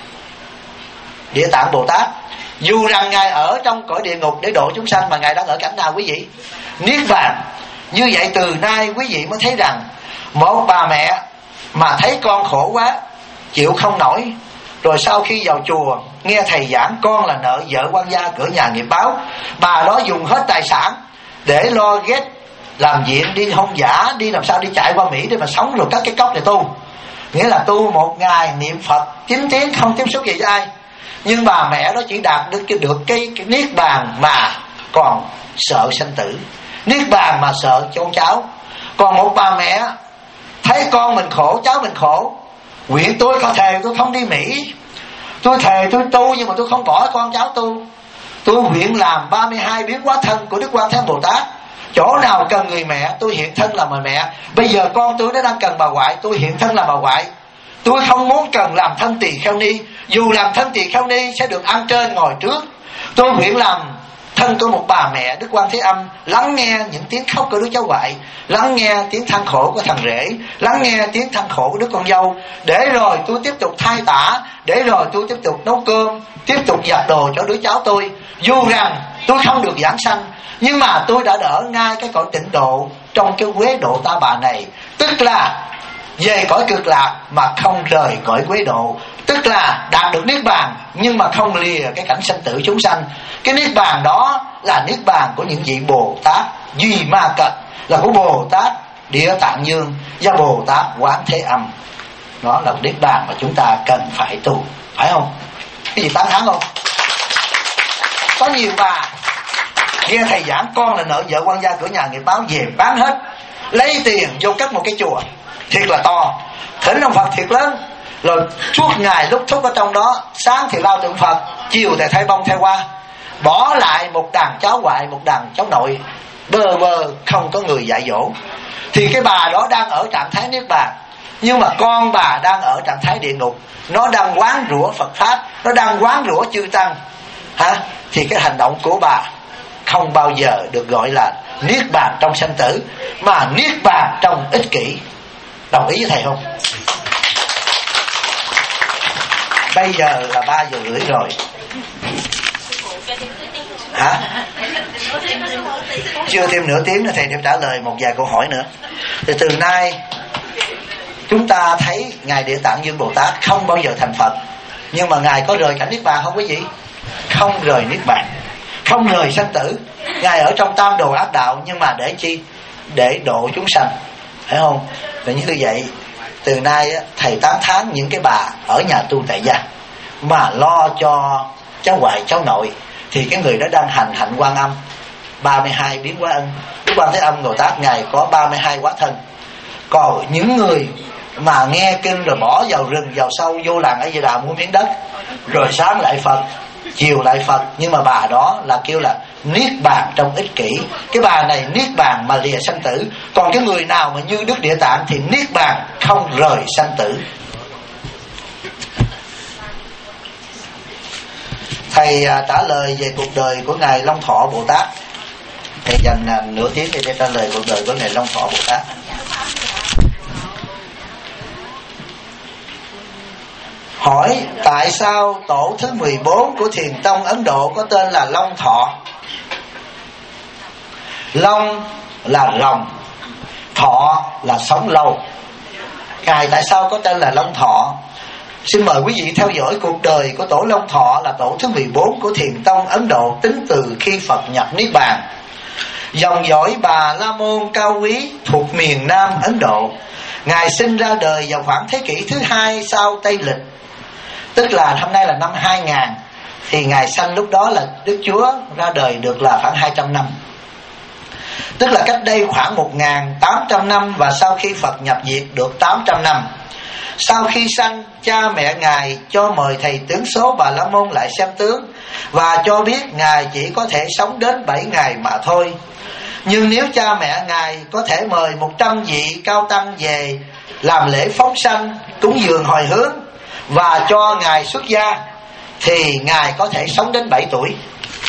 Địa Tạng Bồ Tát, dù rằng Ngài ở trong cõi địa ngục để độ chúng sanh, mà Ngài đang ở cảnh nào quý vị? Niết bàn. Như vậy từ nay quý vị mới thấy rằng một bà mẹ mà thấy con khổ quá, chịu không nổi, rồi sau khi vào chùa nghe thầy giảng con là nợ vợ quan gia cửa nhà nghiệp báo, bà đó dùng hết tài sản để lo ghét, làm viện, đi hôn giả, đi làm sao đi chạy qua Mỹ để mà sống, rồi cất cái cốc để tu. Nghĩa là tu một ngày niệm Phật 9 tiếng không tiếp xúc gì với ai. Nhưng bà mẹ đó chỉ đạt được cái niết bàn mà còn sợ sanh tử, niết bàn mà sợ con cháu. Còn một bà mẹ thấy con mình khổ, cháu mình khổ, nguyện tôi có thề tôi không đi Mỹ, tôi thề tôi tu nhưng mà tôi không bỏ con cháu tu. Tôi nguyện làm 32 biến hóa thân của Đức Quan Thế Âm Bồ Tát. Chỗ nào cần người mẹ tôi hiện thân làm người mẹ. Bây giờ con tôi nó đang cần bà ngoại, tôi hiện thân làm bà ngoại. Tôi không muốn cần làm thân tỳ kheo ni, dù làm thân tỳ kheo ni sẽ được ăn trên ngồi trước. Tôi nguyện làm thân của một bà mẹ Đức Quan Thế Âm, lắng nghe những tiếng khóc của đứa cháu ngoại, lắng nghe tiếng than khổ của thằng rể, lắng nghe tiếng than khổ của đứa con dâu, để rồi tôi tiếp tục thay tả, để rồi tôi tiếp tục nấu cơm, tiếp tục giặt đồ cho đứa cháu tôi. Dù rằng tôi không được giảng sanh, nhưng mà tôi đã đỡ ngay cái cõi tịnh độ trong cái quế độ ta bà này, tức là về cõi cực lạc mà không rời cõi quế độ, tức là đạt được niết bàn nhưng mà không lìa cái cảnh sanh tử chúng sanh. Cái niết bàn đó là niết bàn của những vị Bồ Tát Duy Ma Cật, là của Bồ Tát Địa Tạng Dương và Bồ Tát Quán Thế Âm. Đó là niết bàn mà chúng ta cần phải tu, phải không? Cái gì tán thán không? Có nhiều bà nghe thầy giảng con là nợ vợ quan gia cửa nhà nghiệp báo, về bán hết, lấy tiền vô cất một cái chùa thiệt là to, thỉnh ông Phật thiệt lớn, rồi suốt ngày lúc thúc ở trong đó, sáng thì lao tượng Phật, chiều thì thay bông thay hoa, bỏ lại một đàn cháu ngoại, một đàn cháu nội bơ vơ, không có người dạy dỗ. Thì cái bà đó đang ở trạng thái niết bàn, nhưng mà con bà đang ở trạng thái địa ngục. Nó đang quán rủa Phật pháp, nó đang quán rủa chư tăng, thì cái hành động của bà không bao giờ được gọi là niết bàn trong sanh tử, mà niết bàn trong ích kỷ. Đồng ý với thầy không? Bây giờ là 3 giờ rưỡi rồi. Hả? Chưa thêm nửa tiếng nữa thầy thêm trả lời một vài câu hỏi nữa. Thì từ nay chúng ta thấy Ngài Địa Tạng Dương Bồ Tát không bao giờ thành Phật, nhưng mà Ngài có rời cảnh niết bàn không quý vị? Không rời niết bàn, không rời sanh tử. Ngài ở trong tam đồ ác đạo, nhưng mà để chi? Để độ chúng sanh, phải không? Và như vậy từ nay thầy tán thán những cái bà ở nhà tu tại gia mà lo cho cháu ngoại cháu nội, thì cái người đó đang hành hạnh Quan Âm 32 biến hóa ân. Đức Quan Thế Âm Bồ Tát Ngài có 32 hóa thân. Còn những người mà nghe kinh rồi bỏ vào rừng vào sâu, vô làng ở Di Đà mua miếng đất, rồi sáng lại Phật, chiều lại Phật, nhưng mà bà đó là kêu là niết bàn trong ích kỷ. Cái bà này niết bàn mà lìa sanh tử. Còn cái người nào mà như Đức Địa Tạng thì niết bàn không rời sanh tử. Thầy trả lời về cuộc đời của Ngài Long Thọ Bồ Tát. Thầy dành nửa tiếng để trả lời cuộc đời của Ngài Long Thọ Bồ Tát. Hỏi tại sao tổ thứ 14 của Thiền Tông Ấn Độ có tên là Long Thọ? Long là rồng, thọ là sống lâu. Ngài tại sao có tên là Long Thọ? Xin mời quý vị theo dõi cuộc đời của tổ Long Thọ, là tổ thứ 14 của Thiền Tông Ấn Độ, tính từ khi Phật nhập Niết Bàn. Dòng dõi Bà La Môn cao quý thuộc miền Nam Ấn Độ. Ngài sinh ra đời vào khoảng thế kỷ thứ 2 sau Tây Lịch, tức là hôm nay là năm 2000, thì Ngài sanh lúc đó là Đức Chúa ra đời được là khoảng 200 năm. tức là cách đây khoảng 1.800 năm, và sau khi Phật nhập diệt được 800 năm. Sau khi sanh, cha mẹ Ngài cho mời thầy tướng số Bà La Môn lại xem tướng, và cho biết Ngài chỉ có thể sống đến 7 ngày mà thôi. Nhưng nếu cha mẹ Ngài có thể mời 100 vị cao tăng về làm lễ phóng sanh, cúng dường hồi hướng và cho Ngài xuất gia, thì Ngài có thể sống đến 7 tuổi.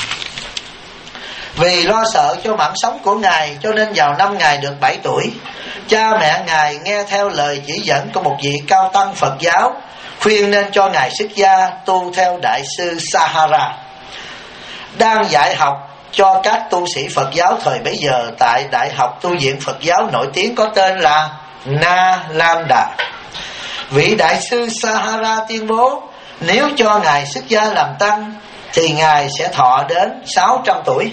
Vì lo sợ cho mạng sống của Ngài, cho nên vào năm Ngài được 7 tuổi, cha mẹ Ngài nghe theo lời chỉ dẫn của một vị cao tăng Phật giáo, khuyên nên cho Ngài xuất gia tu theo Đại sư Sahara, đang dạy học cho các tu sĩ Phật giáo thời bấy giờ tại Đại học Tu viện Phật giáo nổi tiếng có tên là Nalanda. Vị Đại sư Sahara tuyên bố nếu cho Ngài xuất gia làm tăng thì Ngài sẽ thọ đến 600 tuổi.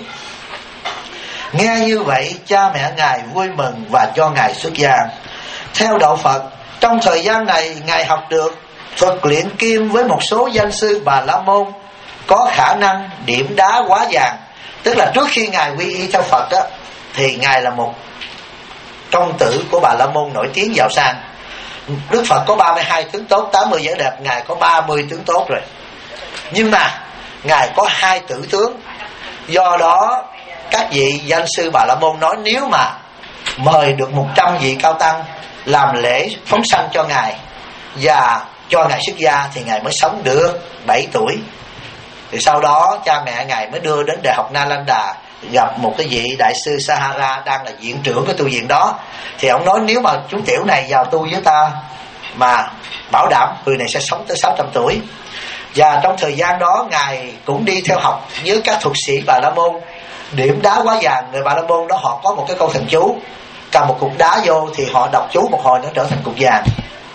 Nghe như vậy, cha mẹ Ngài vui mừng và cho Ngài xuất gia. Theo đạo Phật, trong thời gian này Ngài học được thuật luyện kim với một số danh sư Bà La Môn có khả năng điểm đá hóa vàng. Tức là trước khi Ngài quy y theo Phật á, thì Ngài là một công tử của Bà La Môn nổi tiếng giàu sang. Đức Phật có 32 tướng tốt, 80 vẻ đẹp, Ngài có 30 tướng tốt rồi. Nhưng mà Ngài có 2 tử tướng. Do đó các vị danh sư Bà La Môn nói nếu mà mời được 100 vị cao tăng làm lễ phóng sanh cho Ngài và cho Ngài xuất gia thì Ngài mới sống được 7 tuổi. Thì sau đó cha mẹ Ngài mới đưa đến Đại học Nalanda gặp một cái vị Đại sư Sahara đang là viện trưởng của tu viện đó. Thì ông nói nếu mà chú tiểu này vào tu với ta mà bảo đảm người này sẽ sống tới 600 tuổi. Và trong thời gian đó Ngài cũng đi theo học với các thuật sĩ Bà La Môn điểm đá hóa vàng. Người Bà La Môn đó họ có một cái câu thần chú, cầm một cục đá vô thì họ đọc chú một hồi nó trở thành cục vàng.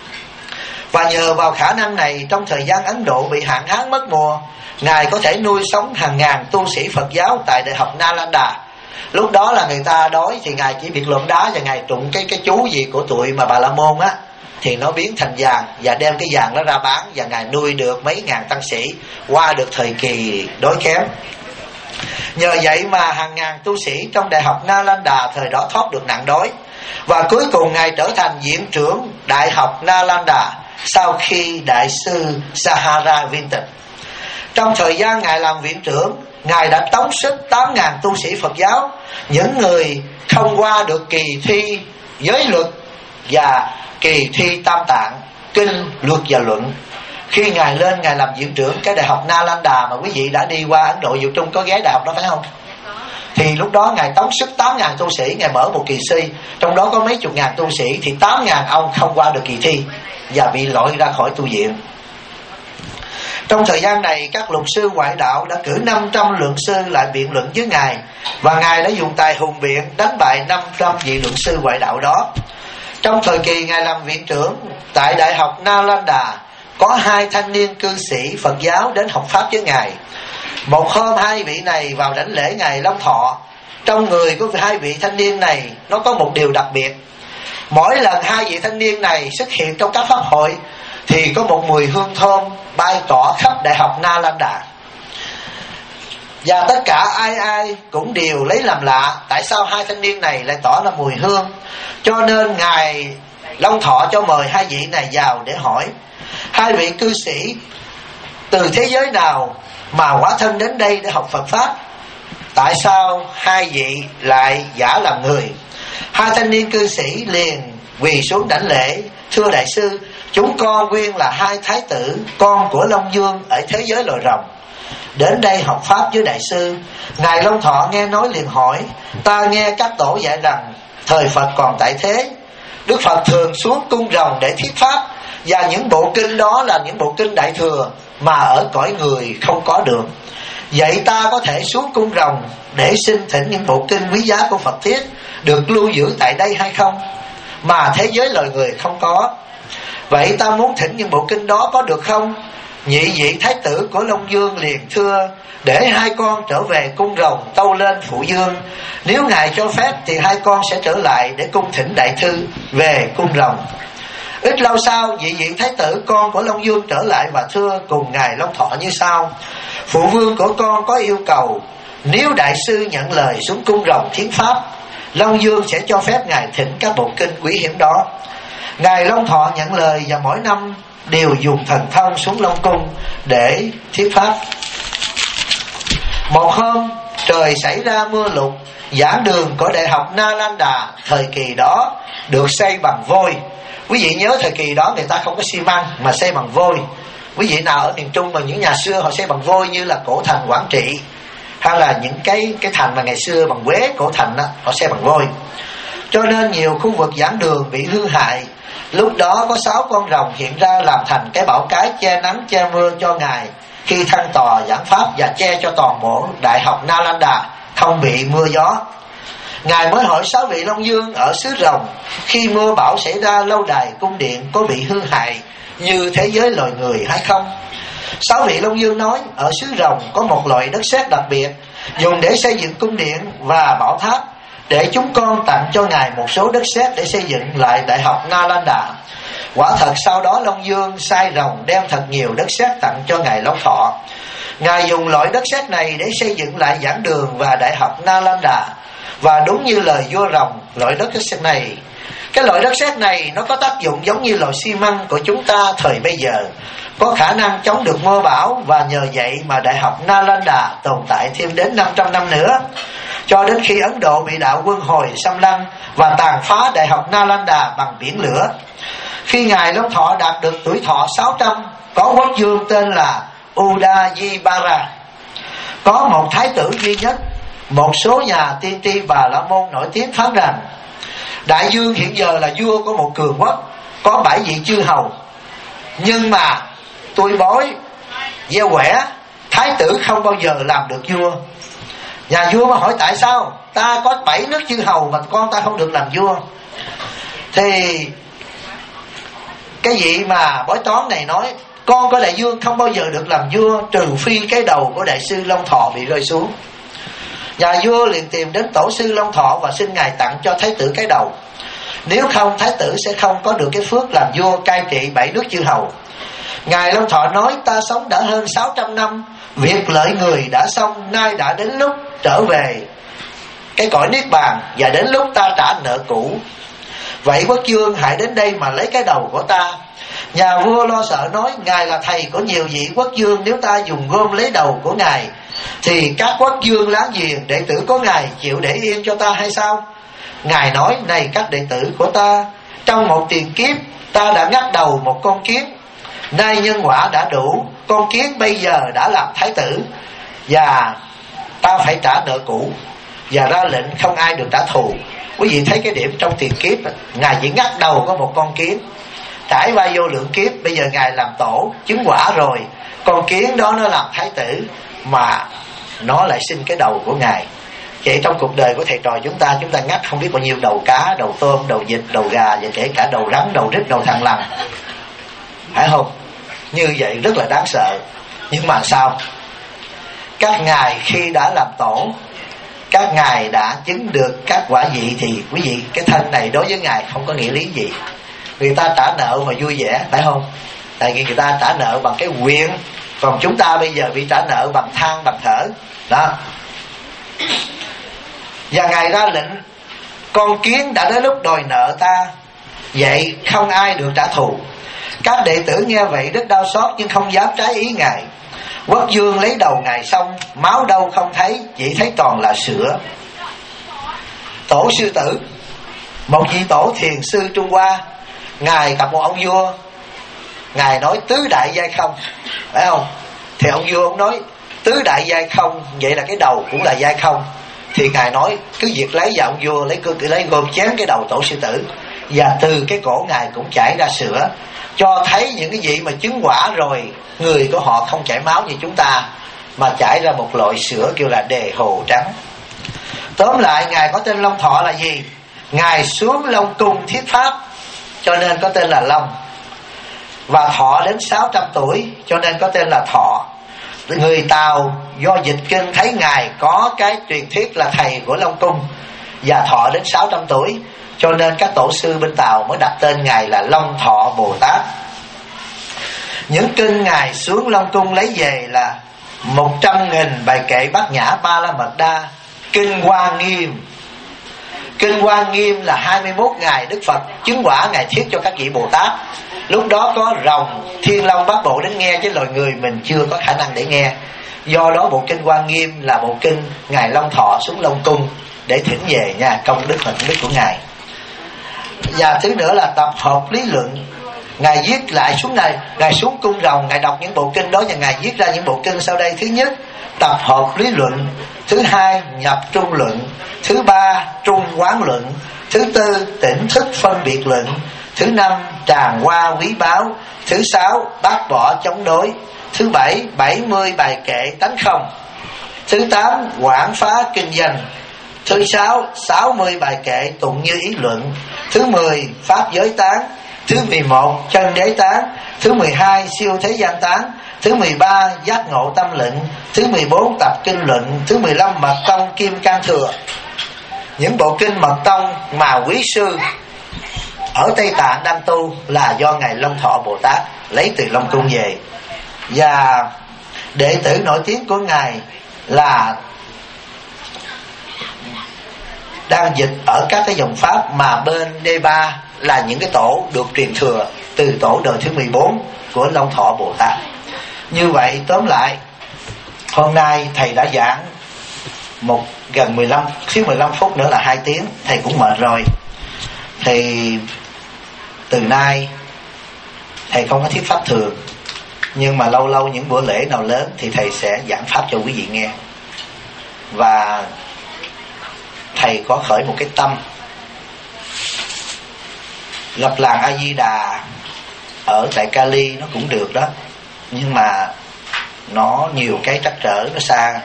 Và nhờ vào khả năng này, trong thời gian Ấn Độ bị hạn hán mất mùa, Ngài có thể nuôi sống hàng ngàn tu sĩ Phật giáo tại Đại học Nalanda. Lúc đó là người ta đói thì Ngài chỉ việc lượm đá và Ngài trụng cái chú gì của tụi mà Bà La Môn á, thì nó biến thành vàng và đem cái vàng đó ra bán, và Ngài nuôi được mấy ngàn tăng sĩ qua được thời kỳ đói kém. Nhờ vậy mà hàng ngàn tu sĩ trong Đại học Nalanda thời đó thoát được nạn đói. Và cuối cùng Ngài trở thành viện trưởng Đại học Nalanda sau khi Đại sư Sahara viên tịch. Trong thời gian Ngài làm viện trưởng, Ngài đã tống sức 8.000 tu sĩ Phật giáo, những người không qua được kỳ thi giới luật và kỳ thi tam tạng, kinh, luật và luận. Khi Ngài lên Ngài làm viện trưởng cái Đại học Nalanda mà quý vị đã đi qua Ấn Độ Diệu Trung có ghé đại học đó phải không? Thì lúc đó Ngài tống sức 8.000 tu sĩ, Ngài mở một kỳ thi, trong đó có mấy chục ngàn tu sĩ, thì 8.000 ông không qua được kỳ thi và bị loại ra khỏi tu viện. Trong thời gian này, các luật sư ngoại đạo đã cử 500 luận sư lại biện luận với Ngài, và Ngài đã dùng tài hùng biện đánh bại 500 vị luận sư ngoại đạo đó. Trong thời kỳ Ngài làm viện trưởng tại Đại học Nalanda, có 2 thanh niên cư sĩ Phật giáo đến học pháp với Ngài. Một hôm 2 vị này vào đảnh lễ Ngài Long Thọ. Trong người của 2 vị thanh niên này nó có một điều đặc biệt. Mỗi lần 2 vị thanh niên này xuất hiện trong các pháp hội thì có một mùi hương thơm bay tỏa khắp Đại học Nalanda. Và tất cả ai cũng đều lấy làm lạ tại sao 2 thanh niên này lại tỏa ra mùi hương. Cho nên Ngài Long Thọ cho mời 2 vị này vào để hỏi: 2 vị cư sĩ từ thế giới nào mà hóa thân đến đây để học Phật Pháp? Tại sao 2 vị lại giả làm người? 2 thanh niên cư sĩ liền quỳ xuống đảnh lễ: thưa đại sư, chúng con nguyên là 2 thái tử, con của Long Vương ở thế giới loài rồng, đến đây học Pháp với đại sư. Ngài Long Thọ nghe nói liền hỏi: ta nghe các tổ dạy rằng thời Phật còn tại thế, Đức Phật thường xuống cung rồng để thuyết Pháp, và những bộ kinh đó là những bộ kinh Đại Thừa mà ở cõi người không có được. Vậy ta có thể xuống cung rồng để xin thỉnh những bộ kinh quý giá của Phật thuyết được lưu giữ tại đây hay không, mà thế giới loài người không có? Vậy ta muốn thỉnh những bộ kinh đó có được không? Nhị vị thái tử của Long Vương liền thưa: để 2 con trở về cung rồng tâu lên phụ vương, nếu ngài cho phép thì 2 con sẽ trở lại để cung thỉnh đại thư về cung rồng. Ít lâu sau, vị thái tử con của Long Vương trở lại và thưa cùng ngài Long Thọ như sau: phụ vương của con có yêu cầu, nếu đại sư nhận lời xuống cung rồng thiến pháp Long Dương sẽ cho phép ngài thỉnh các bộ kinh quý hiếm đó. Ngài Long Thọ nhận lời và mỗi năm đều dùng thần thông xuống Long Cung để thuyết pháp. Một hôm trời xảy ra mưa lụt, giảng đường của Đại học Nalanda thời kỳ đó được xây bằng vôi. Quý vị nhớ thời kỳ đó người ta không có xi măng mà xây bằng vôi. Quý vị nào ở miền Trung mà những nhà xưa họ xây bằng vôi, như là cổ thành Quảng Trị hay là những cái thành mà ngày xưa bằng Quế, cổ thành đó, họ xây bằng vôi. Cho nên nhiều khu vực giảng đường bị hư hại. Lúc đó có 6 con rồng hiện ra làm thành cái bảo cái che nắng che mưa cho ngài khi thăng tòa giảng pháp, và che cho toàn bộ Đại học Nalanda không bị mưa gió. Ngài mới hỏi 6 vị Long Dương ở xứ Rồng, khi mưa bão xảy ra lâu đài cung điện có bị hư hại như thế giới loài người hay không? 6 vị Long Dương nói, ở xứ Rồng có một loại đất sét đặc biệt dùng để xây dựng cung điện và bảo tháp, để chúng con tặng cho ngài một số đất sét để xây dựng lại Đại học Nalanda. Quả thật sau đó Long Dương sai Rồng đem thật nhiều đất sét tặng cho ngài Long Thọ. Ngài dùng loại đất sét này để xây dựng lại giảng đường và Đại học Nalanda. Và đúng như lời vua Rồng, loại đất sét này, cái loại đất sét này nó có tác dụng giống như loại xi măng của chúng ta thời bây giờ, có khả năng chống được mưa bão, và nhờ vậy mà Đại học Nalanda tồn tại thêm đến 500 năm nữa, cho đến khi Ấn Độ bị đạo quân Hồi xâm lăng và tàn phá Đại học Nalanda bằng biển lửa. Khi ngài Long Thọ đạt được tuổi thọ 600, có quốc vương tên là Udayibara, có một thái tử duy nhất. Một số nhà tiên tri Bà La Môn nổi tiếng phán rằng Đại Dương hiện giờ là vua của một cường quốc, có 7 vị chư hầu, nhưng mà tôi bói gieo quẻ thái tử không bao giờ làm được vua. Nhà vua mà hỏi tại sao ta có 7 nước chư hầu mà con ta không được làm vua, thì cái vị mà bói toán này nói con của đại vương không bao giờ được làm vua trừ phi cái đầu của đại sư Long Thọ bị rơi xuống. Nhà vua liền tìm đến tổ sư Long Thọ và xin ngài tặng cho thái tử cái đầu, nếu không thái tử sẽ không có được cái phước làm vua cai trị 7 nước chư hầu. Ngài Long Thọ nói, ta sống đã hơn 600 năm, việc lợi người đã xong, nay đã đến lúc trở về cái cõi niết bàn, và đến lúc ta trả nợ cũ. Vậy quốc vương hãy đến đây mà lấy cái đầu của ta. Nhà vua lo sợ nói, ngài là thầy của nhiều vị quốc vương, nếu ta dùng gom lấy đầu của ngài thì các quốc vương láng giềng đệ tử của ngài chịu để yên cho ta hay sao? Ngài nói, này các đệ tử của ta, trong một tiền kiếp ta đã ngắt đầu một con kiến, nay nhân quả đã đủ, con kiến bây giờ đã làm thái tử, và ta phải trả nợ cũ, và ra lệnh không ai được trả thù. Quý vị thấy cái điểm trong tiền kiếp, ngài chỉ ngắt đầu có một con kiến, trải qua vô lượng kiếp, bây giờ ngài làm tổ chứng quả rồi, con kiến đó nó làm thái tử mà nó lại xin cái đầu của ngài. Vậy trong cuộc đời của thầy trò chúng ta ngắt không biết bao nhiêu đầu cá, đầu tôm, đầu vịt, đầu gà, và kể cả đầu rắn, đầu rít, đầu thằn lằn, phải không? Như vậy rất là đáng sợ. Nhưng mà sao? Các ngài khi đã làm tổ, các ngài đã chứng được các quả vị, thì quý vị, cái thân này đối với ngài không có nghĩa lý gì. Người ta trả nợ mà vui vẻ, phải không? Tại vì người ta trả nợ bằng cái quyền, còn chúng ta bây giờ bị trả nợ bằng than, bằng thở đó. Và ngài ra lệnh, con kiến đã đến lúc đòi nợ ta, vậy không ai được trả thù. Các đệ tử nghe vậy rất đau xót, nhưng không dám trái ý ngài. Quốc vương lấy đầu ngài xong, máu đâu không thấy, chỉ thấy toàn là sữa. Tổ sư tử, một vị tổ thiền sư Trung Hoa, ngài gặp một ông vua, ngài nói tứ đại giai không, phải không? Thì ông vua ông nói tứ đại giai không, vậy là cái đầu cũng là giai không. Thì ngài nói cứ việc lấy, và ông vua lấy gom chém cái đầu tổ sư tử, và từ cái cổ ngài cũng chảy ra sữa, cho thấy những cái vị mà chứng quả rồi, người của họ không chảy máu như chúng ta, mà chảy ra một loại sữa kêu là đề hồ trắng. Tóm lại, ngài có tên Long Thọ là gì? Ngài xuống Long Cung thuyết pháp, cho nên có tên là Long. Và thọ đến 600 tuổi, cho nên có tên là Thọ. Người Tàu do dịch kinh thấy ngài có cái truyền thuyết là thầy của Long Cung, và thọ đến 600 tuổi, cho nên các tổ sư bên Tàu mới đặt tên ngài là Long Thọ Bồ Tát. Những kinh ngài xuống Long Cung lấy về là 100.000 bài kệ Bát Nhã Ba La Mật Đa, kinh Hoa Nghiêm, Kinh Hoa Nghiêm là 21 ngày Đức Phật chứng quả Ngài thuyết cho các vị Bồ Tát. Lúc đó có rồng, thiên long, bát bộ đến nghe, chứ loài người mình chưa có khả năng để nghe. Do đó bộ Kinh Hoa Nghiêm là bộ kinh Ngài Long Thọ xuống Long Cung để thỉnh về nha, công đức và công đức của Ngài. Và thứ nữa là tập hợp lý luận. Ngài viết lại xuống này, Ngài xuống cung rồng, Ngài đọc những bộ kinh đó và Ngài viết ra những bộ kinh sau đây. Thứ nhất, tập hợp lý luận. Thứ hai, nhập trung luận. Thứ ba, trung quán luận. Thứ tư, tỉnh thức phân biệt luận. Thứ năm, tràng hoa quý báu. Thứ sáu, bác bỏ chống đối. Thứ bảy, 70 bài kệ tánh không. Thứ tám, quảng phá kinh doanh. Thứ sáu, 60 bài kệ tụng như ý luận. Thứ 10, pháp giới tán. Thứ 11, chân đế tán. Thứ 12, siêu thế gian tán. Thứ 13, giác ngộ tâm luận. Thứ 14, tập kinh luận. Thứ 15, mật tông kim cang thừa. Những bộ kinh mật tông mà quý sư ở Tây Tạng đang tu là do Ngài Long Thọ Bồ Tát lấy từ Long Cung về. Và đệ tử nổi tiếng của Ngài là đang dịch ở các cái dòng pháp mà bên D3 là những cái tổ được truyền thừa từ tổ đời thứ 14 của Long Thọ Bồ Tát. Như vậy tóm lại, hôm nay thầy đã giảng gần 15 phút nữa là 2 tiếng, thầy cũng mệt rồi. Thì từ nay thầy không có thuyết pháp thường, nhưng mà lâu lâu những bữa lễ nào lớn thì thầy sẽ giảng pháp cho quý vị nghe. Và thầy có khởi một cái tâm lập làng A Di Đà ở tại Cali, nó cũng được đó, nhưng mà nó nhiều cái trắc trở, nó xa.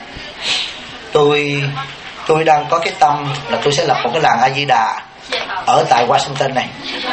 Tôi đang có cái tâm là tôi sẽ lập một cái làng A Di Đà ở tại Washington này.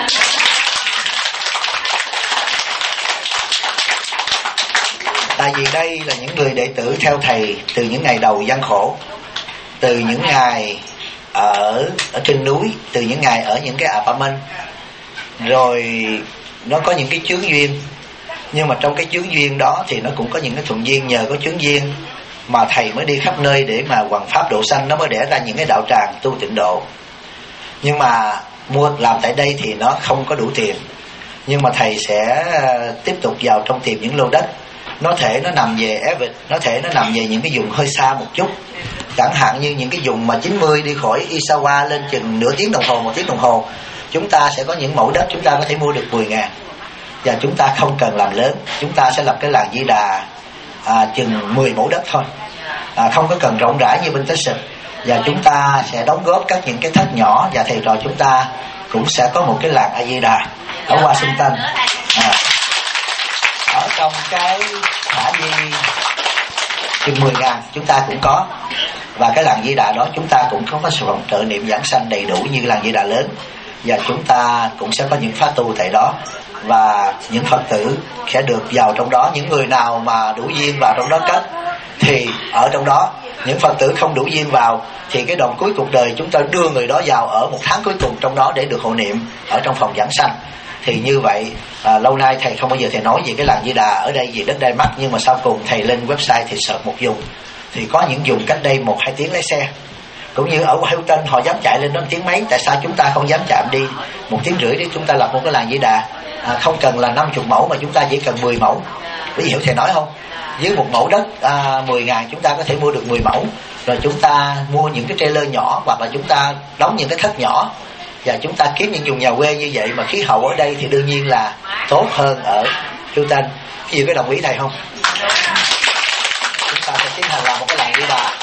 Tại vì đây là những người đệ tử theo thầy từ những ngày đầu gian khổ, từ những ngày ở trên núi, từ những ngày ở những cái apartment, rồi nó có những cái chướng duyên. Nhưng mà trong cái chướng duyên đó thì nó cũng có những cái thuận duyên. Nhờ có chướng duyên mà thầy mới đi khắp nơi để mà hoằng pháp độ sanh, nó mới đẻ ra những cái đạo tràng tu tịnh độ. Nhưng mà mua làm tại đây thì nó không có đủ tiền. Nhưng mà thầy sẽ tiếp tục vào trong tìm những lô đất. Nó thể nó nằm về Everett, nó thể nó nằm về những cái vùng hơi xa một chút. Chẳng hạn như những cái vùng mà 90 đi khỏi Isawa lên chừng nửa tiếng đồng hồ, 1 tiếng đồng hồ, chúng ta sẽ có những mẫu đất chúng ta có thể mua được 10.000. Và chúng ta không cần làm lớn, chúng ta sẽ lập cái làng Di Đà chừng 10 mẫu đất thôi, không có cần rộng rãi như bên Texas. Và chúng ta sẽ đóng góp các những cái thất nhỏ, và thầy trò chúng ta cũng sẽ có một cái làng A Di Đà ở Washington. Ở trong cái thả di chừng 10.000 chúng ta cũng có. Và cái làng Di Đà đó chúng ta cũng có sự trợ niệm giảng sanh đầy đủ như làng Di Đà lớn. Và chúng ta cũng sẽ có những khóa tu tại đó, và những Phật tử sẽ được vào trong đó. Những người nào mà đủ duyên vào trong đó kết thì ở trong đó. Những Phật tử không đủ duyên vào thì cái đoạn cuối cuộc đời chúng ta đưa người đó vào ở 1 tháng cuối cùng trong đó để được hộ niệm ở trong phòng giảng sanh. Thì như vậy lâu nay thầy không bao giờ thầy nói về cái làng Di Đà ở đây vì đất đai mắc, nhưng mà sau cùng thầy lên website thì search một vùng, thì có những vùng cách đây 1-2 tiếng lái xe. Cũng như ở Washington họ dám chạy lên đó 1 tiếng mấy, tại sao chúng ta không dám chạm đi 1 tiếng rưỡi để chúng ta lập một cái làng Di Đà? Không cần là 50 mẫu mà chúng ta chỉ cần 10 mẫu. Quý vị hiểu thầy nói không? Với 1 mẫu đất 10.000 chúng ta có thể mua được 10 mẫu. Rồi chúng ta mua những cái trailer nhỏ, hoặc là chúng ta đóng những cái thất nhỏ, và chúng ta kiếm những vùng nhà quê như vậy. Mà khí hậu ở đây thì đương nhiên là tốt hơn ở Houston. Quý vị có đồng ý thầy không? Chúng ta sẽ tiến hành làm một cái làng Di Đà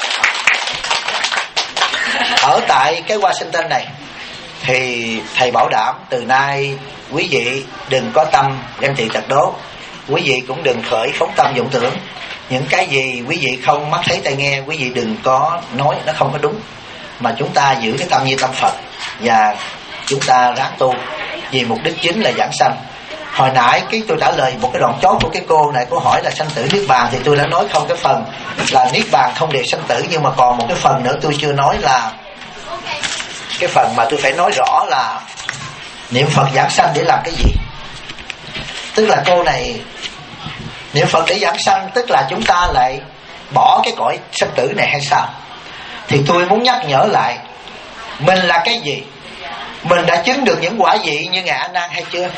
ở tại cái Washington này. Thì thầy bảo đảm từ nay quý vị đừng có tâm ganh tị tật đố, quý vị cũng đừng khởi phóng tâm vọng tưởng. Những cái gì quý vị không mắt thấy tai nghe, quý vị đừng có nói, nó không có đúng. Mà chúng ta giữ cái tâm như tâm Phật, và chúng ta ráng tu vì mục đích chính là giảng sanh. Hồi nãy tôi trả lời một cái đoạn chót của cái cô này, cô hỏi là sanh tử niết bàn, thì tôi đã nói không cái phần là niết bàn không để sanh tử. Nhưng mà còn một cái phần nữa tôi chưa nói, là cái phần mà tôi phải nói rõ là niệm Phật giảng sanh để làm cái gì. Tức là cô này niệm Phật để giảng sanh, tức là chúng ta lại bỏ cái cõi sanh tử này hay sao? Thì tôi muốn nhắc nhở lại mình là cái gì, mình đã chứng được những quả vị như ngài A Nan hay chưa?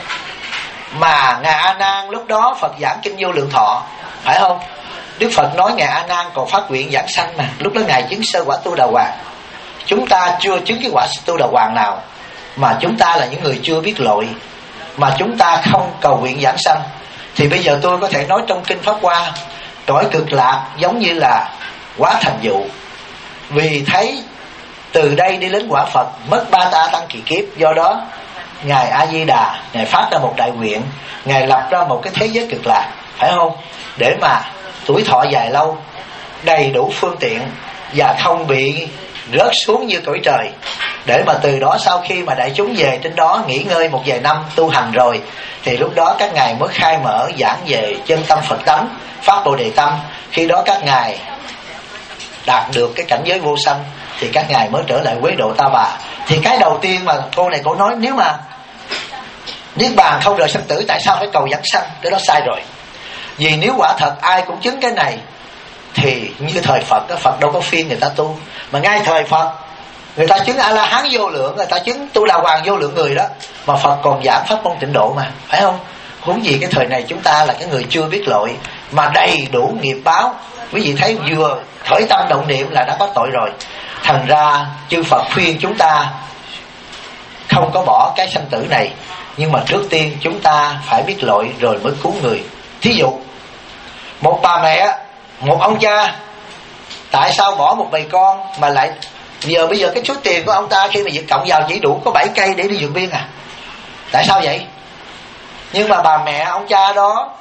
Mà ngài A Nan lúc đó Phật giảng kinh Vô Lượng Thọ, phải không? Đức Phật nói ngài A Nan còn phát nguyện giảng sanh mà, lúc đó ngài chứng sơ quả Tu Đà Hoàng. Chúng ta chưa chứng cái quả Tu Đà Hoàng nào, mà chúng ta là những người chưa biết lội, mà chúng ta không cầu nguyện giảng sanh. Thì bây giờ tôi có thể nói trong kinh Pháp Hoa, cõi Cực Lạc giống như là quá thành dụ, vì thấy từ đây đi đến quả Phật mất 3 ta tăng kỳ kiếp. Do đó ngài A Di Đà, ngài phát ra một đại nguyện, ngài lập ra một cái thế giới cực lạc, phải không? Để mà tuổi thọ dài lâu, đầy đủ phương tiện và không bị rớt xuống như cõi trời, để mà từ đó sau khi mà đại chúng về trên đó nghỉ ngơi một vài năm tu hành rồi, thì lúc đó các ngài mới khai mở giảng về chân tâm Phật tánh, phát Bồ Đề tâm. Khi đó các ngài đạt được cái cảnh giới vô sanh thì các ngài mới trở lại quế độ Ta Bà. Thì cái đầu tiên mà cô này cô nói, nếu mà niết bàn không rời sanh tử, tại sao phải cầu giảng sanh? Cái đó sai rồi. Vì nếu quả thật ai cũng chứng cái này thì như thời Phật, Phật đâu có phiên người ta tu, mà ngay thời Phật người ta chứng A La Hán vô lượng, người ta chứng Tu Đà Hoàng vô lượng người đó, mà Phật còn giảng pháp môn tịnh độ mà, phải không? Huống gì cái thời này chúng ta là cái người chưa biết lội mà đầy đủ nghiệp báo. Quý vị thấy vừa khởi tâm động niệm là đã có tội rồi. Thành ra chư Phật khuyên chúng ta không có bỏ cái sanh tử này, nhưng mà trước tiên chúng ta phải biết lội rồi mới cứu người. Thí dụ một bà mẹ, một ông cha, tại sao bỏ một bầy con mà lại bây giờ cái số tiền của ông ta khi mà việc cộng vào chỉ đủ có 7 cây để đi vượt biên à? Tại sao vậy? Nhưng mà bà mẹ ông cha đó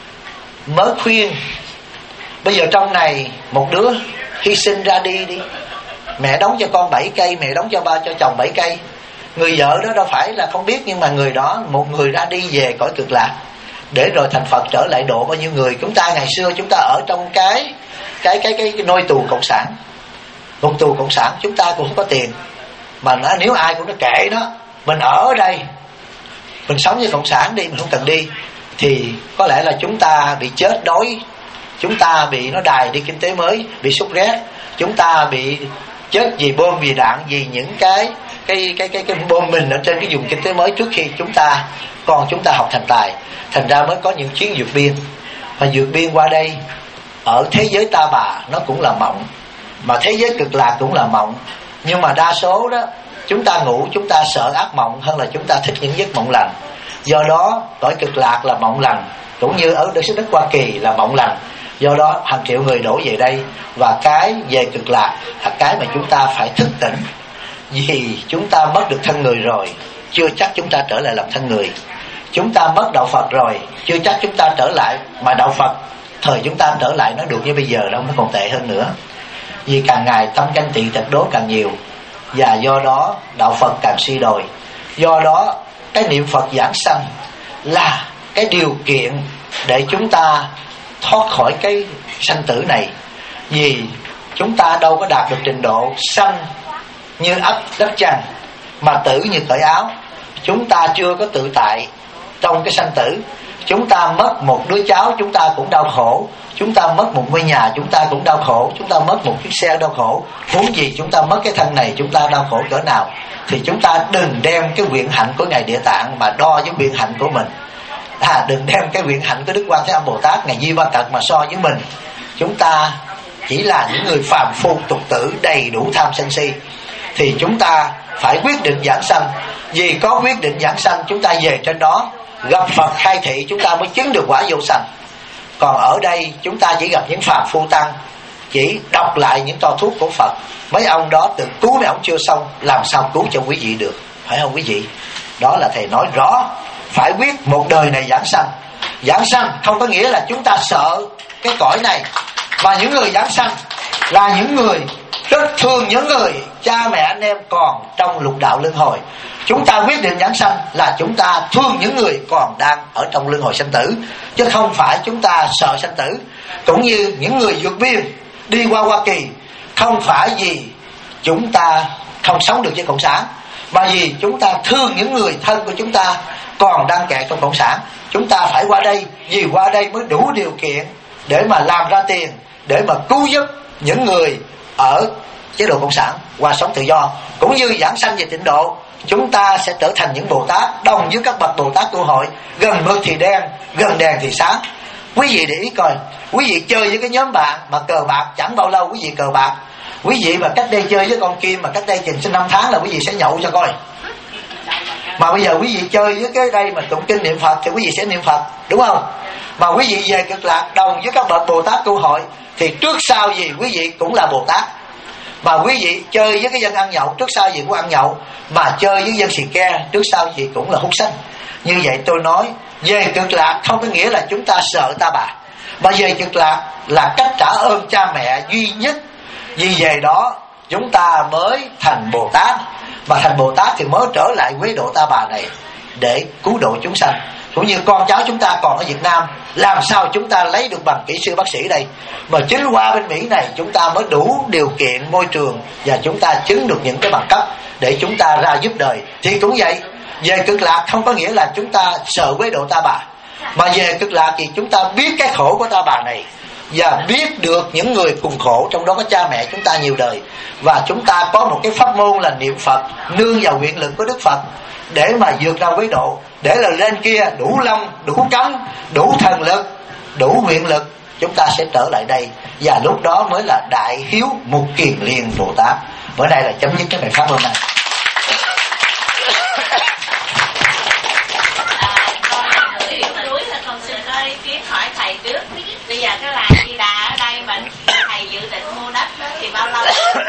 mới khuyên, bây giờ trong này một đứa hy sinh ra đi, mẹ đóng cho con 7 cây, mẹ đóng cho chồng 7 cây. Người vợ đó đâu phải là không biết, nhưng mà người đó, một người ra đi về cõi cực lạc để rồi thành Phật trở lại độ bao nhiêu người. Chúng ta ngày xưa chúng ta ở trong cái nôi tù cộng sản, một tù cộng sản, chúng ta cũng không có tiền, mà nếu ai cũng nó kệ đó, mình ở đây mình sống với cộng sản đi, mình không cần đi, thì có lẽ là chúng ta bị chết đói, chúng ta bị nó đài đi kinh tế mới, bị sốt rét, chúng ta bị chết vì bom vì đạn, vì những cái bom mình ở trên cái vùng kinh tế mới trước khi chúng ta học thành tài. Thành ra mới có những chuyến vượt biên, và vượt biên qua đây ở thế giới Ta Bà nó cũng là mộng, mà thế giới cực lạc cũng là mộng. Nhưng mà đa số đó chúng ta ngủ, chúng ta sợ ác mộng hơn là chúng ta thích những giấc mộng lành. Do đó cõi cực lạc là mộng lành, cũng như ở đất Hoa Kỳ là mộng lành. Do đó hàng triệu người đổ về đây, và cái về cực lạc là cái mà chúng ta phải thức tỉnh. Vì chúng ta mất được thân người rồi, chưa chắc chúng ta trở lại làm thân người. Chúng ta mất đạo Phật rồi, chưa chắc chúng ta trở lại, mà đạo Phật thời chúng ta trở lại nó được như bây giờ đâu, nó còn tệ hơn nữa. Vì càng ngày tâm canh tị tật đố càng nhiều, và do đó đạo Phật càng suy đồi. Do đó cái niệm Phật giảng sanh là cái điều kiện để chúng ta thoát khỏi cái sanh tử này. Vì chúng ta đâu có đạt được trình độ sanh như ấp đất chăn, mà tử như cởi áo. Chúng ta chưa có tự tại trong cái sanh tử. Chúng ta mất một đứa cháu chúng ta cũng đau khổ, chúng ta mất một ngôi nhà chúng ta cũng đau khổ, chúng ta mất một chiếc xe đau khổ, huống gì chúng ta mất cái thân này chúng ta đau khổ cỡ nào. Thì chúng ta đừng đem cái nguyện hạnh của Ngài Địa Tạng mà đo với nguyện hạnh của mình. Đừng đem cái nguyện hạnh của Đức Quan Thế Âm Bồ Tát, Ngài Di Ba Cật mà so với mình. Chúng ta chỉ là những người phàm phu tục tử đầy đủ tham sân si. Thì chúng ta phải quyết định giảng sanh. Vì có quyết định giảng sanh, chúng ta về trên đó gặp Phật khai thị, chúng ta mới chứng được quả vô sanh. Còn ở đây chúng ta chỉ gặp những phàm phu tăng, chỉ đọc lại những toa thuốc của Phật. Mấy ông đó tự cứu mấy ông chưa xong, làm sao cứu cho quý vị được, phải không quý vị? Đó là thầy nói rõ, phải quyết một đời này giảng sanh. Giảng sanh không có nghĩa là chúng ta sợ cái cõi này, mà những người giảng sanh là những người rất thương những người cha mẹ anh em còn trong lục đạo luân hồi. Chúng ta quyết định giảng sanh là chúng ta thương những người còn đang ở trong luân hồi sanh tử, chứ không phải chúng ta sợ sanh tử. Cũng như những người vượt biên đi qua Hoa Kỳ, không phải vì chúng ta không sống được với cộng sản, mà vì chúng ta thương những người thân của chúng ta còn đang kẹt trong cộng sản. Chúng ta phải qua đây, vì qua đây mới đủ điều kiện để mà làm ra tiền, để mà cứu giúp những người ở chế độ cộng sản qua sống tự do, cũng như giảng sanh về tịnh độ, chúng ta sẽ trở thành những Bồ Tát đồng với các bậc Bồ Tát tu hội. Gần mực thì đen, gần đèn thì sáng. Quý vị để ý coi, quý vị chơi với cái nhóm bạn mà cờ bạc, chẳng bao lâu quý vị cờ bạc. Quý vị mà cách đây chơi với con Kim mà cách đây chừng 5 tháng là quý vị sẽ nhậu cho coi. Mà bây giờ quý vị chơi với cái đây mà tụng kinh niệm Phật thì quý vị sẽ niệm Phật, đúng không? Mà quý vị về Cực Lạc đồng với các bậc Bồ Tát tu hội thì trước sau gì quý vị cũng là Bồ Tát. Mà quý vị chơi với cái dân ăn nhậu, trước sau gì cũng ăn nhậu. Mà chơi với dân xì ke, trước sau gì cũng là hút sách. Như vậy tôi nói, về Cực Lạc không có nghĩa là chúng ta sợ ta bà, mà về Cực Lạc là cách trả ơn cha mẹ duy nhất. Vì về đó chúng ta mới thành Bồ Tát, mà thành Bồ Tát thì mới trở lại quế độ ta bà này để cứu độ chúng sanh. Cũng như con cháu chúng ta còn ở Việt Nam, làm sao chúng ta lấy được bằng kỹ sư bác sĩ đây, mà chính qua bên Mỹ này chúng ta mới đủ điều kiện môi trường và chúng ta chứng được những cái bằng cấp để chúng ta ra giúp đời. Thì cũng vậy, về Cực Lạc không có nghĩa là chúng ta sợ quế độ ta bà, mà về Cực Lạc thì chúng ta biết cái khổ của ta bà này và biết được những người cùng khổ, trong đó có cha mẹ chúng ta nhiều đời. Và chúng ta có một cái pháp môn là niệm Phật, nương vào nguyện lực của Đức Phật để mà vượt ra quế độ, để là lên kia đủ long, đủ cánh, đủ thần lực, đủ nguyện lực, chúng ta sẽ trở lại đây. Và lúc đó mới là đại hiếu mục kiền liên Bồ Tát. Bữa nay là chấm dứt cái bài pháp hôm nay. Con xin có ý kiến hỏi thầy trước. Bây giờ cái làng Di Đà ở đây mà thầy dự định mua đất đó thì bao lâu?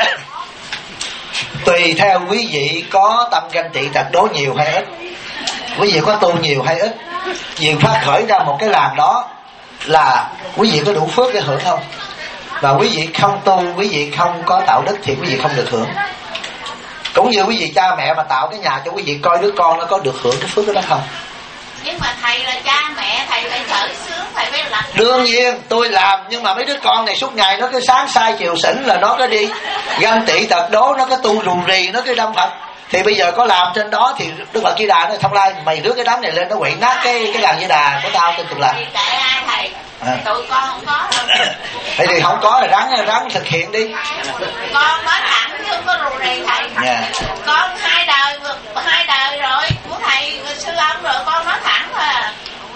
Tùy theo quý vị có tâm ganh tị tật đố nhiều hay ít, quý vị có tu nhiều hay ít. Vì phát khởi ra một cái làng đó là quý vị có đủ phước để hưởng không? Và quý vị không tu, quý vị không có tạo đức thì quý vị không được hưởng. Cũng như quý vị cha mẹ mà tạo cái nhà cho quý vị coi đứa con nó có được hưởng cái phước đó không? Nhưng mà thầy là cha mẹ, thầy phải khởi xướng, thầy phải làm. Đương nhiên tôi làm, nhưng mà mấy đứa con này suốt ngày nó cứ sáng sai chiều xỉn là nó có đi ganh tị tật đố, nó có tu rù rì, nó cứ đâm Phật. Thì bây giờ có làm trên đó thì Đức Phật Di Đà nói Thông Lai, mày rước cái đám này lên nó quậy nát cái làng Di Đà của tao trên Cực Lạc. Thì kệ ai thầy, tụi con không có đâu. Thế thì không có là ráng thực hiện đi. Con nói thẳng chứ không có rù rì thầy. Con hai đời rồi của thầy sư ông rồi, con nói thẳng là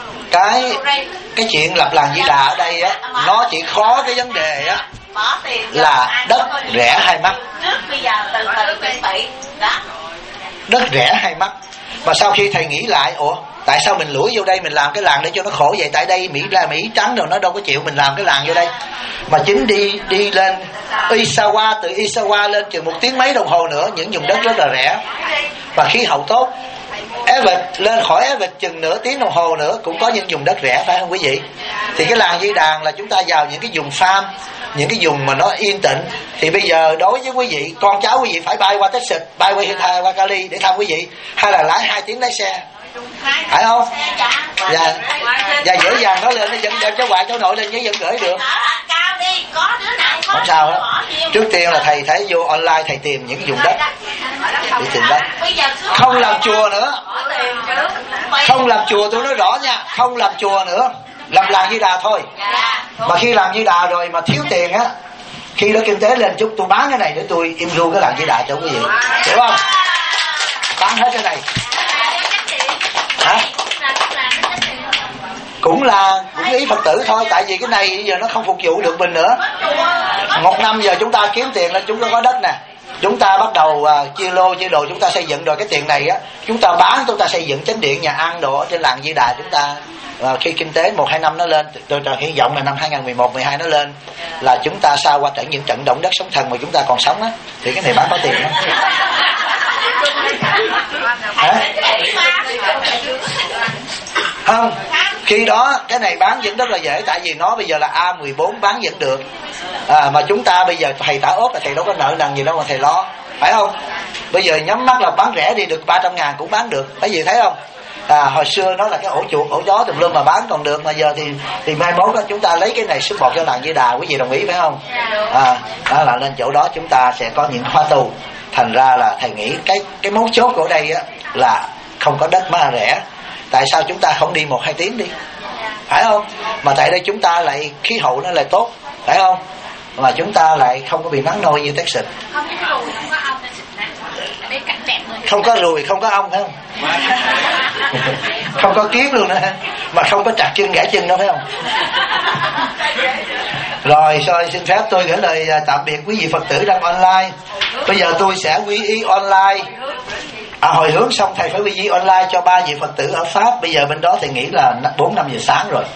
cái chuyện lập làng Di Đà ở đây á, nó chỉ khó cái vấn đề á là đất rẻ hay mắc. Trước bây giờ từ chuẩn bị đó. Đất rẻ hay mắc. Mà sau khi thầy nghĩ lại, tại sao mình lủi vô đây mình làm cái làng để cho nó khổ vậy? Tại đây Mỹ trắng rồi nó đâu có chịu mình làm cái làng vô đây. Mà chính đi lên Isawa, từ Isawa lên chừng 1 tiếng mấy đồng hồ nữa, những vùng đất rất là rẻ và khí hậu tốt. Everett lên khỏi Everett chừng nửa tiếng đồng hồ nữa cũng có những vùng đất rẻ, phải không quý vị? Thì cái làng Di Đàn là chúng ta vào những cái vùng farm, những cái vùng mà nó yên tĩnh. Thì bây giờ đối với quý vị, con cháu quý vị phải bay qua Texas, bay qua Cali để thăm quý vị, hay là lái 2 tiếng lái xe, phải không? Và dễ dàng nó lên, nó dẫn đem cháu ngoại cháu nội lên, vẫn gửi được. Không sao đó. Trước tiên là thầy thấy vô online, thầy tìm những vùng đất để tìm đất. Không làm chùa nữa, không làm chùa, tôi nói rõ nha, không làm chùa nữa, làm làng Di Đà thôi. Mà khi làm Di Đà rồi mà thiếu tiền á, khi đó kinh tế lên chút, tôi bán cái này để tôi im ru cái làng Di Đà cho quý vị, hiểu không? Bán hết cái này. Hả? Cũng ý Phật tử thôi, tại vì cái này giờ nó không phục vụ được mình nữa. 1 năm giờ chúng ta kiếm tiền là chúng ta có đất nè, chúng ta bắt đầu chia lô chia đồ, chúng ta xây dựng rồi cái tiền này á chúng ta bán, chúng ta xây dựng chánh điện, nhà ăn đồ ở trên làng Di Đà chúng ta. Khi kinh tế 1-2 năm nó lên, tôi hy vọng là năm 2011-12 nó lên, là chúng ta sau qua những trận động đất sóng thần mà chúng ta còn sống á, thì cái này bán có tiền đó. Không, khi đó cái này bán vẫn rất là dễ, tại vì nó bây giờ là A14 bán vẫn được. Mà chúng ta bây giờ thầy tả ốp là thầy đâu có nợ nần gì đâu mà thầy lo, phải không? Bây giờ nhắm mắt là bán rẻ đi được 300.000 cũng bán được, cái gì thấy không? Hồi xưa nó là cái ổ chuột ổ chó tùm lum mà bán còn được, mà giờ thì mai mốt đó chúng ta lấy cái này support cho làng Di Đà, quý vị đồng ý phải không? Đó là lên chỗ đó chúng ta sẽ có những khóa tu. Thành ra là thầy nghĩ cái mấu chốt của đây á là không có đất mà rẻ. Tại sao chúng ta không đi 1-2 tiếng đi, phải không? Mà tại đây chúng ta lại khí hậu nó lại tốt, phải không? mà chúng ta lại không có bị nắng nôi như Texas. Không có ruồi, không có ong nên xịt nắng. Đây cảnh đẹp người. Không có ruồi, không có ong phải không? Không có kiếm luôn nữa, mà không có trật chân gãy chân đâu phải không? Rồi xin phép tôi gửi lời tạm biệt quý vị Phật tử đang online. Bây giờ tôi sẽ quy y online. Hồi hướng xong thầy phải quy y online cho 3 vị Phật tử ở Pháp. Bây giờ bên đó thầy nghĩ là 4-5 giờ sáng rồi.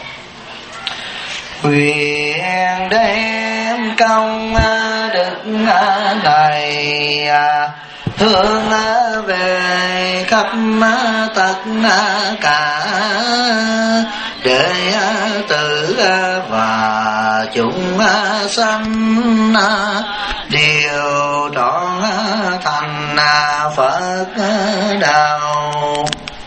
Nguyện đem công đức này hướng về khắp tất cả đệ tử và chúng sanh đều trọn thành Phật đạo.